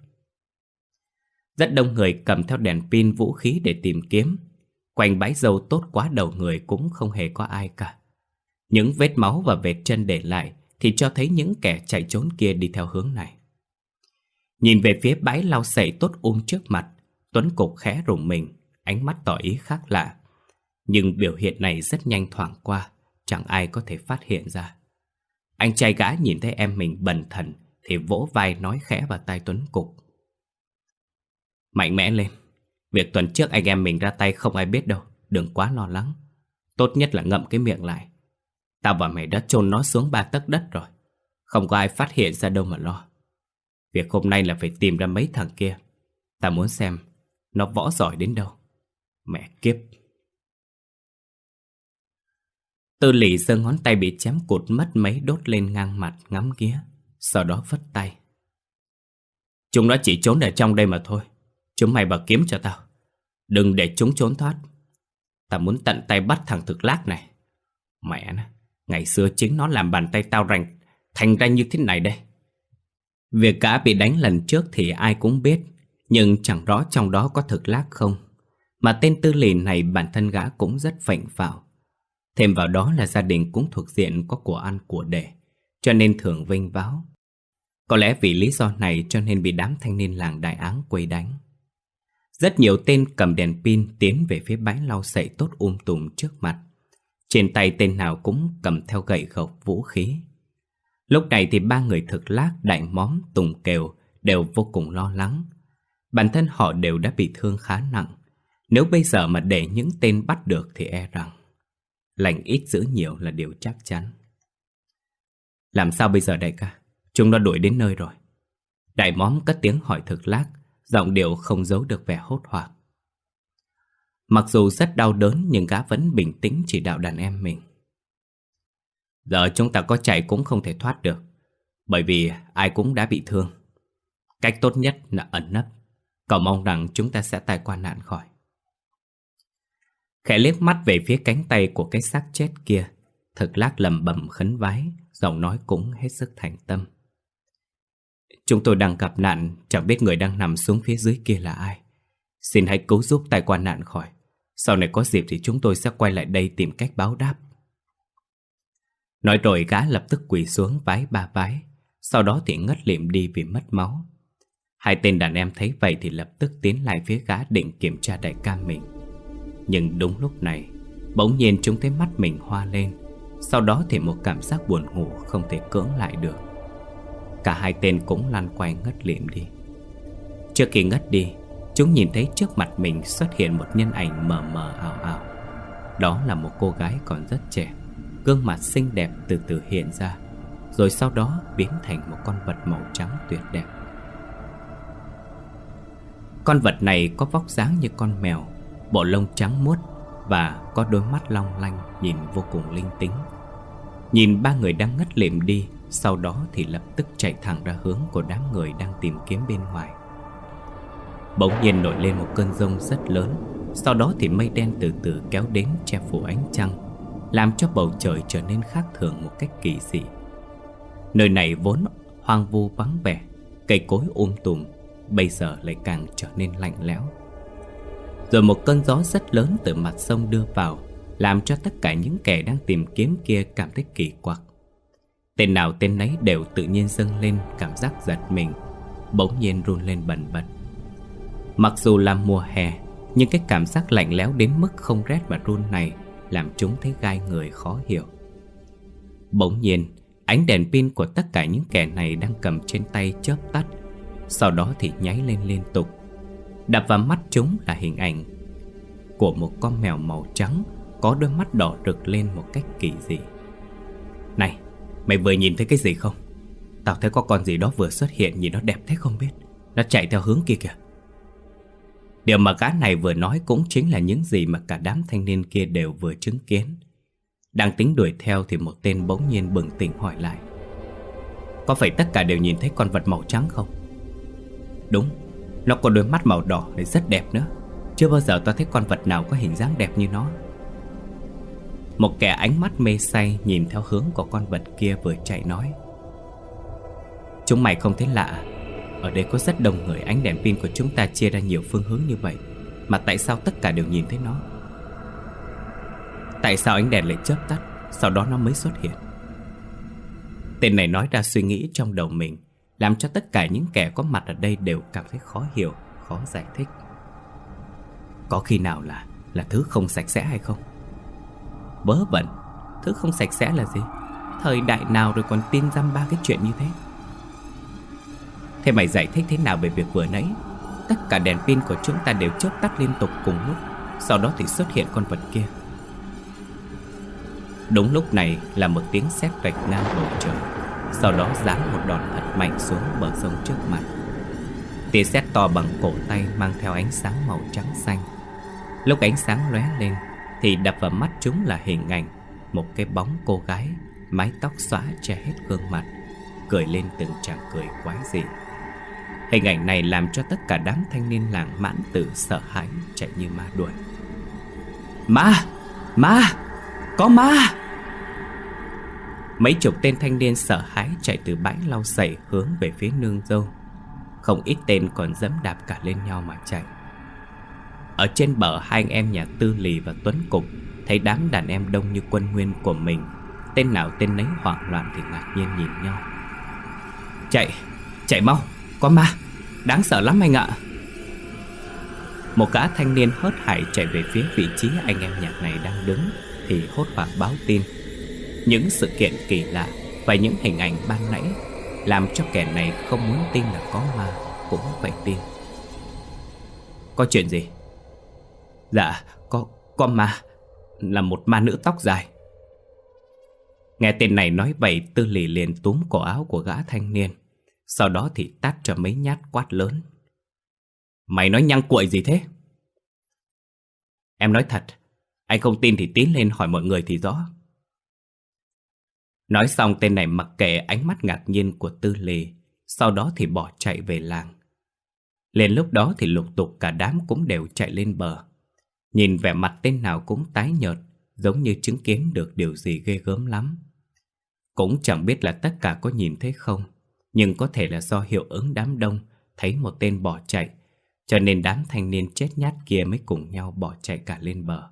Rất đông người cầm theo đèn pin vũ khí để tìm kiếm. Quanh bãi dâu tốt quá đầu người cũng không hề có ai cả. Những vết máu và vết chân để lại thì cho thấy những kẻ chạy trốn kia đi theo hướng này. Nhìn về phía bãi lau sậy tốt um trước mặt, Tuấn Cục khẽ rùng mình, ánh mắt tỏ ý khác lạ. Nhưng biểu hiện này rất nhanh thoảng qua, chẳng ai có thể phát hiện ra. Anh trai gã nhìn thấy em mình bần thần thì vỗ vai nói khẽ vào tai Tuấn Cục. Mạnh mẽ lên, việc tuần trước anh em mình ra tay không ai biết đâu, đừng quá lo lắng. Tốt nhất là ngậm cái miệng lại. Tao và mày đã chôn nó xuống ba tấc đất rồi, không có ai phát hiện ra đâu mà lo. Việc hôm nay là phải tìm ra mấy thằng kia. Tao muốn xem nó võ giỏi đến đâu. Mẹ kiếp. Tư Lì giơ ngón tay bị chém cụt mất mấy đốt lên ngang mặt ngắm nghía, sau đó vất tay. Chúng nó chỉ trốn ở trong đây mà thôi. Chúng mày vào kiếm cho tao, đừng để chúng trốn thoát. Tao muốn tận tay bắt thằng Thực Lác này. Mẹ nó, ngày xưa chính nó làm bàn tay tao rành thành ra như thế này đây. Việc gã bị đánh lần trước thì ai cũng biết, nhưng chẳng rõ trong đó có Thực Lác không. Mà tên Tư Lì này bản thân gã cũng rất phệnh phạo. Thêm vào đó là gia đình cũng thuộc diện có của ăn của để, cho nên thường vênh váo. Có lẽ vì lý do này cho nên bị đám thanh niên làng Đại Áng quấy đánh. Rất nhiều tên cầm đèn pin tiến về phía bãi lau sậy tốt um tùm trước mặt. Trên tay tên nào cũng cầm theo gậy gộc vũ khí. Lúc này thì ba người Thực Lác, Đại Móm, Tùng Kèo đều vô cùng lo lắng. Bản thân họ đều đã bị thương khá nặng. Nếu bây giờ mà để những tên bắt được thì e rằng lành ít dữ nhiều là điều chắc chắn. Làm sao bây giờ đại ca? Chúng nó đuổi đến nơi rồi. Đại Móm cất tiếng hỏi Thực Lác, giọng điệu không giấu được vẻ hốt hoảng. Mặc dù rất đau đớn nhưng gã vẫn bình tĩnh chỉ đạo đàn em mình. Giờ chúng ta có chạy cũng không thể thoát được, bởi vì ai cũng đã bị thương. Cách tốt nhất là ẩn nấp. Cậu mong rằng chúng ta sẽ tai qua nạn khỏi. Khẽ liếc mắt về phía cánh tay của cái xác chết kia, Thực Lác lẩm bẩm khấn vái, giọng nói cũng hết sức thành tâm. Chúng tôi đang gặp nạn, chẳng biết người đang nằm xuống phía dưới kia là ai. Xin hãy cứu giúp tai qua nạn khỏi. Sau này có dịp thì chúng tôi sẽ quay lại đây tìm cách báo đáp. Nói rồi gã lập tức quỳ xuống vái ba vái, sau đó thì ngất lịm đi vì mất máu. Hai tên đàn em thấy vậy thì lập tức tiến lại phía gã định kiểm tra đại ca mình. Nhưng đúng lúc này, bỗng nhiên chúng thấy mắt mình hoa lên. Sau đó thì một cảm giác buồn ngủ không thể cưỡng lại được. Cả hai tên cũng lăn quay ngất lịm đi. Trước khi ngất đi, chúng nhìn thấy trước mặt mình xuất hiện một nhân ảnh mờ mờ ảo ảo. Đó là một cô gái còn rất trẻ, gương mặt xinh đẹp từ từ hiện ra, rồi sau đó biến thành một con vật màu trắng tuyệt đẹp. Con vật này có vóc dáng như con mèo, bộ lông trắng muốt và có đôi mắt long lanh nhìn vô cùng linh tính. Nhìn ba người đang ngất lịm đi, sau đó thì lập tức chạy thẳng ra hướng của đám người đang tìm kiếm bên ngoài. Bỗng nhiên nổi lên một cơn giông rất lớn, sau đó thì mây đen từ từ kéo đến che phủ ánh trăng, làm cho bầu trời trở nên khác thường một cách kỳ dị. Nơi này vốn hoang vu vắng vẻ, cây cối um tùm, bây giờ lại càng trở nên lạnh lẽo. Rồi một cơn gió rất lớn từ mặt sông đưa vào, làm cho tất cả những kẻ đang tìm kiếm kia cảm thấy kỳ quặc. Tên nào tên nấy đều tự nhiên dâng lên cảm giác giật mình, bỗng nhiên run lên bần bật. Mặc dù là mùa hè, nhưng cái cảm giác lạnh lẽo đến mức không rét mà run này làm chúng thấy gai người khó hiểu. Bỗng nhiên, ánh đèn pin của tất cả những kẻ này đang cầm trên tay chớp tắt, sau đó thì nháy lên liên tục. Đập vào mắt chúng là hình ảnh của một con mèo màu trắng có đôi mắt đỏ rực lên một cách kỳ dị. Này, mày vừa nhìn thấy cái gì không? Tao thấy có con gì đó vừa xuất hiện, nhìn nó đẹp thế không biết. Nó chạy theo hướng kia kìa. Điều mà gã này vừa nói cũng chính là những gì mà cả đám thanh niên kia đều vừa chứng kiến. Đang tính đuổi theo thì một tên bỗng nhiên bừng tỉnh hỏi lại: có phải tất cả đều nhìn thấy con vật màu trắng không? Đúng, nó có đôi mắt màu đỏ này rất đẹp nữa. Chưa bao giờ tao thấy con vật nào có hình dáng đẹp như nó. Một kẻ ánh mắt mê say nhìn theo hướng của con vật kia vừa chạy nói: chúng mày không thấy lạ, ở đây có rất đông người, ánh đèn pin của chúng ta chia ra nhiều phương hướng như vậy, mà tại sao tất cả đều nhìn thấy nó? Tại sao ánh đèn lại chớp tắt, sau đó nó mới xuất hiện? Tên này nói ra suy nghĩ trong đầu mình, làm cho tất cả những kẻ có mặt ở đây đều cảm thấy khó hiểu, khó giải thích. Có khi nào là là thứ không sạch sẽ hay không? Vớ vẩn, thứ không sạch sẽ là gì? Thời đại nào rồi còn tin dăm ba cái chuyện như thế? Thế mày giải thích thế nào về việc vừa nãy tất cả đèn pin của chúng ta đều chớp tắt liên tục cùng lúc, sau đó thì xuất hiện con vật kia? Đúng lúc này là một tiếng sét rạch ngang bầu trời, sau đó giáng một đòn thật mạnh xuống bờ sông trước mặt. Tia sét to bằng cổ tay mang theo ánh sáng màu trắng xanh. Lúc ánh sáng lóe lên thì đập vào mắt chúng là hình ảnh một cái bóng cô gái, mái tóc xõa che hết gương mặt, cười lên từng tràng cười quái dị. Hình ảnh này làm cho tất cả đám thanh niên làng mãn tử sợ hãi chạy như ma đuổi. Ma! Ma! Có ma! Mấy chục tên thanh niên sợ hãi chạy từ bãi lau sậy hướng về phía nương dâu. Không ít tên còn giẫm đạp cả lên nhau mà chạy. Ở trên bờ, hai anh em nhà Tư Lì và Tuấn Cục thấy đám đàn em đông như quân nguyên của mình, tên nào tên nấy hoảng loạn thì ngạc nhiên nhìn nhau. Chạy, chạy mau, có ma, đáng sợ lắm anh ạ. Một gã thanh niên hớt hải chạy về phía vị trí anh em nhạc này đang đứng thì hốt hoảng báo tin. Những sự kiện kỳ lạ và những hình ảnh ban nãy làm cho kẻ này không muốn tin là có ma cũng phải tin. Có chuyện gì? Dạ, có, có ma, là một ma nữ tóc dài. Nghe tên này nói vậy, Tư Lì liền túm cổ áo của gã thanh niên, sau đó thì tát cho mấy nhát quát lớn: Mày nói nhăng cuội gì thế? Em nói thật, anh không tin thì tiến lên hỏi mọi người thì rõ. Nói xong tên này mặc kệ ánh mắt ngạc nhiên của Tư Lì, sau đó thì bỏ chạy về làng. Liền lúc đó thì lục tục cả đám cũng đều chạy lên bờ. Nhìn vẻ mặt tên nào cũng tái nhợt, giống như chứng kiến được điều gì ghê gớm lắm. Cũng chẳng biết là tất cả có nhìn thấy không, nhưng có thể là do hiệu ứng đám đông thấy một tên bỏ chạy, cho nên đám thanh niên chết nhát kia mới cùng nhau bỏ chạy cả lên bờ.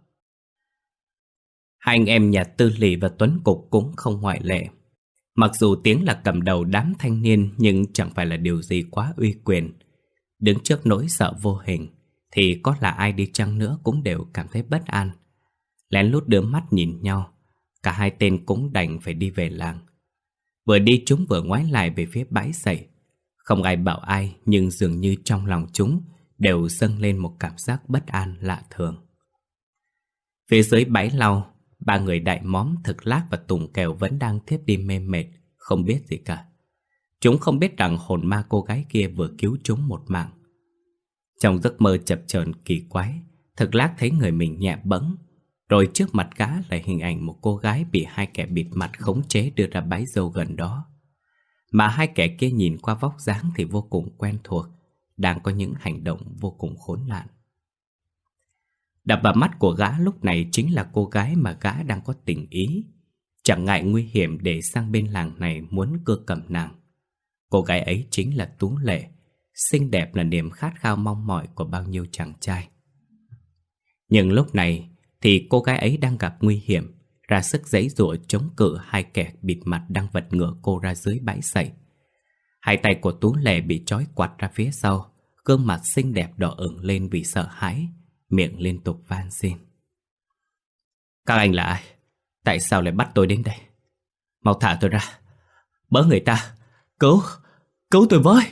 Hai anh em nhà Tư Lì và Tuấn Cục cũng không ngoại lệ. Mặc dù tiếng là cầm đầu đám thanh niên nhưng chẳng phải là điều gì quá uy quyền. Đứng trước nỗi sợ vô hình thì có là ai đi chăng nữa cũng đều cảm thấy bất an. Lén lút đưa mắt nhìn nhau, cả hai tên cũng đành phải đi về làng. Vừa đi chúng vừa ngoái lại về phía bãi sậy. Không ai bảo ai nhưng dường như trong lòng chúng đều dâng lên một cảm giác bất an lạ thường. Phía dưới bãi lau, ba người Đại Móm, Thực Lác và Tùng Kèo vẫn đang thiếp đi mê mệt, không biết gì cả. Chúng không biết rằng hồn ma cô gái kia vừa cứu chúng một mạng. Trong giấc mơ chập chờn kỳ quái, Thực Lác thấy người mình nhẹ bẫng, rồi trước mặt gã là hình ảnh một cô gái bị hai kẻ bịt mặt khống chế đưa ra bãi dâu gần đó. Mà hai kẻ kia nhìn qua vóc dáng thì vô cùng quen thuộc, đang có những hành động vô cùng khốn nạn. Đập vào mắt của gã lúc này chính là cô gái mà gã đang có tình ý, chẳng ngại nguy hiểm để sang bên làng này muốn cưa cầm nàng. Cô gái ấy chính là Tú Lệ, xinh đẹp là niềm khát khao mong mỏi của bao nhiêu chàng trai. Nhưng lúc này thì cô gái ấy đang gặp nguy hiểm, ra sức giãy giụa chống cự hai kẻ bịt mặt đang vật ngựa cô ra dưới bãi sậy. Hai tay của Tú Lệ bị trói quặt ra phía sau, gương mặt xinh đẹp đỏ ửng lên vì sợ hãi, miệng liên tục van xin. Các anh là ai? Tại sao lại bắt tôi đến đây? Mau thả tôi ra, bớ người ta, cứu, cứu tôi với.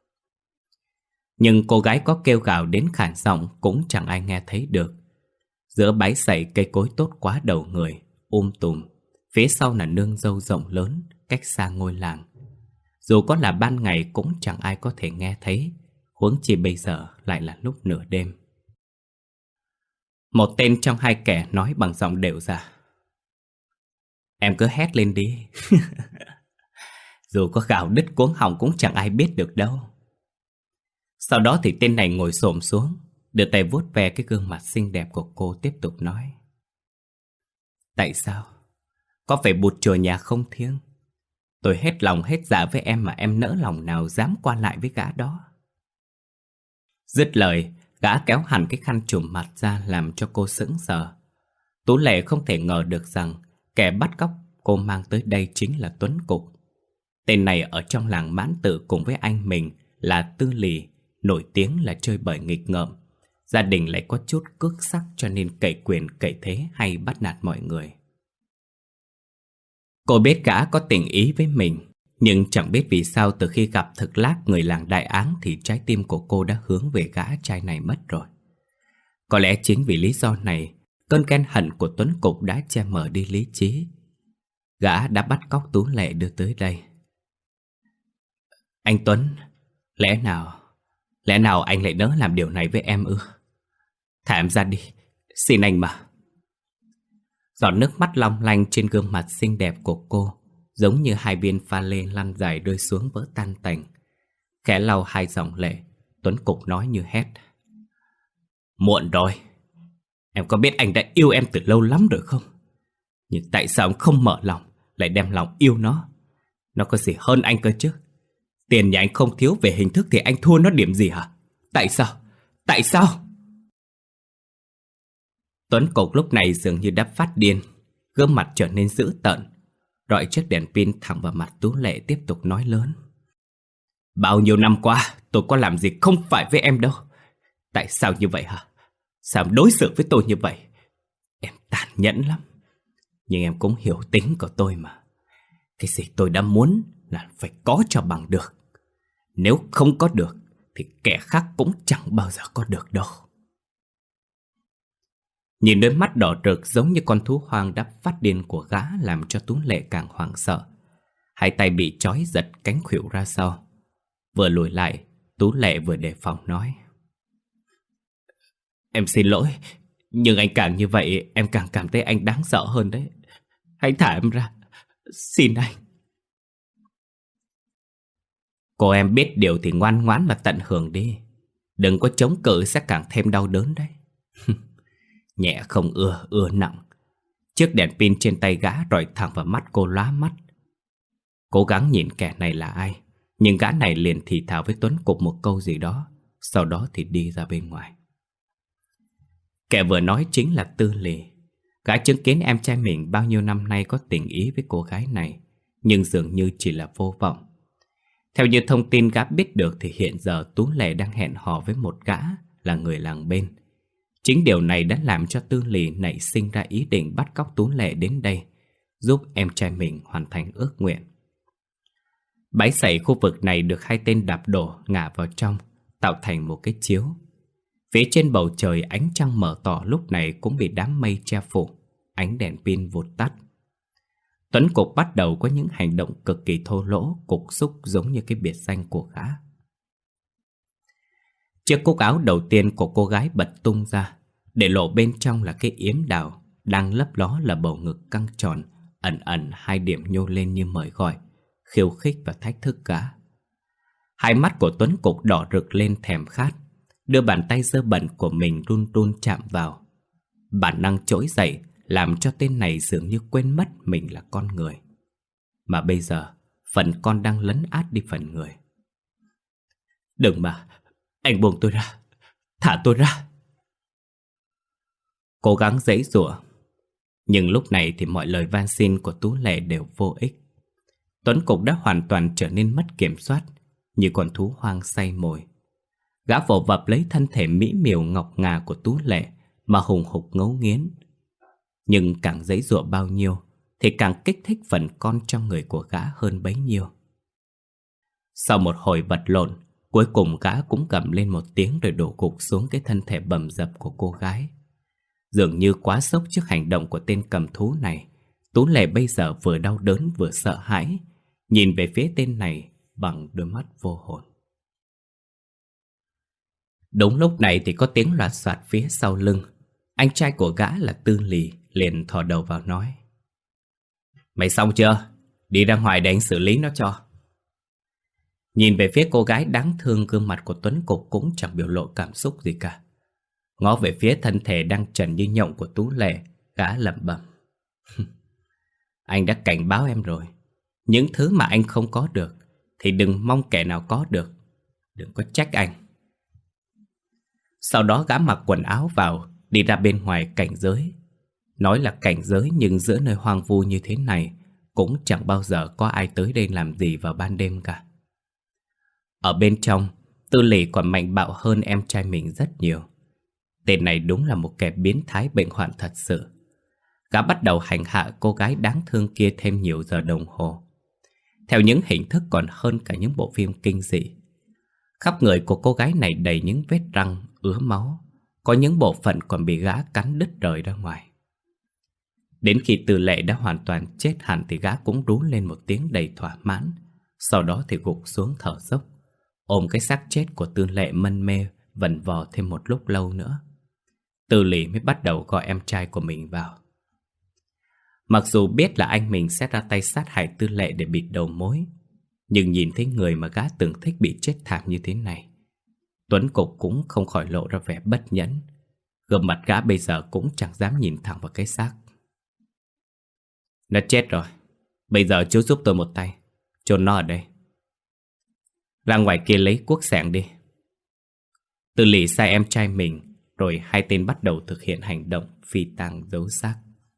Nhưng cô gái có kêu gào đến khản giọng cũng chẳng ai nghe thấy được. Giữa bãi sậy cây cối tốt quá đầu người, um tùm, phía sau là nương dâu rộng lớn, cách xa ngôi làng. Dù có là ban ngày cũng chẳng ai có thể nghe thấy, huống chi bây giờ lại là lúc nửa đêm. Một tên trong hai kẻ nói bằng giọng đều ra. Em cứ hét lên đi. Dù có gào đứt cuống họng cũng chẳng ai biết được đâu. Sau đó thì tên này ngồi xổm xuống, đưa tay vuốt ve cái gương mặt xinh đẹp của cô, tiếp tục nói. Tại sao? Có phải bụt chùa nhà không thiêng? Tôi hết lòng hết dạ với em mà em nỡ lòng nào dám qua lại với gã đó. Dứt lời, gã kéo hẳn cái khăn trùm mặt ra làm cho cô sững sờ. Tú Lệ không thể ngờ được rằng kẻ bắt cóc cô mang tới đây chính là Tuấn Cục. Tên này ở trong làng Mãn Tự cùng với anh mình là Tư Lì, nổi tiếng là chơi bời nghịch ngợm. Gia đình lại có chút cước sắc cho nên cậy quyền cậy thế hay bắt nạt mọi người. Cô biết gã có tình ý với mình, nhưng chẳng biết vì sao từ khi gặp Thực Lác người làng Đại Áng thì trái tim của cô đã hướng về gã trai này mất rồi. Có lẽ chính vì lý do này, cơn ghen hận của Tuấn Cục đã che mờ đi lý trí. Gã đã bắt cóc Tú Lệ đưa tới đây. Anh Tuấn, lẽ nào, lẽ nào anh lại nỡ làm điều này với em ư? Thả em ra đi, xin anh mà. Giọt nước mắt long lanh trên gương mặt xinh đẹp của cô giống như hai viên pha lê lăn dài rơi xuống vỡ tan tành. Khẽ lau hai dòng lệ, Tuấn Cục nói như hét. Muộn rồi. Em có biết anh đã yêu em từ lâu lắm rồi không? Nhưng tại sao em không mở lòng, lại đem lòng yêu nó? Nó có gì hơn anh cơ chứ? Tiền nhà anh không thiếu, về hình thức thì anh thua nó điểm gì hả? Tại sao? Tại sao? Tuấn Cục lúc này dường như đã phát điên, gương mặt trở nên dữ tợn, rọi chiếc đèn pin thẳng vào mặt Tú Lệ, tiếp tục nói lớn. Bao nhiêu năm qua tôi có làm gì không phải với em đâu. Tại sao như vậy hả? Sao em đối xử với tôi như vậy? Em tàn nhẫn lắm. Nhưng em cũng hiểu tính của tôi mà. Cái gì tôi đã muốn là phải có cho bằng được. Nếu không có được thì kẻ khác cũng chẳng bao giờ có được đâu. Nhìn đôi mắt đỏ rực giống như con thú hoang đã phát điên của gã làm cho Tú Lệ càng hoảng sợ. Hai tay bị trói giật cánh khuỷu ra sau. Vừa lùi lại, Tú Lệ vừa đề phòng nói. Em xin lỗi, nhưng anh càng như vậy em càng cảm thấy anh đáng sợ hơn đấy. Hãy thả em ra, xin anh. Cô em biết điều thì ngoan ngoãn mà tận hưởng đi. Đừng có chống cự sẽ càng thêm đau đớn đấy. Nhẹ không ưa, ưa nặng. Chiếc đèn pin trên tay gã rọi thẳng vào mắt cô lóa mắt. Cố gắng nhìn kẻ này là ai, nhưng gã này liền thì thào với Tuấn Cục một câu gì đó, sau đó thì đi ra bên ngoài. Kẻ vừa nói chính là Tư Lì. Gã chứng kiến em trai mình bao nhiêu năm nay có tình ý với cô gái này, nhưng dường như chỉ là vô vọng. Theo như thông tin gã biết được thì hiện giờ Tú Lệ đang hẹn hò với một gã là người làng bên. Chính điều này đã làm cho Tư Lì nảy sinh ra ý định bắt cóc Tú Lệ đến đây, giúp em trai mình hoàn thành ước nguyện. Bãi sẩy khu vực này được hai tên đạp đổ ngả vào trong, tạo thành một cái chiếu. Phía trên bầu trời ánh trăng mở tỏ lúc này cũng bị đám mây che phủ, ánh đèn pin vụt tắt. Tuấn Cục bắt đầu có những hành động cực kỳ thô lỗ, cục xúc giống như cái biệt danh của gã. Chiếc cúc áo đầu tiên của cô gái bật tung ra, để lộ bên trong là cái yếm đào, đang lấp ló là bầu ngực căng tròn, ẩn ẩn hai điểm nhô lên như mời gọi, khiêu khích và thách thức gã. Hai mắt của Tuấn Cục đỏ rực lên thèm khát, đưa bàn tay dơ bẩn của mình run run chạm vào. Bản năng trỗi dậy làm cho tên này dường như quên mất mình là con người. Mà bây giờ, phần con đang lấn át đi phần người. Đừng mà, anh buông tôi ra, thả tôi ra. Cố gắng giãy giụa, nhưng lúc này thì mọi lời van xin của Tú Lệ đều vô ích. Tuấn Cục đã hoàn toàn trở nên mất kiểm soát, như con thú hoang say mồi. Gã vồ vập lấy thân thể mỹ miều ngọc ngà của Tú Lệ mà hùng hục ngấu nghiến. Nhưng càng giãy giụa bao nhiêu thì càng kích thích phần con trong người của gã hơn bấy nhiêu. Sau một hồi vật lộn, cuối cùng gã cũng gầm lên một tiếng rồi đổ gục xuống cái thân thể bầm dập của cô gái. Dường như quá sốc trước hành động của tên cầm thú này, Tú Lệ bây giờ vừa đau đớn vừa sợ hãi, nhìn về phía tên này bằng đôi mắt vô hồn. Đúng lúc này thì có tiếng loạt soạt phía sau lưng. Anh trai của gã là Tư Lì liền thò đầu vào nói: Mày xong chưa? Đi ra ngoài để anh xử lý nó cho. Nhìn về phía cô gái đáng thương, gương mặt của Tuấn Cục cũng chẳng biểu lộ cảm xúc gì cả. Ngó về phía thân thể đang trần như nhộng của Tú Lệ, gã lẩm bẩm: Anh đã cảnh báo em rồi. Những thứ mà anh không có được thì đừng mong kẻ nào có được. Đừng có trách anh. Sau đó gã mặc quần áo vào, đi ra bên ngoài cảnh giới. Nói là cảnh giới, nhưng giữa nơi hoang vu như thế này cũng chẳng bao giờ có ai tới đây làm gì vào ban đêm cả. Ở bên trong, Tư Lì còn mạnh bạo hơn em trai mình rất nhiều. Tên này đúng là một kẻ biến thái bệnh hoạn thật sự. Gã bắt đầu hành hạ cô gái đáng thương kia thêm nhiều giờ đồng hồ, theo những hình thức còn hơn cả những bộ phim kinh dị. Khắp người của cô gái này đầy những vết răng, ứa máu. Có những bộ phận còn bị gã cắn đứt rời ra ngoài. Đến khi Tư Lệ đã hoàn toàn chết hẳn thì gã cũng rú lên một tiếng đầy thỏa mãn. Sau đó thì gục xuống thở dốc, ôm cái xác chết của Tư Lệ mân mê vần vò thêm một lúc lâu nữa. Tư Lì mới bắt đầu gọi em trai của mình vào. Mặc dù biết là anh mình sẽ ra tay sát hại Tư Lệ để bịt đầu mối, nhưng nhìn thấy người mà gã từng thích bị chết thảm như thế này, Tuấn Cục cũng không khỏi lộ ra vẻ bất nhẫn. Gương mặt gã bây giờ cũng chẳng dám nhìn thẳng vào cái xác. Nó chết rồi. Bây giờ chú giúp tôi một tay, chôn nó ở đây. Ra ngoài kia lấy cuốc xẻng đi. Tư Lì sai em trai mình, rồi hai tên bắt đầu thực hiện hành động phi tang giấu xác.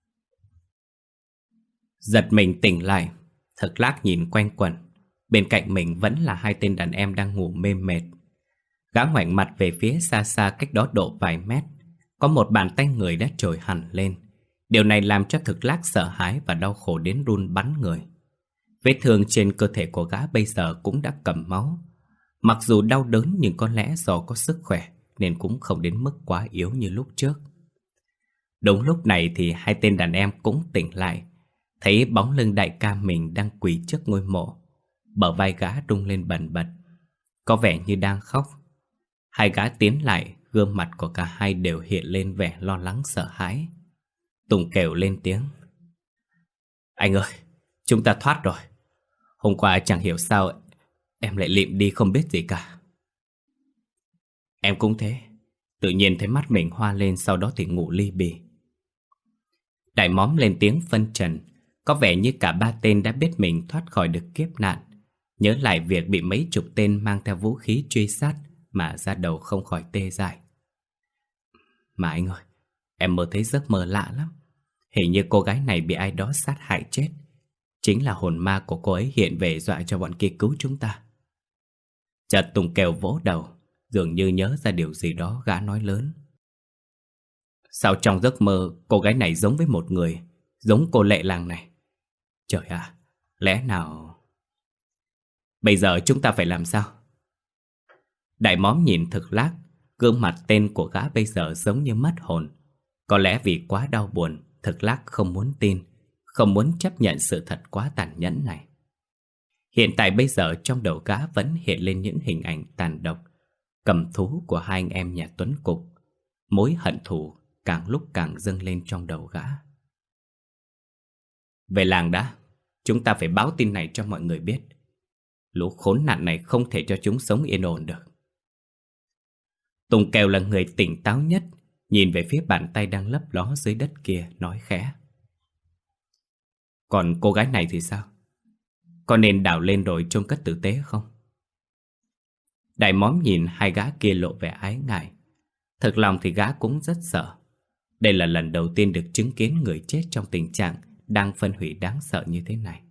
Giật mình tỉnh lại, thật lác nhìn quanh quẩn. Bên cạnh mình vẫn là hai tên đàn em đang ngủ mê mệt. Gã ngoảnh mặt về phía xa xa cách đó độ vài mét, có một bàn tay người đã trồi hẳn lên. Điều này làm cho Thực Lác sợ hãi và đau khổ đến run bắn người. Vết thương trên cơ thể của gã bây giờ cũng đã cầm máu. Mặc dù đau đớn nhưng có lẽ do có sức khỏe nên cũng không đến mức quá yếu như lúc trước. Đúng lúc này thì hai tên đàn em cũng tỉnh lại, thấy bóng lưng đại ca mình đang quỳ trước ngôi mộ. Bờ vai gã rung lên bần bật, có vẻ như đang khóc. Hai gã tiến lại, gương mặt của cả hai đều hiện lên vẻ lo lắng sợ hãi. Tùng kêu lên tiếng: Anh ơi, chúng ta thoát rồi. Hôm qua chẳng hiểu sao em lại lịm đi không biết gì cả. Em cũng thế. Tự nhiên thấy mắt mình hoa lên, sau đó thì ngủ li bì. Đại Móm lên tiếng phân trần. Có vẻ như cả ba tên đã biết mình thoát khỏi được kiếp nạn, nhớ lại việc bị mấy chục tên mang theo vũ khí truy sát mà da đầu không khỏi tê dại. Mà anh ơi, em mơ thấy giấc mơ lạ lắm. Hình như cô gái này bị ai đó sát hại chết. Chính là hồn ma của cô ấy hiện về dọa cho bọn kia cứu chúng ta. Chợt Tùng Kèo vỗ đầu, dường như nhớ ra điều gì đó, gã nói lớn. Sao trong giấc mơ cô gái này giống với một người, giống cô Lệ Làng này? Trời ạ, lẽ nào... Bây giờ chúng ta phải làm sao? Đại Móm nhìn Thực Lác, gương mặt tên của gã bây giờ giống như mất hồn. Có lẽ vì quá đau buồn, Thực Lác không muốn tin, không muốn chấp nhận sự thật quá tàn nhẫn này. Hiện tại bây giờ trong đầu gã vẫn hiện lên những hình ảnh tàn độc, cầm thú của hai anh em nhà Tuấn Cục. Mối hận thù càng lúc càng dâng lên trong đầu gã. Về làng đã, chúng ta phải báo tin này cho mọi người biết. Lũ khốn nạn này không thể cho chúng sống yên ổn được. Tùng Kèo là người tỉnh táo nhất, nhìn về phía bàn tay đang lấp ló dưới đất kia, nói khẽ. Còn cô gái này thì sao? Có nên đào lên rồi chôn cất tử tế không? Đại Móm nhìn hai gã kia lộ vẻ ái ngại. Thực lòng thì gã cũng rất sợ. Đây là lần đầu tiên được chứng kiến người chết trong tình trạng đang phân hủy đáng sợ như thế này.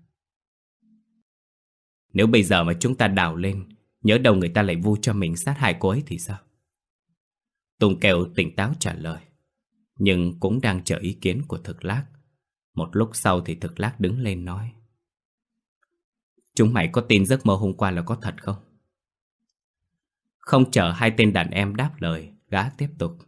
Nếu bây giờ mà chúng ta đào lên, nhớ đâu người ta lại vu cho mình sát hại cô ấy thì sao? Tùng Kèo tỉnh táo trả lời, nhưng cũng đang chờ ý kiến của Thực Lác. Một lúc sau thì Thực Lác đứng lên nói. Chúng mày có tin giấc mơ hôm qua là có thật không? Không chờ hai tên đàn em đáp lời, gã tiếp tục.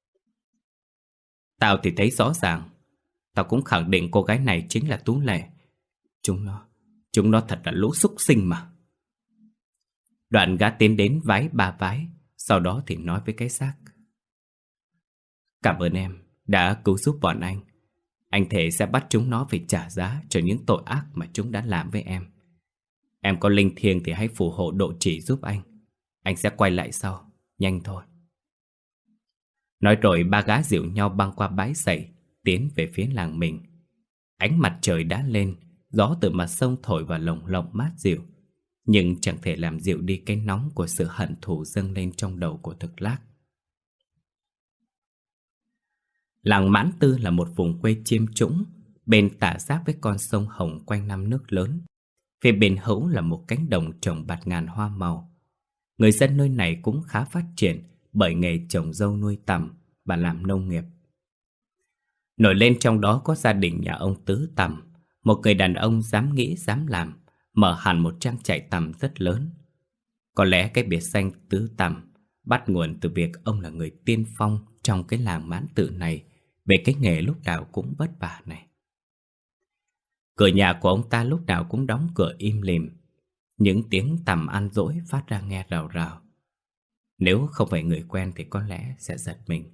Tao thì thấy rõ ràng. Tao cũng khẳng định cô gái này chính là Tú Lệ. Chúng nó, chúng nó thật là lũ súc sinh mà. Đoạn gã tiến đến vái ba vái, sau đó thì nói với cái xác. Cảm ơn em đã cứu giúp bọn anh. Anh thề sẽ bắt chúng nó phải trả giá cho những tội ác mà chúng đã làm với em. Em có linh thiêng thì hãy phù hộ độ trì giúp anh. Anh sẽ quay lại sau, nhanh thôi. Nói rồi ba gã dịu nhau băng qua bãi sậy, tiến về phía làng mình. Ánh mặt trời đã lên, gió từ mặt sông thổi vào lồng lộng mát dịu, nhưng chẳng thể làm dịu đi cái nóng của sự hận thù dâng lên trong đầu của Thực Lác. Làng Mãn Tư là một vùng quê chiêm trũng, bên tả giáp với con sông Hồng quanh năm nước lớn. Phía bên hữu là một cánh đồng trồng bạt ngàn hoa màu. Người dân nơi này cũng khá phát triển bởi nghề trồng dâu nuôi tằm và làm nông nghiệp. Nổi lên trong đó có gia đình nhà ông Tứ Tằm, một người đàn ông dám nghĩ dám làm, mở hẳn một trang trại tằm rất lớn. Có lẽ cái biệt danh Tứ Tằm bắt nguồn từ việc ông là người tiên phong trong cái làng Mãn Tự này về cái nghề lúc nào cũng vất vả này. Cửa nhà của ông ta lúc nào cũng đóng cửa im lìm, những tiếng tằm ăn dỗi phát ra nghe rào rào. Nếu không phải người quen thì có lẽ sẽ giật mình.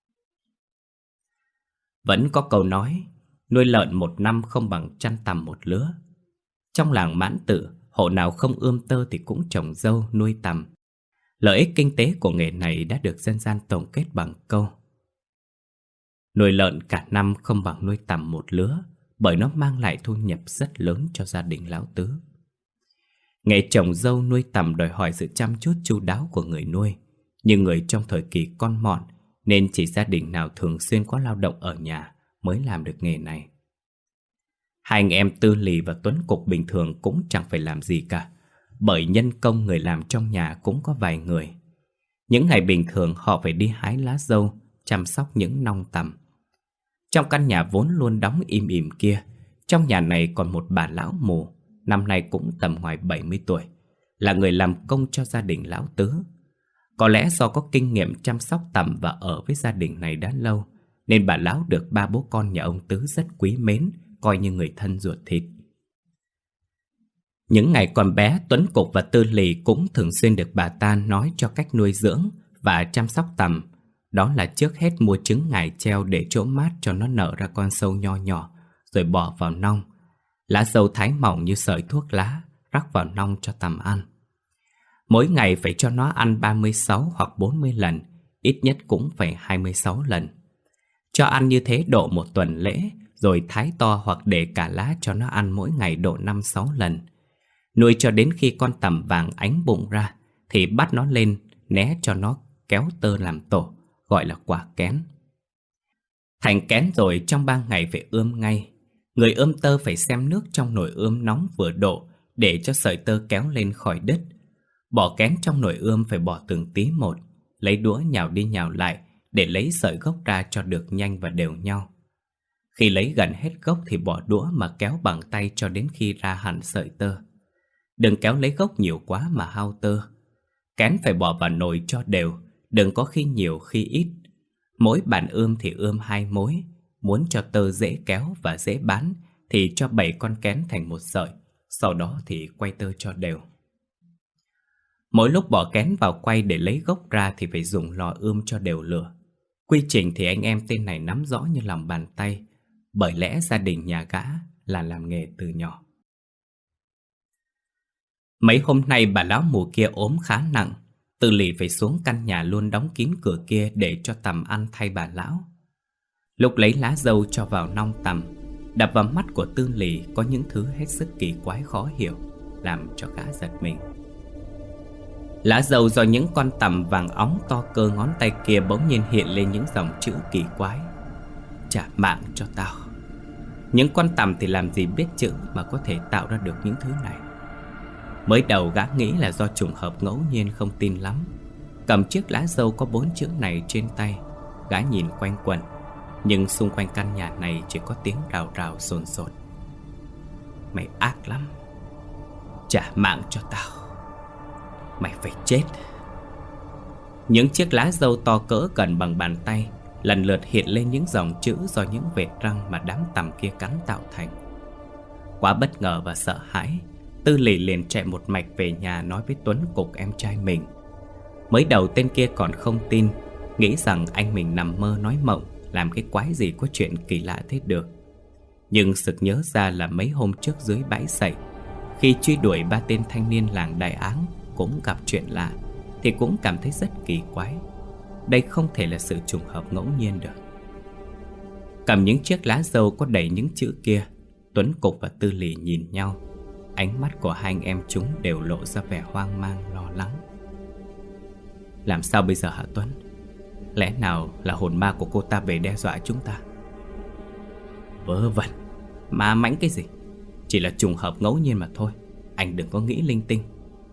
Vẫn có câu nói, nuôi lợn một năm không bằng chăn tằm một lứa. Trong làng Mãn Tự, hộ nào không ươm tơ thì cũng trồng dâu nuôi tằm. Lợi ích kinh tế của nghề này đã được dân gian tổng kết bằng câu: nuôi lợn cả năm không bằng nuôi tằm một lứa, bởi nó mang lại thu nhập rất lớn cho gia đình lão Tứ. Nghề trồng dâu nuôi tằm đòi hỏi sự chăm chút chu đáo của người nuôi, nhưng người trong thời kỳ con mọn nên chỉ gia đình nào thường xuyên có lao động ở nhà mới làm được nghề này. Hai anh em Tư Lì và Tuấn Cục bình thường cũng chẳng phải làm gì cả, bởi nhân công người làm trong nhà cũng có vài người. Những ngày bình thường họ phải đi hái lá dâu, chăm sóc những nong tằm. Trong căn nhà vốn luôn đóng im ỉm kia, trong nhà này còn một bà lão mù, năm nay cũng tầm ngoài bảy mươi tuổi, là người làm công cho gia đình lão Tứ. Có lẽ do có kinh nghiệm chăm sóc tằm và ở với gia đình này đã lâu, nên bà lão được ba bố con nhà ông Tứ rất quý mến, coi như người thân ruột thịt. Những ngày còn bé, Tuấn Cục và Tư Lì cũng thường xuyên được bà ta nói cho cách nuôi dưỡng và chăm sóc tằm. Đó là trước hết mua trứng ngải treo để chỗ mát cho nó nở ra con sâu nho nhỏ, rồi bỏ vào nong. Lá dâu thái mỏng như sợi thuốc lá, rắc vào nong cho tằm ăn. Mỗi ngày phải cho nó ăn ba mươi sáu hoặc bốn mươi lần, ít nhất cũng phải hai mươi sáu lần. Cho ăn như thế độ một tuần lễ, rồi thái to hoặc để cả lá cho nó ăn mỗi ngày độ năm sáu lần. Nuôi cho đến khi con tằm vàng ánh bụng ra, thì bắt nó lên né cho nó kéo tơ làm tổ, gọi là quả kén. Thành kén rồi trong ba ngày phải ươm ngay. Người ươm tơ phải xem nước trong nồi ươm nóng vừa độ để cho sợi tơ kéo lên khỏi đứt. Bỏ kén trong nồi ươm phải bỏ từng tí một, lấy đũa nhào đi nhào lại để lấy sợi gốc ra cho được nhanh và đều nhau. Khi lấy gần hết gốc thì bỏ đũa mà kéo bằng tay cho đến khi ra hẳn sợi tơ. Đừng kéo lấy gốc nhiều quá mà hao tơ. Kén phải bỏ vào nồi cho đều, đừng có khi nhiều khi ít. Mỗi bàn ươm thì ươm hai mối. Muốn cho tơ dễ kéo và dễ bán thì cho bảy con kén thành một sợi, sau đó thì quay tơ cho đều. Mỗi lúc bỏ kén vào quay để lấy gốc ra thì phải dùng lò ươm cho đều lửa. Quy trình thì anh em tên này nắm rõ như lòng bàn tay, bởi lẽ gia đình nhà gã là làm nghề từ nhỏ. Mấy hôm nay bà lão mù kia ốm khá nặng, Tư Lỵ phải xuống căn nhà luôn đóng kín cửa kia để cho Tầm ăn thay bà lão. Lúc lấy lá dâu cho vào nong Tầm, đập vào mắt của Tư Lỵ có những thứ hết sức kỳ quái khó hiểu, làm cho gã giật mình. Lá dâu do những con tằm vàng óng to cơ ngón tay kia bỗng nhiên hiện lên những dòng chữ kỳ quái. Trả mạng cho tao. Những con tằm thì làm gì biết chữ mà có thể tạo ra được những thứ này. Mới đầu gã nghĩ là do trùng hợp ngẫu nhiên không tin lắm. Cầm chiếc lá dâu có bốn chữ này trên tay, gã nhìn quanh quẩn, nhưng xung quanh căn nhà này chỉ có tiếng rào rào sồn sột. Mày ác lắm. Trả mạng cho tao. Mày phải chết. Những chiếc lá dâu to cỡ gần bằng bàn tay lần lượt hiện lên những dòng chữ do những vệt răng mà đám tằm kia cắn tạo thành. Quá bất ngờ và sợ hãi, Tư Lỵ liền chạy một mạch về nhà nói với Tuấn Cục em trai mình. Mới đầu tên kia còn không tin, nghĩ rằng anh mình nằm mơ nói mộng, làm cái quái gì có chuyện kỳ lạ thế được. Nhưng sực nhớ ra là mấy hôm trước dưới bãi sậy, khi truy đuổi ba tên thanh niên làng Đại Áng cũng gặp chuyện lạ, thì cũng cảm thấy rất kỳ quái. Đây không thể là sự trùng hợp ngẫu nhiên được. Cầm những chiếc lá dâu có đầy những chữ kia, Tuấn Cục và Tư Lỵ nhìn nhau. Ánh mắt của hai anh em chúng đều lộ ra vẻ hoang mang lo lắng. Làm sao bây giờ hả Tuấn? Lẽ nào là hồn ma của cô ta về đe dọa chúng ta? Vớ vẩn, ma mãnh cái gì? Chỉ là trùng hợp ngẫu nhiên mà thôi. Anh đừng có nghĩ linh tinh.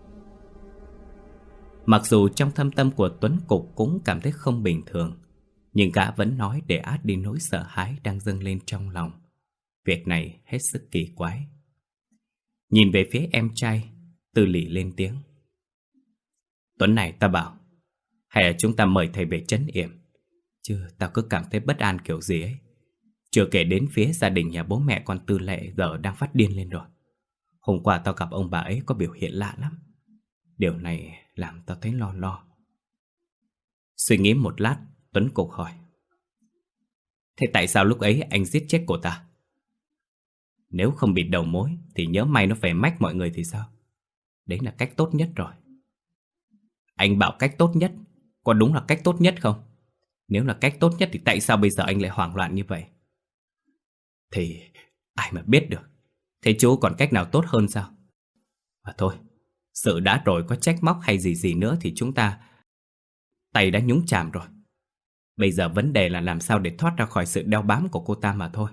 Mặc dù trong thâm tâm của Tuấn Cục cũng cảm thấy không bình thường, nhưng gã vẫn nói để át đi nỗi sợ hãi đang dâng lên trong lòng. Việc này hết sức kỳ quái. Nhìn về phía em trai, Tư Lỵ lên tiếng. Tuấn này, ta bảo, hay là chúng ta mời thầy về trấn yểm, chứ tao cứ cảm thấy bất an kiểu gì ấy. Chưa kể đến phía gia đình nhà bố mẹ con Tư Lệ giờ đang phát điên lên rồi. Hôm qua tao gặp ông bà ấy có biểu hiện lạ lắm. Điều này làm tao thấy lo lo. Suy nghĩ một lát, Tuấn Cục hỏi. Thế tại sao lúc ấy anh giết chết cô ta? Nếu không bị đầu mối thì nhớ may nó phải mách mọi người thì sao? Đấy là cách tốt nhất rồi. Anh bảo cách tốt nhất, có đúng là cách tốt nhất không? Nếu là cách tốt nhất thì tại sao bây giờ anh lại hoảng loạn như vậy? Thì ai mà biết được. Thế chú còn cách nào tốt hơn sao? Mà thôi, sự đã rồi, có trách móc hay gì gì nữa thì chúng ta tay đã nhúng chàm rồi. Bây giờ vấn đề là làm sao để thoát ra khỏi sự đeo bám của cô ta mà thôi.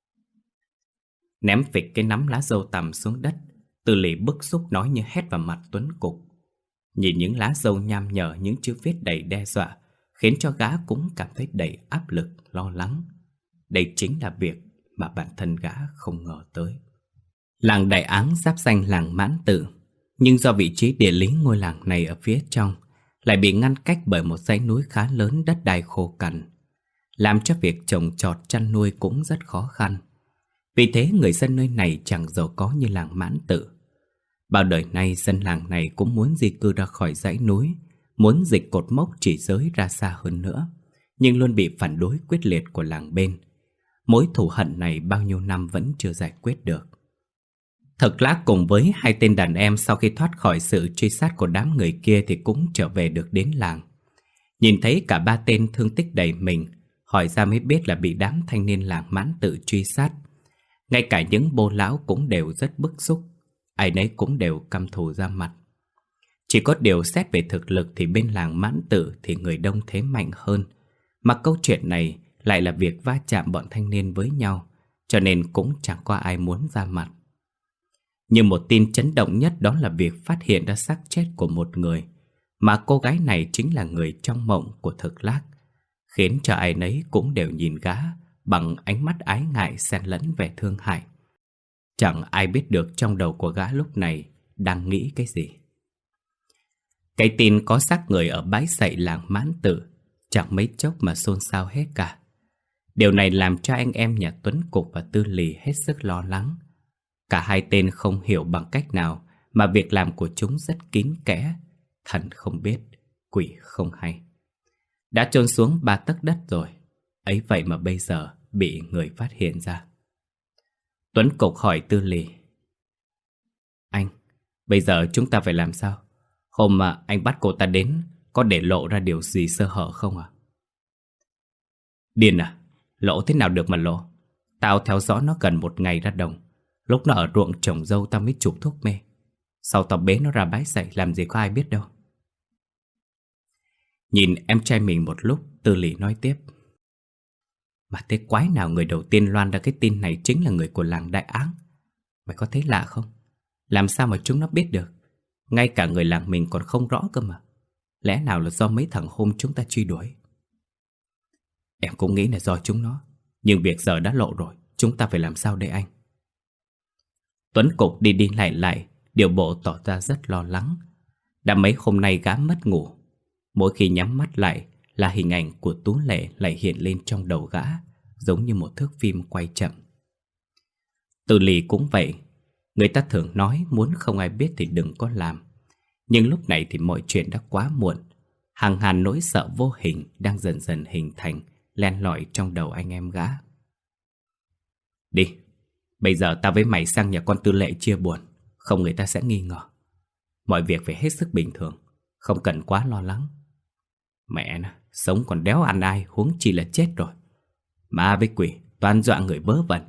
Ném phịch cái nắm lá dâu tằm xuống đất, Tư Lỵ bức xúc nói như hét vào mặt Tuấn Cục. Nhìn những lá dâu nham nhở, những chữ viết đầy đe dọa, khiến cho gã cũng cảm thấy đầy áp lực, lo lắng. Đây chính là việc mà bản thân gã không ngờ tới. Làng Đại Áng giáp danh làng Mãn Tự, nhưng do vị trí địa lý ngôi làng này ở phía trong lại bị ngăn cách bởi một dãy núi khá lớn, đất đai khô cằn, làm cho việc trồng trọt chăn nuôi cũng rất khó khăn. Vì thế người dân nơi này chẳng giàu có như làng Mãn Tự. Bao đời nay dân làng này cũng muốn di cư ra khỏi dãy núi, muốn dịch cột mốc chỉ giới ra xa hơn nữa, nhưng luôn bị phản đối quyết liệt của làng bên. Mối thù hận này bao nhiêu năm vẫn chưa giải quyết được. Thực Lác cùng với hai tên đàn em sau khi thoát khỏi sự truy sát của đám người kia thì cũng trở về được đến làng. Nhìn thấy cả ba tên thương tích đầy mình, hỏi ra mới biết là bị đám thanh niên làng Mãn Tự truy sát. Ngay cả những bô lão cũng đều rất bức xúc, ai nấy cũng đều căm thù ra mặt. Chỉ có điều xét về thực lực thì bên làng Mãn Tử thì người đông thế mạnh hơn. Mà câu chuyện này lại là việc va chạm bọn thanh niên với nhau, cho nên cũng chẳng có ai muốn ra mặt. Nhưng một tin chấn động nhất đó là việc phát hiện ra xác chết của một người, mà cô gái này chính là người trong mộng của Thực Lác, khiến cho ai nấy cũng đều nhìn gã bằng ánh mắt ái ngại xen lẫn vẻ thương hại. Chẳng ai biết được trong đầu của gã lúc này đang nghĩ cái gì. Cái tin có xác người ở bãi sậy làng Mãn Tử chẳng mấy chốc mà xôn xao hết cả. Điều này làm cho anh em nhà Tuấn Cục và Tư Lì hết sức lo lắng. Cả hai tên không hiểu bằng cách nào mà việc làm của chúng rất kín kẽ, thần không biết, quỷ không hay. Đã chôn xuống ba tấc đất rồi, ấy vậy mà bây giờ bị người phát hiện ra. Tuấn Cục hỏi Tư Lì: Anh, bây giờ chúng ta phải làm sao? Hôm mà anh bắt cô ta đến, có để lộ ra điều gì sơ hở không à? Điên à? Lộ thế nào được mà lộ? Tao theo dõi nó gần một ngày ra đồng. Lúc nó ở ruộng trồng dâu tao mới chụp thuốc mê. Sau tao bế nó ra bãi sậy, làm gì có ai biết đâu. Nhìn em trai mình một lúc, Tư Lì nói tiếp: Mà thế quái nào người đầu tiên loan ra cái tin này chính là người của làng Đại Áng? Mày có thấy lạ không? Làm sao mà chúng nó biết được? Ngay cả người làng mình còn không rõ cơ mà. Lẽ nào là do mấy thằng hôm chúng ta truy đuổi? Em cũng nghĩ là do chúng nó. Nhưng việc giờ đã lộ rồi, chúng ta phải làm sao đây anh? Tuấn Cục đi đi lại lại, điều bộ tỏ ra rất lo lắng. Đã mấy hôm nay gã mất ngủ. Mỗi khi nhắm mắt lại là hình ảnh của Tú Lệ lại hiện lên trong đầu gã, giống như một thước phim quay chậm. Tư Lì cũng vậy. Người ta thường nói muốn không ai biết thì đừng có làm. Nhưng lúc này thì mọi chuyện đã quá muộn. Hàng ngàn nỗi sợ vô hình đang dần dần hình thành, len lỏi trong đầu anh em gã. Đi, bây giờ ta với mày sang nhà con Tư Lệ chia buồn, không người ta sẽ nghi ngờ. Mọi việc phải hết sức bình thường, không cần quá lo lắng. Mẹ nè, sống còn đéo ăn ai, huống chi là chết rồi. Ma với quỷ, toàn dọa người vớ vẩn.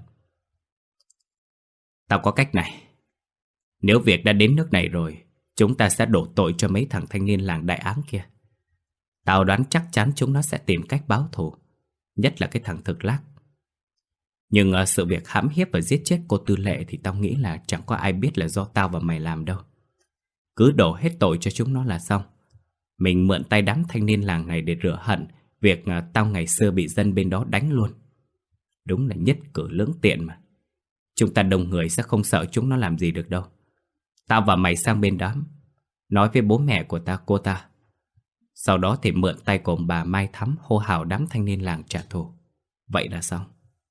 Tao có cách này. Nếu việc đã đến nước này rồi, chúng ta sẽ đổ tội cho mấy thằng thanh niên làng Đại Áng kia. Tao đoán chắc chắn chúng nó sẽ tìm cách báo thù, nhất là cái thằng Thực Lác. Nhưng uh, sự việc hãm hiếp và giết chết cô Tư Lệ thì tao nghĩ là chẳng có ai biết là do tao và mày làm đâu. Cứ đổ hết tội cho chúng nó là xong. Mình mượn tay đám thanh niên làng này để rửa hận việc uh, tao ngày xưa bị dân bên đó đánh luôn. Đúng là nhất cử lưỡng tiện mà. Chúng ta đông người sẽ không sợ chúng nó làm gì được đâu. Tao và mày sang bên đám, nói với bố mẹ của ta cô ta. Sau đó thì mượn tay của ông bà Mai Thắm hô hào đám thanh niên làng trả thù. Vậy là xong.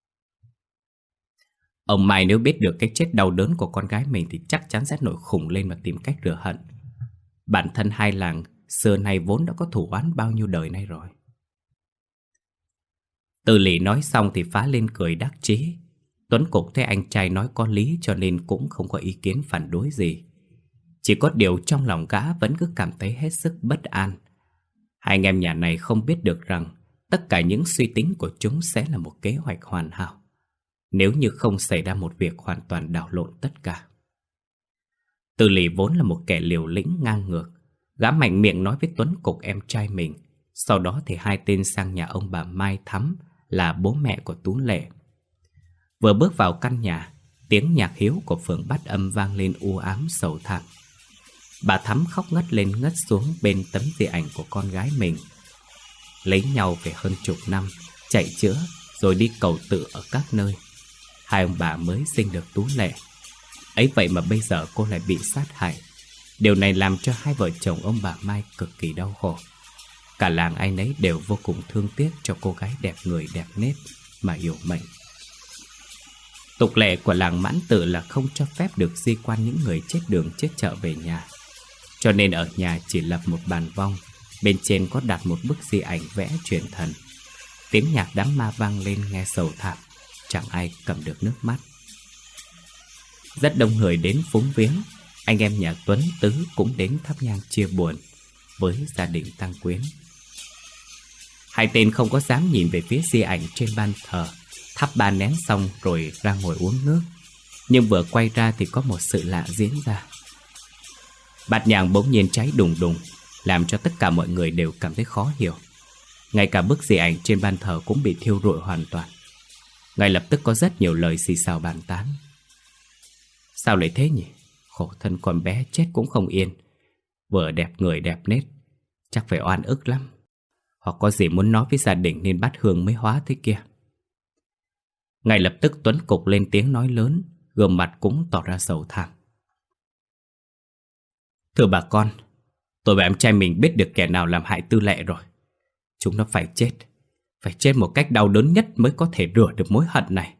Ông Mai nếu biết được cái chết đau đớn của con gái mình thì chắc chắn sẽ nổi khùng lên và tìm cách rửa hận. Bản thân hai làng xưa nay vốn đã có thù oán bao nhiêu đời nay rồi. Tư Lì nói xong thì phá lên cười đắc chí. Tuấn Cục thấy anh trai nói có lý cho nên cũng không có ý kiến phản đối gì. Chỉ có điều trong lòng gã vẫn cứ cảm thấy hết sức bất an. Hai anh em nhà này không biết được rằng tất cả những suy tính của chúng sẽ là một kế hoạch hoàn hảo, nếu như không xảy ra một việc hoàn toàn đảo lộn tất cả. Tư Lì vốn là một kẻ liều lĩnh ngang ngược. Gã mạnh miệng nói với Tuấn Cục em trai mình. Sau đó thì hai tên sang nhà ông bà Mai Thắm là bố mẹ của Tú Lệ. Vừa bước vào căn nhà, tiếng nhạc hiếu của Phường Bát Âm vang lên u ám sầu thảm. Bà Thắm khóc ngất lên ngất xuống bên tấm di ảnh của con gái mình. Lấy nhau về hơn chục năm, chạy chữa rồi đi cầu tự ở các nơi. Hai ông bà mới sinh được Tú Lệ. Ấy vậy mà bây giờ cô lại bị sát hại. Điều này làm cho hai vợ chồng ông bà Mai cực kỳ đau khổ. Cả làng ai nấy đều vô cùng thương tiếc cho cô gái đẹp người đẹp nết mà yêu mệnh. Tục lệ của làng Mãn Tử là không cho phép được di quan những người chết đường chết chợ về nhà. Cho nên ở nhà chỉ lập một bàn vong, bên trên có đặt một bức di ảnh vẽ truyền thần. Tiếng nhạc đám ma vang lên nghe sầu thảm, chẳng ai cầm được nước mắt. Rất đông người đến phúng viếng. Anh em nhà Tuấn Tứ cũng đến thắp nhang chia buồn với gia đình tang quyến. Hai tên không có dám nhìn về phía di ảnh trên ban thờ. Thắp ba nén xong rồi ra ngồi uống nước. Nhưng vừa quay ra thì có một sự lạ diễn ra. Bát nhang bỗng nhiên cháy đùng đùng, làm cho tất cả mọi người đều cảm thấy khó hiểu. Ngay cả bức di ảnh trên ban thờ cũng bị thiêu rụi hoàn toàn. Ngay lập tức có rất nhiều lời xì xào bàn tán. Sao lại thế nhỉ? Khổ thân con bé chết cũng không yên. Vừa đẹp người đẹp nết, chắc phải oan ức lắm. Hoặc có gì muốn nói với gia đình nên bắt hương mới hóa thế kia. Ngay lập tức Tuấn Cục lên tiếng nói lớn, gương mặt cũng tỏ ra sầu thảm. Thưa bà con, tôi và em trai mình biết được kẻ nào làm hại Tư Lệ rồi. Chúng nó phải chết, phải chết một cách đau đớn nhất mới có thể rửa được mối hận này.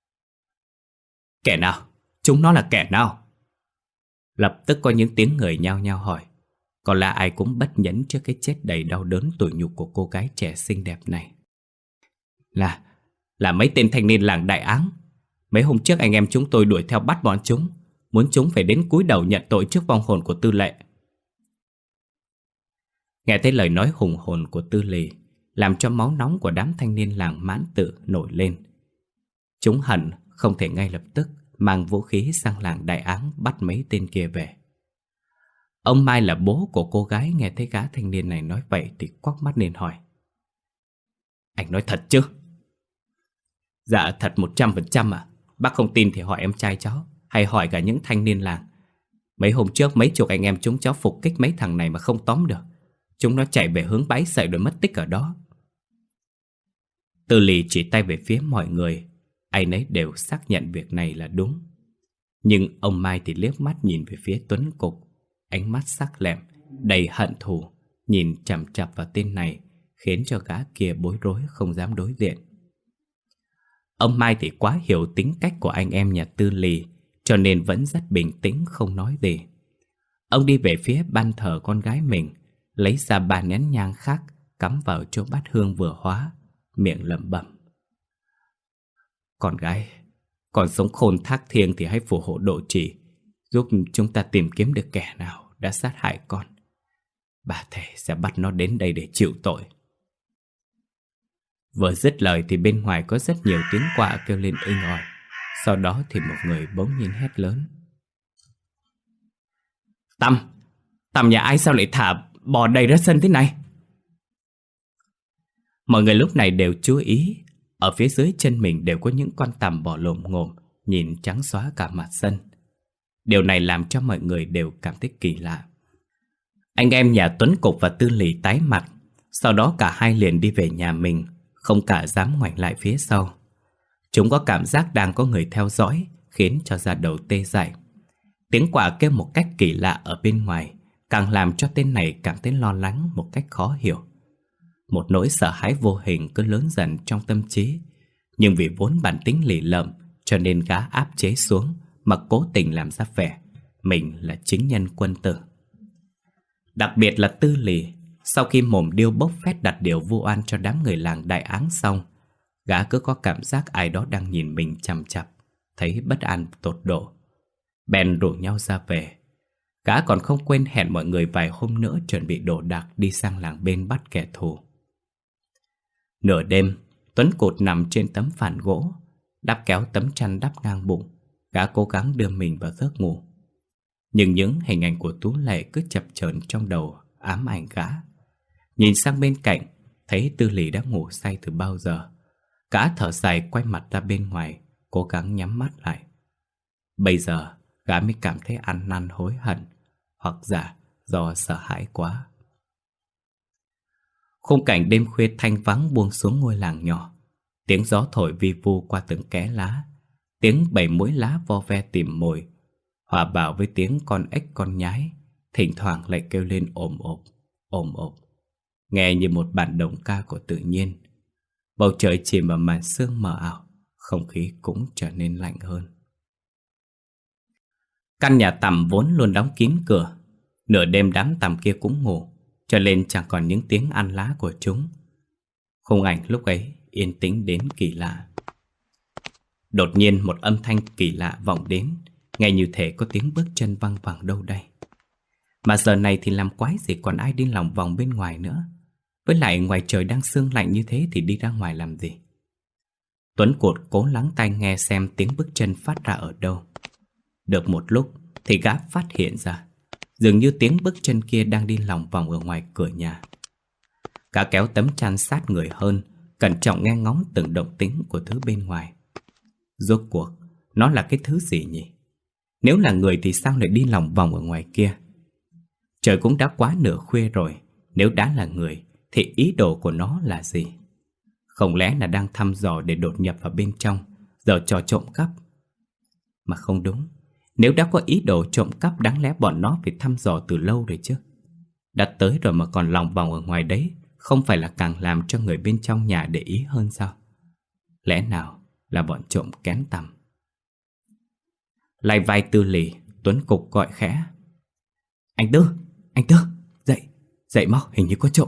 Kẻ nào? Chúng nó là kẻ nào? Lập tức có những tiếng người nhao nhao hỏi. Còn là ai cũng bất nhẫn trước cái chết đầy đau đớn tủi nhục của cô gái trẻ xinh đẹp này. Là, là mấy tên thanh niên làng Đại Áng. Mấy hôm trước anh em chúng tôi đuổi theo bắt bọn chúng, muốn chúng phải đến cúi đầu nhận tội trước vong hồn của Tư Lệ. Nghe thấy lời nói hùng hồn của Tư Lì, làm cho máu nóng của đám thanh niên làng Mãn Tự nổi lên. Chúng hận không thể ngay lập tức mang vũ khí sang làng Đại Áng bắt mấy tên kia về. Ông Mai là bố của cô gái nghe thấy gã thanh niên này nói vậy thì quắc mắt lên hỏi. Anh nói thật chứ? Dạ thật một trăm phần trăm ạ. Bác không tin thì hỏi em trai cháu, hay hỏi cả những thanh niên làng. Mấy hôm trước mấy chục anh em chúng cháu phục kích mấy thằng này mà không tóm được. Chúng nó chạy về hướng Bái Sậy rồi mất tích ở đó. Tư Lì chỉ tay về phía mọi người, ai nấy đều xác nhận việc này là đúng. Nhưng ông Mai thì liếc mắt nhìn về phía Tuấn Cục, ánh mắt sắc lẹm, đầy hận thù, nhìn chằm chằm vào tên này, khiến cho gã kia bối rối không dám đối diện. Ông Mai thì quá hiểu tính cách của anh em nhà Tư Lì, cho nên vẫn rất bình tĩnh không nói gì. Ông đi về phía ban thờ con gái mình, lấy ra ba nén nhang khác, cắm vào chỗ bát hương vừa hóa, miệng lẩm bẩm. Con gái, còn sống khôn thác thiêng thì hãy phù hộ độ trì, giúp chúng ta tìm kiếm được kẻ nào đã sát hại con. Bà thề sẽ bắt nó đến đây để chịu tội. Vừa dứt lời thì bên ngoài có rất nhiều tiếng quạ kêu lên inh ỏi. Sau đó thì một người bỗng nhiên hét lớn. Tằm, tằm nhà ai sao lại thả bò đầy ra sân thế này? Mọi người lúc này đều chú ý, ở phía dưới chân mình đều có những con tằm bò lồm ngồm, nhìn trắng xóa cả mặt sân. Điều này làm cho mọi người đều cảm thấy kỳ lạ. Anh em nhà Tuấn Cục và Tư Lì tái mặt, sau đó cả hai liền đi về nhà mình, không cả dám ngoảnh lại phía sau. Chúng có cảm giác đang có người theo dõi, khiến cho da đầu tê dại. Tiếng quạ kêu một cách kỳ lạ ở bên ngoài, càng làm cho tên này cảm thấy lo lắng một cách khó hiểu. Một nỗi sợ hãi vô hình cứ lớn dần trong tâm trí, nhưng vì vốn bản tính lì lợm, cho nên gã áp chế xuống, mà cố tình làm ra vẻ mình là chính nhân quân tử. Đặc biệt là Tư Lì, sau khi mồm điêu bốc phét đặt điều vu oan cho đám người làng Đại Áng xong, gã cứ có cảm giác ai đó đang nhìn mình chằm chằm, thấy bất an tột độ. Bèn rủ nhau ra về. Gã còn không quên hẹn mọi người vài hôm nữa chuẩn bị đồ đạc đi sang làng bên bắt kẻ thù. Nửa đêm, Tuấn Cột nằm trên tấm phản gỗ, đắp kéo tấm chăn đắp ngang bụng. Gã cố gắng đưa mình vào giấc ngủ. Nhưng những hình ảnh của Tú Lệ cứ chập chờn trong đầu, ám ảnh gã. Nhìn sang bên cạnh, thấy Tư Lì đã ngủ say từ bao giờ. Gã thở dài quay mặt ra bên ngoài, cố gắng nhắm mắt lại. Bây giờ, gã mới cảm thấy ăn năn hối hận, hoặc giả do sợ hãi quá. Khung cảnh đêm khuya thanh vắng buông xuống ngôi làng nhỏ. Tiếng gió thổi vi vu qua từng kẽ lá, tiếng bầy muỗi lá vo ve tìm mồi, hòa bảo với tiếng con ếch con nhái, thỉnh thoảng lại kêu lên ồm ộp, ồm ộp, nghe như một bản đồng ca của tự nhiên. Bầu trời chìm vào màn sương mờ ảo, không khí cũng trở nên lạnh hơn. Căn nhà tằm vốn luôn đóng kín cửa. Nửa đêm đám tằm kia cũng ngủ, cho nên chẳng còn những tiếng ăn lá của chúng. Khung ảnh lúc ấy yên tĩnh đến kỳ lạ. Đột nhiên một âm thanh kỳ lạ vọng đến, nghe như thể có tiếng bước chân văng vẳng đâu đây. Mà giờ này thì làm quái gì còn ai đi lòng vòng bên ngoài nữa. Với lại ngoài trời đang sương lạnh như thế thì đi ra ngoài làm gì? Tuấn Cột cố lắng tai nghe xem tiếng bước chân phát ra ở đâu. Được một lúc thì gã phát hiện ra, Dường như tiếng bước chân kia đang đi lòng vòng ở ngoài cửa nhà. Gã kéo tấm chăn sát người hơn, cẩn trọng nghe ngóng từng động tĩnh của thứ bên ngoài. Rốt cuộc, nó là cái thứ gì nhỉ? Nếu là người thì sao lại đi lòng vòng ở ngoài kia? Trời cũng đã quá nửa khuya rồi. Nếu đã là người thì ý đồ của nó là gì? Không lẽ là đang thăm dò để đột nhập vào bên trong, giờ trò trộm cắp? Mà không đúng. Nếu đã có ý đồ trộm cắp, đáng lẽ bọn nó phải thăm dò từ lâu rồi chứ. Đã tới rồi mà còn lòng vòng ở ngoài đấy, không phải là càng làm cho người bên trong nhà để ý hơn sao? Lẽ nào là bọn trộm kén tầm? Lay vai Tư Lì, Tuấn Cục gọi khẽ: Anh Tư, anh Tư, dậy, dậy mau, hình như có trộm.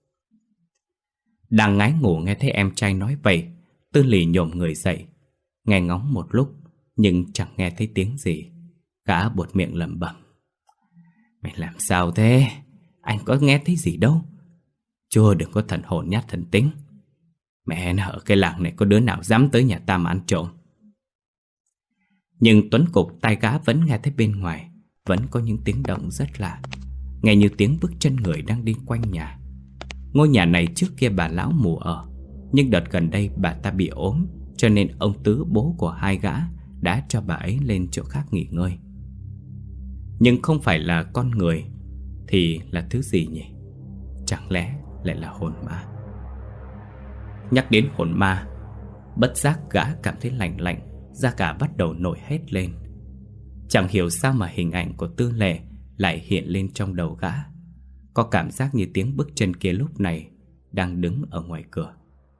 Đang ngái ngủ nghe thấy em trai nói vậy, Tư Lì nhổm người dậy, nghe ngóng một lúc nhưng chẳng nghe thấy tiếng gì. Gã buột miệng lẩm bẩm: Mày làm sao thế? Anh có nghe thấy gì đâu. Chưa đừng có thần hồn nhát thần tính. Mẹ nó, ở cái làng này có đứa nào dám tới nhà ta mà ăn trộm. Nhưng Tuấn Cục tai gã vẫn nghe thấy bên ngoài vẫn có những tiếng động rất lạ, nghe như tiếng bước chân người đang đi quanh nhà. Ngôi nhà này trước kia bà lão mù ở, nhưng đợt gần đây bà ta bị ốm, cho nên ông Tứ, bố của hai gã, đã cho bà ấy lên chỗ khác nghỉ ngơi. Nhưng không phải là con người thì là thứ gì nhỉ? Chẳng lẽ lại là hồn ma? Nhắc đến hồn ma, bất giác gã cảm thấy lạnh lạnh, da gà bắt đầu nổi hết lên. Chẳng hiểu sao mà hình ảnh của Tư Lệ lại hiện lên trong đầu gã. Có cảm giác như tiếng bước chân kia lúc này đang đứng ở ngoài cửa.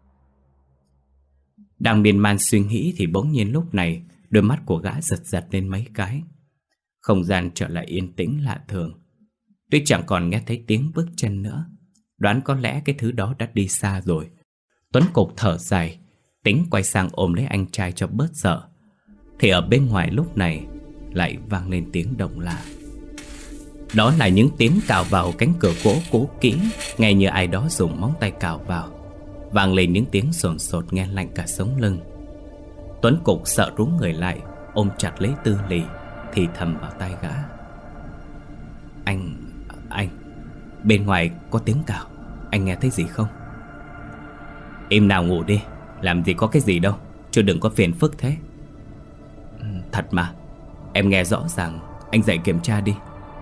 Đang miên man suy nghĩ thì bỗng nhiên lúc này đôi mắt của gã giật giật lên mấy cái. Không gian trở lại yên tĩnh lạ thường. Tuy chẳng còn nghe thấy tiếng bước chân nữa, đoán có lẽ cái thứ đó đã đi xa rồi. Tuấn Cục thở dài, tính quay sang ôm lấy anh trai cho bớt sợ, thì ở bên ngoài lúc này lại vang lên tiếng động lạ. Đó là những tiếng cào vào cánh cửa gỗ cũ kỹ, nghe như ai đó dùng móng tay cào vào. Vang lên những tiếng sồn sột nghe lạnh cả sống lưng. Tuấn Cục sợ rú người lại, ôm chặt lấy Tư Lì, thì thầm vào tai gã: Anh, anh, bên ngoài có tiếng cào, anh nghe thấy gì không? Im nào ngủ đi, làm gì có cái gì đâu, chứ đừng có phiền phức thế. Thật mà, em nghe rõ ràng, anh dậy kiểm tra đi.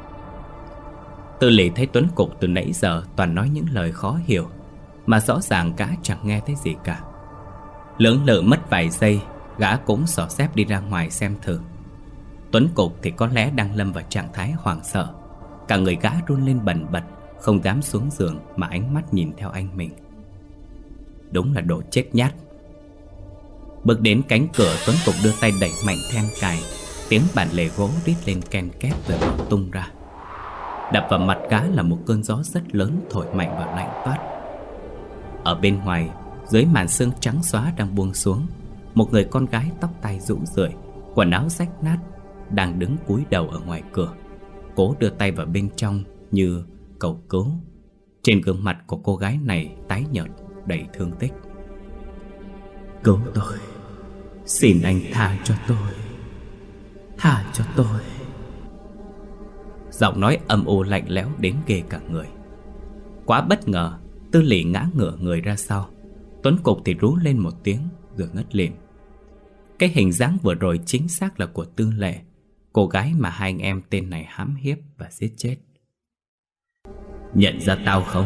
Tư Lì thấy Tuấn Cục từ nãy giờ toàn nói những lời khó hiểu, mà rõ ràng gã chẳng nghe thấy gì cả. Lưỡng lự mất vài giây, gã cũng xỏ xếp đi ra ngoài xem thử. Tuấn Cục thì có lẽ đang lâm vào trạng thái hoảng sợ. Cả người gã run lên bần bật, không dám xuống giường mà ánh mắt nhìn theo anh mình. Đúng là đồ chết nhát. Bước đến cánh cửa, Tuấn Cục đưa tay đẩy mạnh then cài. Tiếng bản lề gỗ rít lên ken két rồi bỏ tung ra. Đập vào mặt gã là một cơn gió rất lớn thổi mạnh và lạnh toát. Ở bên ngoài, dưới màn sương trắng xóa đang buông xuống, một người con gái tóc tai rũ rượi, quần áo rách nát, đang đứng cúi đầu ở ngoài cửa, cố đưa tay vào bên trong như cầu cứu. Trên gương mặt của cô gái này tái nhợt, đầy thương tích. Cứu tôi, xin anh tha cho tôi, tha cho tôi. Giọng nói âm u lạnh lẽo đến ghê cả người. Quá bất ngờ, Tư Lì ngã ngửa người ra sau. Tuấn Cục thì rú lên một tiếng rồi ngất lịm. Cái hình dáng vừa rồi chính xác là của Tư Lệ, cô gái mà hai anh em tên này hãm hiếp và giết chết. Nhận ra tao không?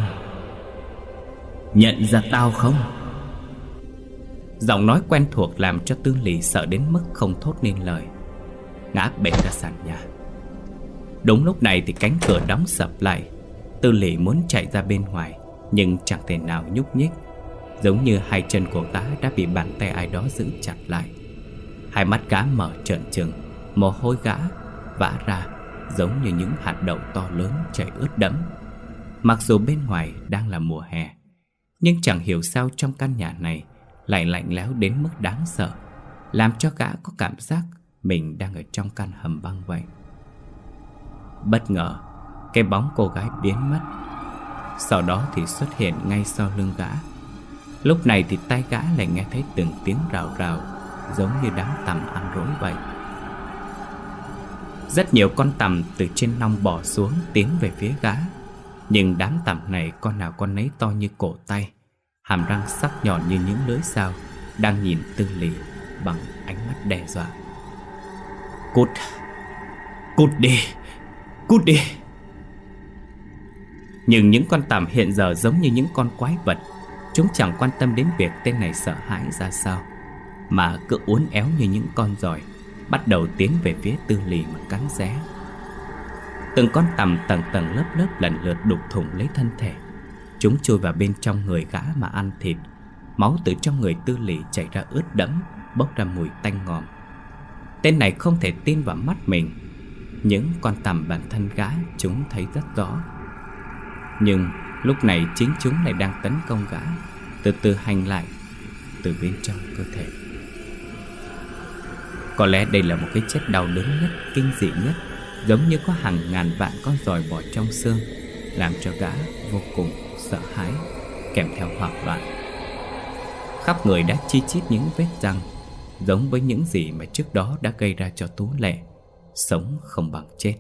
Nhận ra tao không? Giọng nói quen thuộc làm cho Tư Lì sợ đến mức không thốt nên lời, ngã bệt ra sàn nhà. Đúng lúc này thì cánh cửa đóng sập lại. Tư Lì muốn chạy ra bên ngoài, nhưng chẳng thể nào nhúc nhích, giống như hai chân của gã đã bị bàn tay ai đó giữ chặt lại. Hai mắt gã mở trợn trừng, mồ hôi gã vã ra giống như những hạt đậu to lớn chảy ướt đẫm. Mặc dù bên ngoài đang là mùa hè, nhưng chẳng hiểu sao trong căn nhà này lại lạnh lẽo đến mức đáng sợ, làm cho gã có cảm giác mình đang ở trong căn hầm băng vậy. Bất ngờ, cái bóng cô gái biến mất, sau đó thì xuất hiện ngay sau lưng gã. Lúc này thì tay gã lại nghe thấy từng tiếng rào rào, giống như đám tằm ăn rối vậy. Rất nhiều con tằm từ trên nong bò xuống tiến về phía gã. Nhưng đám tằm này con nào con nấy to như cổ tay, hàm răng sắc nhọn như những lưỡi dao, đang nhìn Tư Lì bằng ánh mắt đe dọa. Cút, cút đi, cút đi. Nhưng những con tằm hiện giờ giống như những con quái vật. Chúng chẳng quan tâm đến việc tên này sợ hãi ra sao, mà cứ uốn éo như những con giỏi, bắt đầu tiến về phía Tư Lì mà cắn xé. Từng con tằm tầng tầng lớp lớp lần lượt đục thủng lấy thân thể. Chúng chui vào bên trong người gã mà ăn thịt. Máu từ trong người Tư Lì chảy ra ướt đẫm, bốc ra mùi tanh ngòm. Tên này không thể tin vào mắt mình. Những con tằm bản thân gã chúng thấy rất rõ. Nhưng lúc này chính chúng lại đang tấn công gã, từ từ hành lại từ bên trong cơ thể. Có lẽ đây là một cái chết đau đớn nhất, kinh dị nhất, giống như có hàng ngàn vạn con giòi bò trong xương, làm cho gã vô cùng sợ hãi, kèm theo hoảng loạn. Khắp người đã chi chít những vết răng, giống với những gì mà trước đó đã gây ra cho Tú Lệ, sống không bằng chết.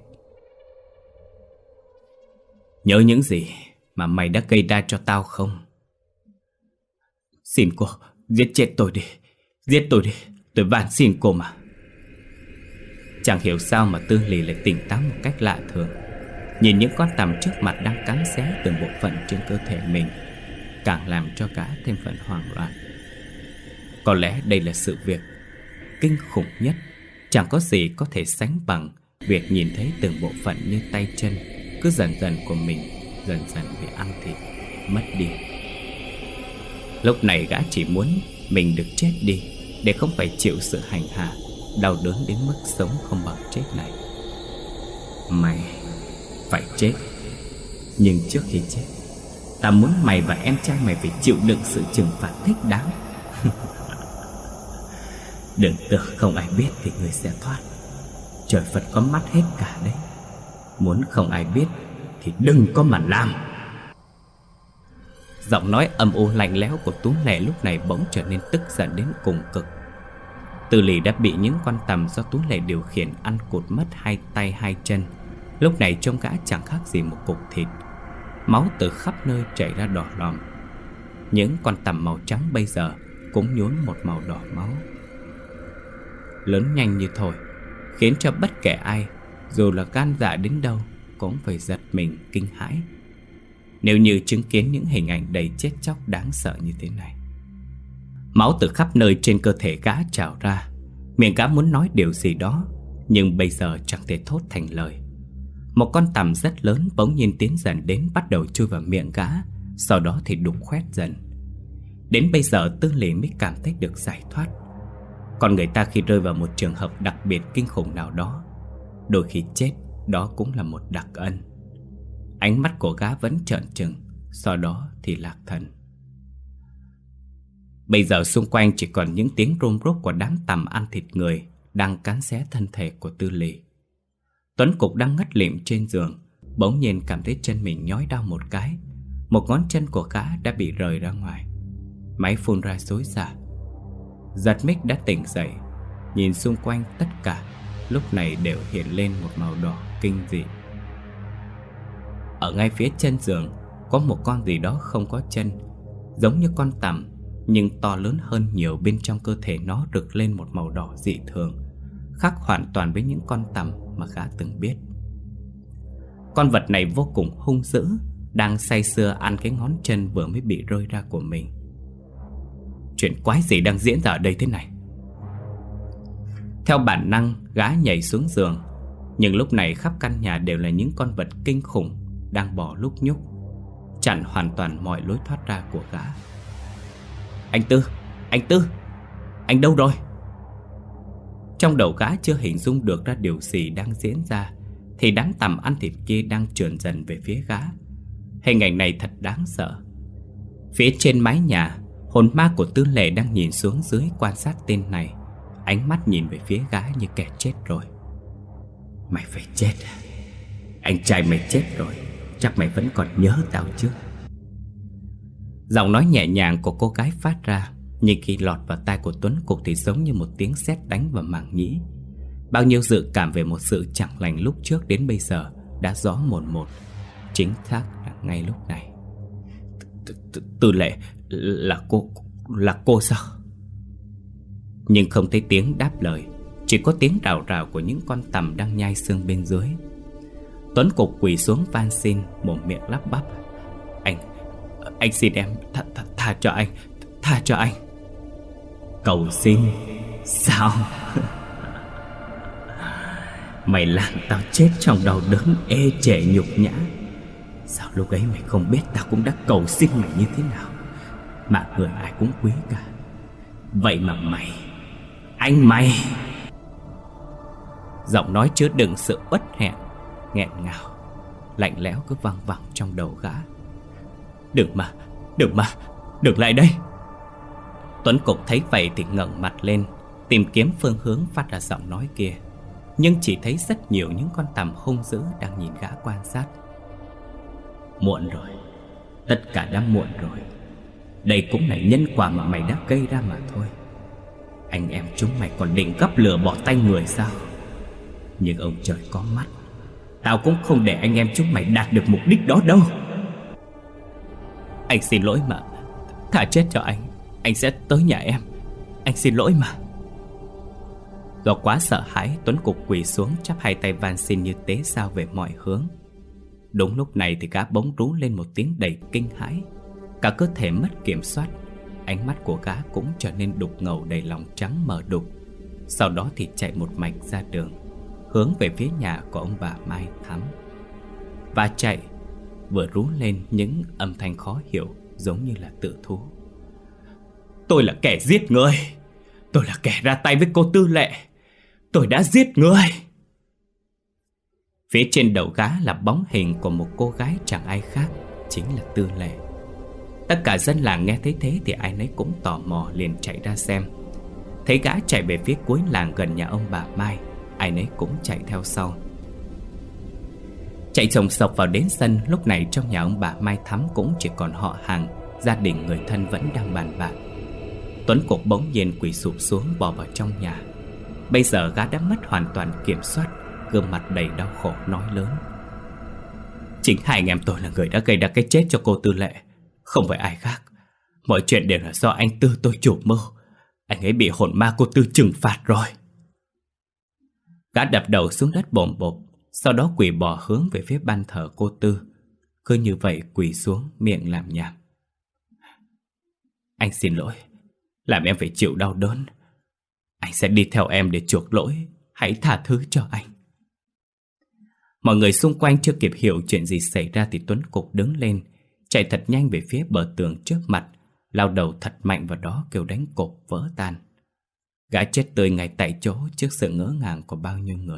Nhớ những gì mà mày đã gây ra cho tao không? Xin cô, giết chết tôi đi, giết tôi đi, tôi van xin cô mà. Chẳng hiểu sao mà Tư Lì lại tỉnh táo một cách lạ thường. Nhìn những con tằm trước mặt đang cắn xé từng bộ phận trên cơ thể mình, càng làm cho gã thêm phần hoảng loạn. Có lẽ đây là sự việc kinh khủng nhất. Chẳng có gì có thể sánh bằng việc nhìn thấy từng bộ phận như tay chân cứ dần dần của mình dần dần bị ăn thịt, mất đi. Lúc này gã chỉ muốn mình được chết đi, để không phải chịu sự hành hạ, đau đớn đến mức sống không bằng chết này. Mày phải chết, nhưng trước khi chết, ta muốn mày và em trai mày phải chịu đựng sự trừng phạt thích đáng. Đừng tưởng không ai biết thì người sẽ thoát. Trời Phật có mắt hết cả đấy. Muốn không ai biết thì đừng có mà làm. Giọng nói âm u lạnh lẽo của Tú Lệ lúc này bỗng trở nên tức giận đến cùng cực. Tư Lì đã bị những con tằm do Tú Lệ điều khiển ăn cụt mất hai tay hai chân. Lúc này trông gã chẳng khác gì một cục thịt. Máu từ khắp nơi chảy ra đỏ lòm. Những con tằm màu trắng bây giờ cũng nhuốm một màu đỏ máu. Lớn nhanh như thổi, khiến cho bất kể ai, dù là gan dạ đến đâu, cũng phải giật mình kinh hãi nếu như chứng kiến những hình ảnh đầy chết chóc đáng sợ như thế này. Máu từ khắp nơi trên cơ thể gã trào ra. Miệng gã muốn nói điều gì đó, nhưng bây giờ chẳng thể thốt thành lời. Một con tằm rất lớn bỗng nhiên tiến dần đến, bắt đầu chui vào miệng gã, sau đó thì đục khoét dần. Đến bây giờ Tư Lì mới cảm thấy được giải thoát. Còn người ta khi rơi vào một trường hợp đặc biệt kinh khủng nào đó, đôi khi chết đó cũng là một đặc ân. Ánh mắt của gã vẫn trợn trừng, sau đó thì lạc thần. Bây giờ xung quanh chỉ còn những tiếng rôm rốp của đám tằm ăn thịt người đang cắn xé thân thể của Tư Lì. Tuấn Cục đang ngất lịm trên giường, bỗng nhiên cảm thấy chân mình nhói đau một cái. Một ngón chân của gã đã bị rời ra ngoài. Máy phun ra xối xả. Giật Mích đã tỉnh dậy, nhìn xung quanh tất cả lúc này đều hiện lên một màu đỏ kinh dị. Ở ngay phía chân giường có một con gì đó không có chân, giống như con tằm nhưng to lớn hơn nhiều. Bên trong cơ thể nó rực lên một màu đỏ dị thường, khác hoàn toàn với những con tằm mà gã từng biết. Con vật này vô cùng hung dữ, đang say sưa ăn cái ngón chân vừa mới bị rơi ra của mình. Chuyện quái gì đang diễn ra ở đây thế này? Theo bản năng, gã nhảy xuống giường. Nhưng lúc này khắp căn nhà đều là những con vật kinh khủng đang bò lúc nhúc, chặn hoàn toàn mọi lối thoát ra của gã. Anh Tư, anh Tư, anh đâu rồi? Trong đầu gã chưa hình dung được ra điều gì đang diễn ra, thì đám tằm ăn thịt kia đang trườn dần về phía gã. Hình ảnh này thật đáng sợ. Phía trên mái nhà, hồn ma của Tư Lệ đang nhìn xuống dưới quan sát tên này, ánh mắt nhìn về phía gã như kẻ chết rồi. Mày phải chết. Anh trai mày chết rồi, chắc mày vẫn còn nhớ tao chứ? Giọng nói nhẹ nhàng của cô gái phát ra, nhưng khi lọt vào tai của Tuấn Cục thì giống như một tiếng sét đánh vào màng nhĩ. Bao nhiêu dự cảm về một sự chẳng lành lúc trước đến bây giờ đã rõ mồn một. Chính xác là ngay lúc này. Tư Lệ, là cô, là cô sao? Nhưng không thấy tiếng đáp lời, chỉ có tiếng rào rào của những con tằm đang nhai xương bên dưới. Tuấn Cục quỳ xuống van xin, mồm miệng lắp bắp: Anh, anh xin em, tha, tha, tha cho anh, tha cho anh. Cầu xin? Sao? Mày làm tao chết trong đau đớn ê chề nhục nhã. Sao lúc ấy mày không biết tao cũng đã cầu xin mày như thế nào? Mà người ai cũng quý cả. Vậy mà mày, anh mày... Giọng nói chứa đựng sự uất hẹn, nghẹn ngào, lạnh lẽo cứ văng vẳng trong đầu gã. Đừng mà, đừng mà, đừng lại đây. Tuấn Cục thấy vậy thì ngẩng mặt lên, tìm kiếm phương hướng phát ra giọng nói kia. Nhưng chỉ thấy rất nhiều những con tằm hung dữ đang nhìn gã quan sát. Muộn rồi, tất cả đã muộn rồi. Đây cũng là nhân quả mà mày đã gây ra mà thôi. Anh em chúng mày còn định gấp lửa bỏ tay người sao? Nhưng ông trời có mắt, tao cũng không để anh em chúng mày đạt được mục đích đó đâu. Anh xin lỗi mà, thà chết cho anh, anh sẽ tới nhà em. Anh xin lỗi mà. Do quá sợ hãi, Tuấn Cục quỳ xuống chắp hai tay van xin như tế sao về mọi hướng. Đúng lúc này thì gã bỗng rú lên một tiếng đầy kinh hãi. Cả cơ thể mất kiểm soát, ánh mắt của gã cũng trở nên đục ngầu đầy lòng trắng mờ đục. Sau đó thì chạy một mạch ra đường, hướng về phía nhà của ông bà Mai Thắm. Và chạy, vừa rú lên những âm thanh khó hiểu giống như là tự thú. Tôi là kẻ giết người. Tôi là kẻ ra tay với cô Tư Lệ. Tôi đã giết người. Phía trên đầu gã là bóng hình của một cô gái chẳng ai khác, chính là Tư Lệ. Tất cả dân làng nghe thấy thế thì ai nấy cũng tò mò liền chạy ra xem. Thấy gã chạy về phía cuối làng gần nhà ông bà Mai, ai nấy cũng chạy theo sau. Chạy sồng sộc vào đến sân, lúc này trong nhà ông bà Mai Thắm cũng chỉ còn họ hàng, gia đình người thân vẫn đang bàn bạc. Tuấn Cục bỗng nhiên quỳ sụp xuống bò vào trong nhà. Bây giờ gã đã mất hoàn toàn kiểm soát, gương mặt đầy đau khổ nói lớn: Chính hai anh em tôi là người đã gây ra cái chết cho cô Tư Lệ, không phải ai khác. Mọi chuyện đều là do anh Tư tôi chủ mưu. Anh ấy bị hồn ma cô Tư trừng phạt rồi. Gã đập đầu xuống đất bồm bộp, sau đó quỳ bò hướng về phía ban thờ cô Tư. Cứ như vậy quỳ xuống, miệng làm nhảm: Anh xin lỗi, làm em phải chịu đau đớn. Anh sẽ đi theo em để chuộc lỗi. Hãy tha thứ cho anh. Mọi người xung quanh chưa kịp hiểu chuyện gì xảy ra thì Tuấn Cục đứng lên, chạy thật nhanh về phía bờ tường trước mặt, lao đầu thật mạnh vào đó kêu đánh cộp vỡ tan. Gã chết tươi ngay tại chỗ trước sự ngỡ ngàng của bao nhiêu người.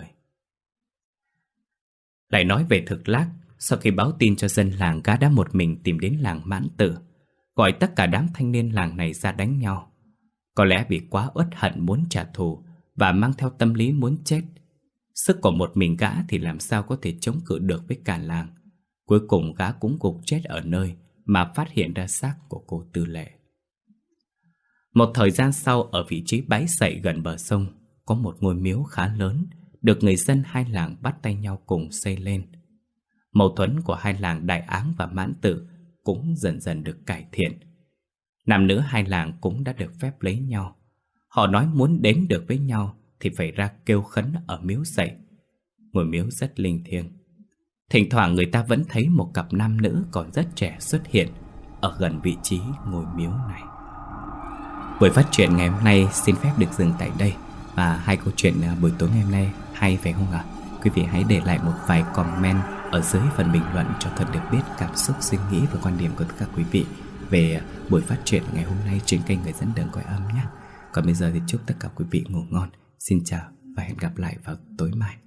Lại nói về Thực Lác, sau khi báo tin cho dân làng, gã đã một mình tìm đến làng Mãn Tử, gọi tất cả đám thanh niên làng này ra đánh nhau. Có lẽ vì quá uất hận muốn trả thù và mang theo tâm lý muốn chết, sức của một mình gã thì làm sao có thể chống cự được với cả làng. Cuối cùng gã cũng gục chết ở nơi mà phát hiện ra xác của cô Tư Lệ. Một thời gian sau, ở vị trí bãi sậy gần bờ sông, có một ngôi miếu khá lớn, được người dân hai làng bắt tay nhau cùng xây lên. Mâu thuẫn của hai làng Đại Áng và Mãn Tử cũng dần dần được cải thiện. Nam nữ hai làng cũng đã được phép lấy nhau. Họ nói muốn đến được với nhau thì phải ra kêu khấn ở miếu sậy. Ngôi miếu rất linh thiêng. Thỉnh thoảng người ta vẫn thấy một cặp nam nữ còn rất trẻ xuất hiện ở gần vị trí ngôi miếu này. Buổi phát truyện ngày hôm nay xin phép được dừng tại đây. Và hai câu chuyện buổi tối ngày hôm nay hay phải không ạ? Quý vị hãy để lại một vài comment ở dưới phần bình luận cho thật được biết cảm xúc, suy nghĩ và quan điểm của tất cả quý vị về buổi phát truyện ngày hôm nay trên kênh Người Dẫn Đường Cõi Âm nhé. Còn bây giờ thì chúc tất cả quý vị ngủ ngon. Xin chào và hẹn gặp lại vào tối mai.